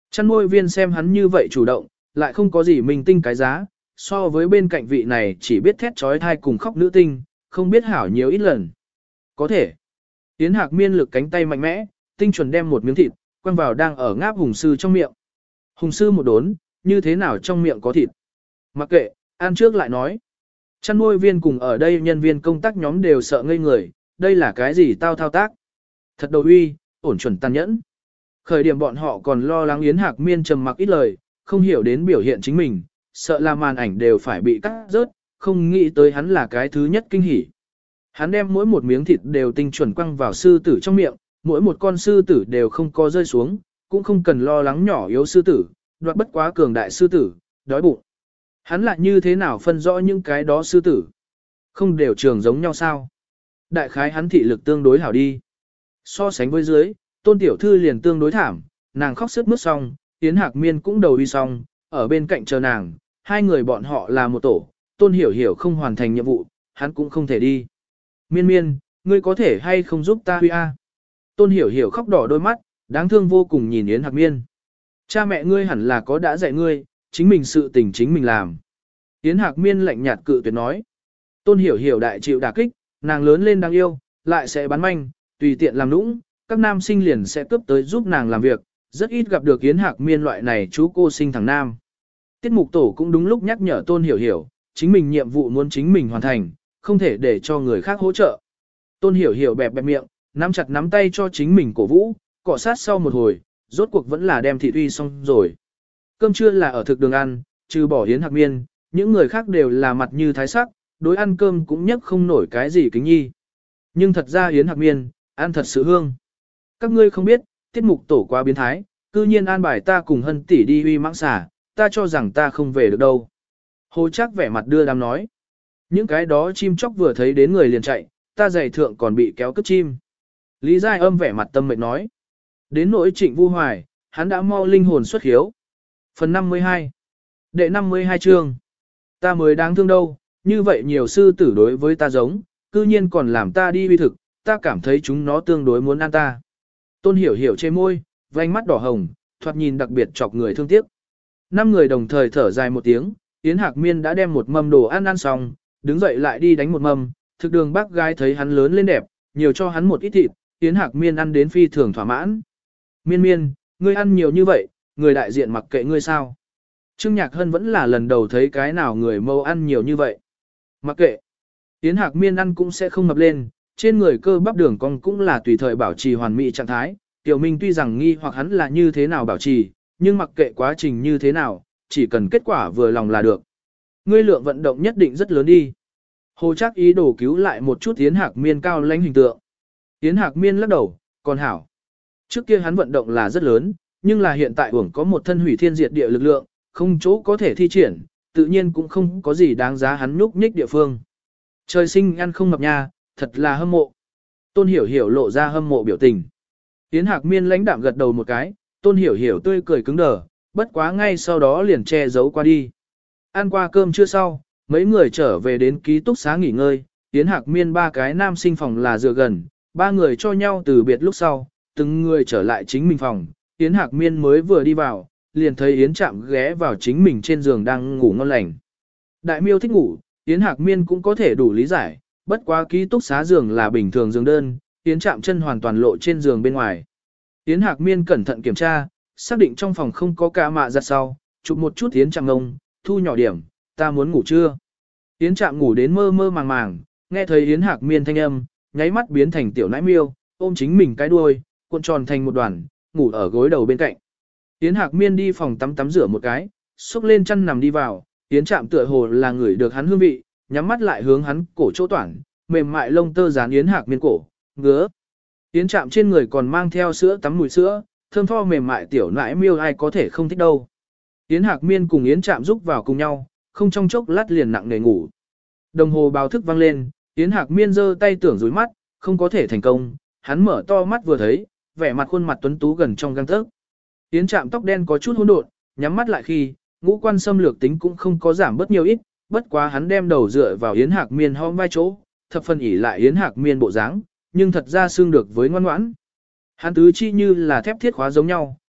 Chăn nuôi viên xem hắn như vậy chủ động, lại không có gì mình tinh cái giá, so với bên cạnh vị này chỉ biết thét trói thai cùng khóc nữ tinh, không biết hảo nhiều ít lần. Có thể. Yến Hạc Miên lực cánh tay mạnh mẽ, tinh chuẩn đem một miếng thịt, quăng vào đang ở ngáp Hùng Sư trong miệng. Hùng Sư một đốn, như thế nào trong miệng có thịt. Mặc kệ, ăn trước lại nói. Chăn nuôi viên cùng ở đây nhân viên công tác nhóm đều sợ ngây người, đây là cái gì tao thao tác. Thật đầu uy, ổn chuẩn tàn nhẫn. Khởi điểm bọn họ còn lo lắng Yến Hạc Miên trầm mặc ít lời, không hiểu đến biểu hiện chính mình, sợ là màn ảnh đều phải bị cắt rớt, không nghĩ tới hắn là cái thứ nhất kinh hỉ. Hắn đem mỗi một miếng thịt đều tinh chuẩn quăng vào sư tử trong miệng, mỗi một con sư tử đều không có rơi xuống, cũng không cần lo lắng nhỏ yếu sư tử, đoạt bất quá cường đại sư tử, đói bụng. Hắn lại như thế nào phân rõ những cái đó sư tử? Không đều trường giống nhau sao? Đại khái hắn thị lực tương đối hảo đi. So sánh với dưới, Tôn tiểu thư liền tương đối thảm, nàng khóc sướt mướt xong, Yến Hạc Miên cũng đầu đi xong, ở bên cạnh chờ nàng, hai người bọn họ là một tổ, Tôn Hiểu Hiểu không hoàn thành nhiệm vụ, hắn cũng không thể đi. Miên miên, ngươi có thể hay không giúp ta huy a? Tôn Hiểu Hiểu khóc đỏ đôi mắt, đáng thương vô cùng nhìn Yến Hạc Miên. Cha mẹ ngươi hẳn là có đã dạy ngươi, chính mình sự tình chính mình làm. Yến Hạc Miên lạnh nhạt cự tuyệt nói. Tôn Hiểu Hiểu đại chịu đả kích, nàng lớn lên đáng yêu, lại sẽ bán manh, tùy tiện làm nũng, các nam sinh liền sẽ cướp tới giúp nàng làm việc, rất ít gặp được Yến Hạc Miên loại này chú cô sinh thằng nam. Tiết mục tổ cũng đúng lúc nhắc nhở Tôn Hiểu Hiểu, chính mình nhiệm vụ muốn chính mình hoàn thành, không thể để cho người khác hỗ trợ. Tôn Hiểu Hiểu bẹp bẹp miệng, nắm chặt nắm tay cho chính mình cổ vũ, cọ sát sau một hồi, rốt cuộc vẫn là đem thị uy xong rồi. Cơm trưa là ở thực đường ăn, trừ bỏ Yến Hạc Miên, những người khác đều là mặt như thái sắc, đối ăn cơm cũng nhấc không nổi cái gì kính nhi. Nhưng thật ra Yến Hạc Miên, ăn thật sự hương. Các ngươi không biết, tiết mục tổ quá biến thái, cư nhiên an bài ta cùng Hân tỷ đi uy mãng xà, ta cho rằng ta không về được đâu. Hồ Trác vẻ mặt đưa đám nói. Những cái đó chim chóc vừa thấy đến người liền chạy, ta giày thượng còn bị kéo cướp chim. Lý Giai Âm vẻ mặt tâm mệnh nói. Đến nỗi Trịnh Vu Hoài, hắn đã mau linh hồn xuất hiếu. Phần năm mươi hai. Đệ năm mươi hai chương. Ta mới đáng thương đâu, như vậy nhiều sư tử đối với ta giống, cư nhiên còn làm ta đi uy thực, ta cảm thấy chúng nó tương đối muốn ăn ta. Tôn Hiểu Hiểu chê môi, vành mắt đỏ hồng, thoạt nhìn đặc biệt chọc người thương tiếc. Năm người đồng thời thở dài một tiếng, Yến Hạc Miên đã đem một mâm đồ ăn ăn xong, đứng dậy lại đi đánh một mâm, thực đường bác gái thấy hắn lớn lên đẹp, nhiều cho hắn một ít thịt, Yến Hạc Miên ăn đến phi thường thỏa mãn. Miên miên, ngươi ăn nhiều như vậy, người đại diện mặc kệ ngươi sao? Trương Nhạc Hân vẫn là lần đầu thấy cái nào người mâu ăn nhiều như vậy. Mặc kệ, Yến Hạc Miên ăn cũng sẽ không mập lên, trên người cơ bắp đường cong cũng là tùy thời bảo trì hoàn mỹ trạng thái. Tiểu Minh tuy rằng nghi hoặc hắn là như thế nào bảo trì, nhưng mặc kệ quá trình như thế nào, chỉ cần kết quả vừa lòng là được. Ngươi lượng vận động nhất định rất lớn đi. Hồ Trác ý đồ cứu lại một chút Yến Hạc Miên cao lãnh hình tượng. Yến Hạc Miên lắc đầu, còn hảo. Trước kia hắn vận động là rất lớn, nhưng là hiện tại uổng có một thân hủy thiên diệt địa lực lượng, không chỗ có thể thi triển, tự nhiên cũng không có gì đáng giá hắn nhúc nhích địa phương. Trời sinh ăn không mập nha, thật là hâm mộ. Tôn Hiểu Hiểu lộ ra hâm mộ biểu tình. Yến Hạc Miên lãnh đạm gật đầu một cái, Tôn Hiểu Hiểu tươi cười cứng đờ, bất quá ngay sau đó liền che giấu qua đi. Ăn qua cơm trưa sau, mấy người trở về đến ký túc xá nghỉ ngơi, Yến Hạc Miên ba cái nam sinh phòng là dựa gần, ba người cho nhau từ biệt lúc sau, từng người trở lại chính mình phòng, Yến Hạc Miên mới vừa đi vào, liền thấy Yến Trạm ghé vào chính mình trên giường đang ngủ ngon lành. Đại miêu thích ngủ, Yến Hạc Miên cũng có thể đủ lý giải, bất quá ký túc xá giường là bình thường giường đơn, Yến Trạm chân hoàn toàn lộ trên giường bên ngoài. Yến Hạc Miên cẩn thận kiểm tra, xác định trong phòng không có cá mạ giặt sau, chụp một chút Yến Trạm ngông, thu nhỏ điểm, ta muốn ngủ chưa? Yến Trạm ngủ đến mơ mơ màng màng, nghe thấy Yến Hạc Miên thanh âm, nháy mắt biến thành tiểu nãi miêu, ôm chính mình cái đuôi, cuộn tròn thành một đoàn, ngủ ở gối đầu bên cạnh. Yến Hạc Miên đi phòng tắm tắm rửa một cái, xúc lên chăn nằm đi vào, Yến Trạm tựa hồ là người được hắn hương vị, nhắm mắt lại hướng hắn cổ chỗ toản, mềm mại lông tơ dán Yến Hạc Miên cổ, ngứa. Yến Trạm trên người còn mang theo sữa tắm mùi sữa, thơm tho mềm mại tiểu nãi miêu ai có thể không thích đâu. Yến Hạc Miên cùng Yến Trạm giúp vào cùng nhau, không trong chốc lát liền nặng nề ngủ. Đồng hồ báo thức vang lên, Yến Hạc Miên giơ tay tưởng dối mắt, không có thể thành công, hắn mở to mắt vừa thấy, vẻ mặt khuôn mặt tuấn tú gần trong gang tấc. Yến Trạm tóc đen có chút hỗn độn, nhắm mắt lại khi, ngũ quan xâm lược tính cũng không có giảm bớt nhiều ít, bất quá hắn đem đầu dựa vào Yến Hạc Miên hõm vai chỗ, thập phần ỉ lại Yến Hạc Miên bộ dáng, nhưng thật ra xương được với ngoan ngoãn. Hắn tứ chi như là thép thiết khóa giống nhau,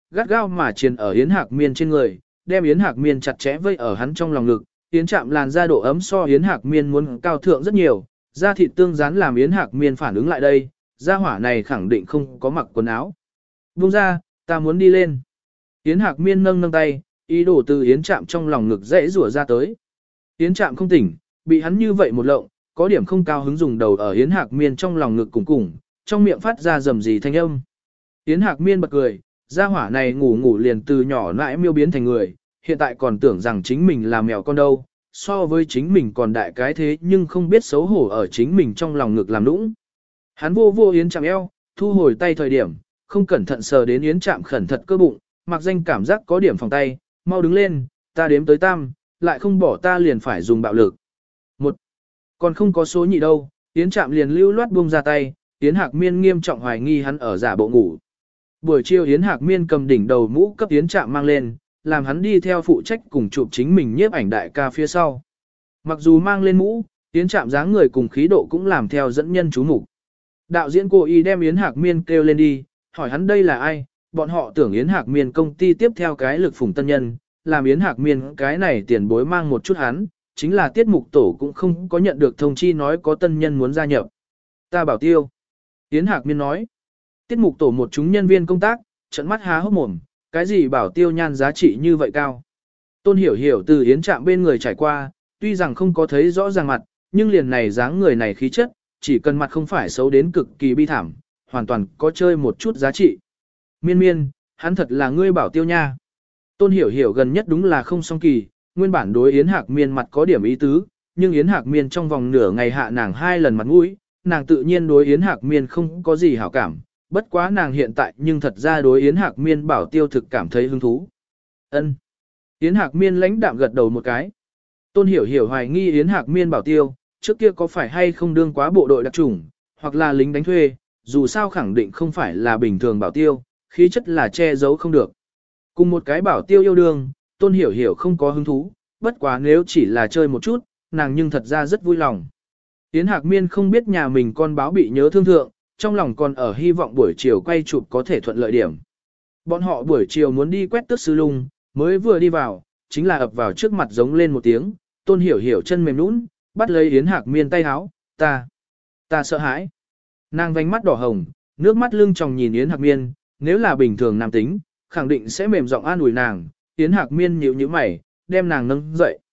gắt gao mà triền ở Yến Hạc Miên trên người, đem Yến Hạc Miên chặt chẽ vây ở hắn trong lòng ngực. Yến Trạm làn da độ ấm so Yến Hạc Miên muốn cao thượng rất nhiều, da thịt tương dán làm Yến Hạc Miên phản ứng lại đây, da hỏa này khẳng định không có mặc quần áo. Buông ra, ta muốn đi lên. Yến Hạc Miên nâng nâng tay, ý đồ từ Yến Trạm trong lòng ngực dễ rủa ra tới. Yến Trạm không tỉnh, bị hắn như vậy một lộng, có điểm không cao hứng dùng đầu ở Yến Hạc Miên trong lòng ngực cùng cùng, trong miệng phát ra rầm rì thanh âm. Yến Hạc Miên bật cười, gia hỏa này ngủ ngủ liền từ nhỏ nãi miêu biến thành người, hiện tại còn tưởng rằng chính mình là mèo con đâu, so với chính mình còn đại cái thế nhưng không biết xấu hổ ở chính mình trong lòng ngực làm nũng. Hắn vô vô Yến Trạm eo, thu hồi tay thời điểm, không cẩn thận sờ đến Yến Trạm khẩn thật cơ bụng, mặc danh cảm giác có điểm phòng tay, mau đứng lên, ta đếm tới tam, lại không bỏ ta liền phải dùng bạo lực. Một, còn không có số nhị đâu, Yến Trạm liền lưu loát buông ra tay, Yến Hạc Miên nghiêm trọng hoài nghi hắn ở giả bộ ngủ. Buổi chiều Yến Hạc Miên cầm đỉnh đầu mũ cấp Yến Trạm mang lên, làm hắn đi theo phụ trách cùng chụp chính mình nhiếp ảnh đại ca phía sau. Mặc dù mang lên mũ, Yến Trạm dáng người cùng khí độ cũng làm theo dẫn nhân chú mục. Đạo diễn cố ý đem Yến Hạc Miên kêu lên đi, hỏi hắn đây là ai, bọn họ tưởng Yến Hạc Miên công ty tiếp theo cái lực phủng tân nhân, làm Yến Hạc Miên cái này tiền bối mang một chút hắn, chính là tiết mục tổ cũng không có nhận được thông chi nói có tân nhân muốn gia nhập. Ta bảo tiêu. Yến Hạc Miên nói. Tiết mục tổ một chúng nhân viên công tác, trận mắt há hốc mồm, cái gì bảo tiêu nhan giá trị như vậy cao. Tôn Hiểu Hiểu từ Yến Trạm bên người trải qua, tuy rằng không có thấy rõ ràng mặt, nhưng liền này dáng người này khí chất, chỉ cần mặt không phải xấu đến cực kỳ bi thảm, hoàn toàn có chơi một chút giá trị. Miên miên, hắn thật là ngươi bảo tiêu nha. Tôn Hiểu Hiểu gần nhất đúng là không song kỳ, nguyên bản đối Yến Hạc Miên mặt có điểm ý tứ, nhưng Yến Hạc Miên trong vòng nửa ngày hạ nàng hai lần mặt mũi, nàng tự nhiên đối Yến Hạc Miên không có gì hảo cảm, bất quá nàng hiện tại nhưng thật ra đối Yến Hạc Miên bảo tiêu thực cảm thấy hứng thú. Ân. Yến Hạc Miên lãnh đạm gật đầu một cái. Tôn Hiểu Hiểu hoài nghi Yến Hạc Miên bảo tiêu, trước kia có phải hay không đương quá bộ đội đặc chủng, hoặc là lính đánh thuê, dù sao khẳng định không phải là bình thường bảo tiêu, khí chất là che giấu không được. Cùng một cái bảo tiêu yêu đương, Tôn Hiểu Hiểu không có hứng thú, bất quá nếu chỉ là chơi một chút, nàng nhưng thật ra rất vui lòng. Yến Hạc Miên không biết nhà mình con báo bị nhớ thương thượng, trong lòng còn ở hy vọng buổi chiều quay chụp có thể thuận lợi điểm. Bọn họ buổi chiều muốn đi quét tước sư lung, mới vừa đi vào, chính là ập vào trước mặt giống lên một tiếng, Tôn Hiểu Hiểu chân mềm nũng, bắt lấy Yến Hạc Miên tay háo, ta, ta sợ hãi. Nàng vành mắt đỏ hồng, nước mắt lưng tròng nhìn Yến Hạc Miên, nếu là bình thường nam tính, khẳng định sẽ mềm giọng an ủi nàng, Yến Hạc Miên nhíu nhíu mày, đem nàng nâng dậy.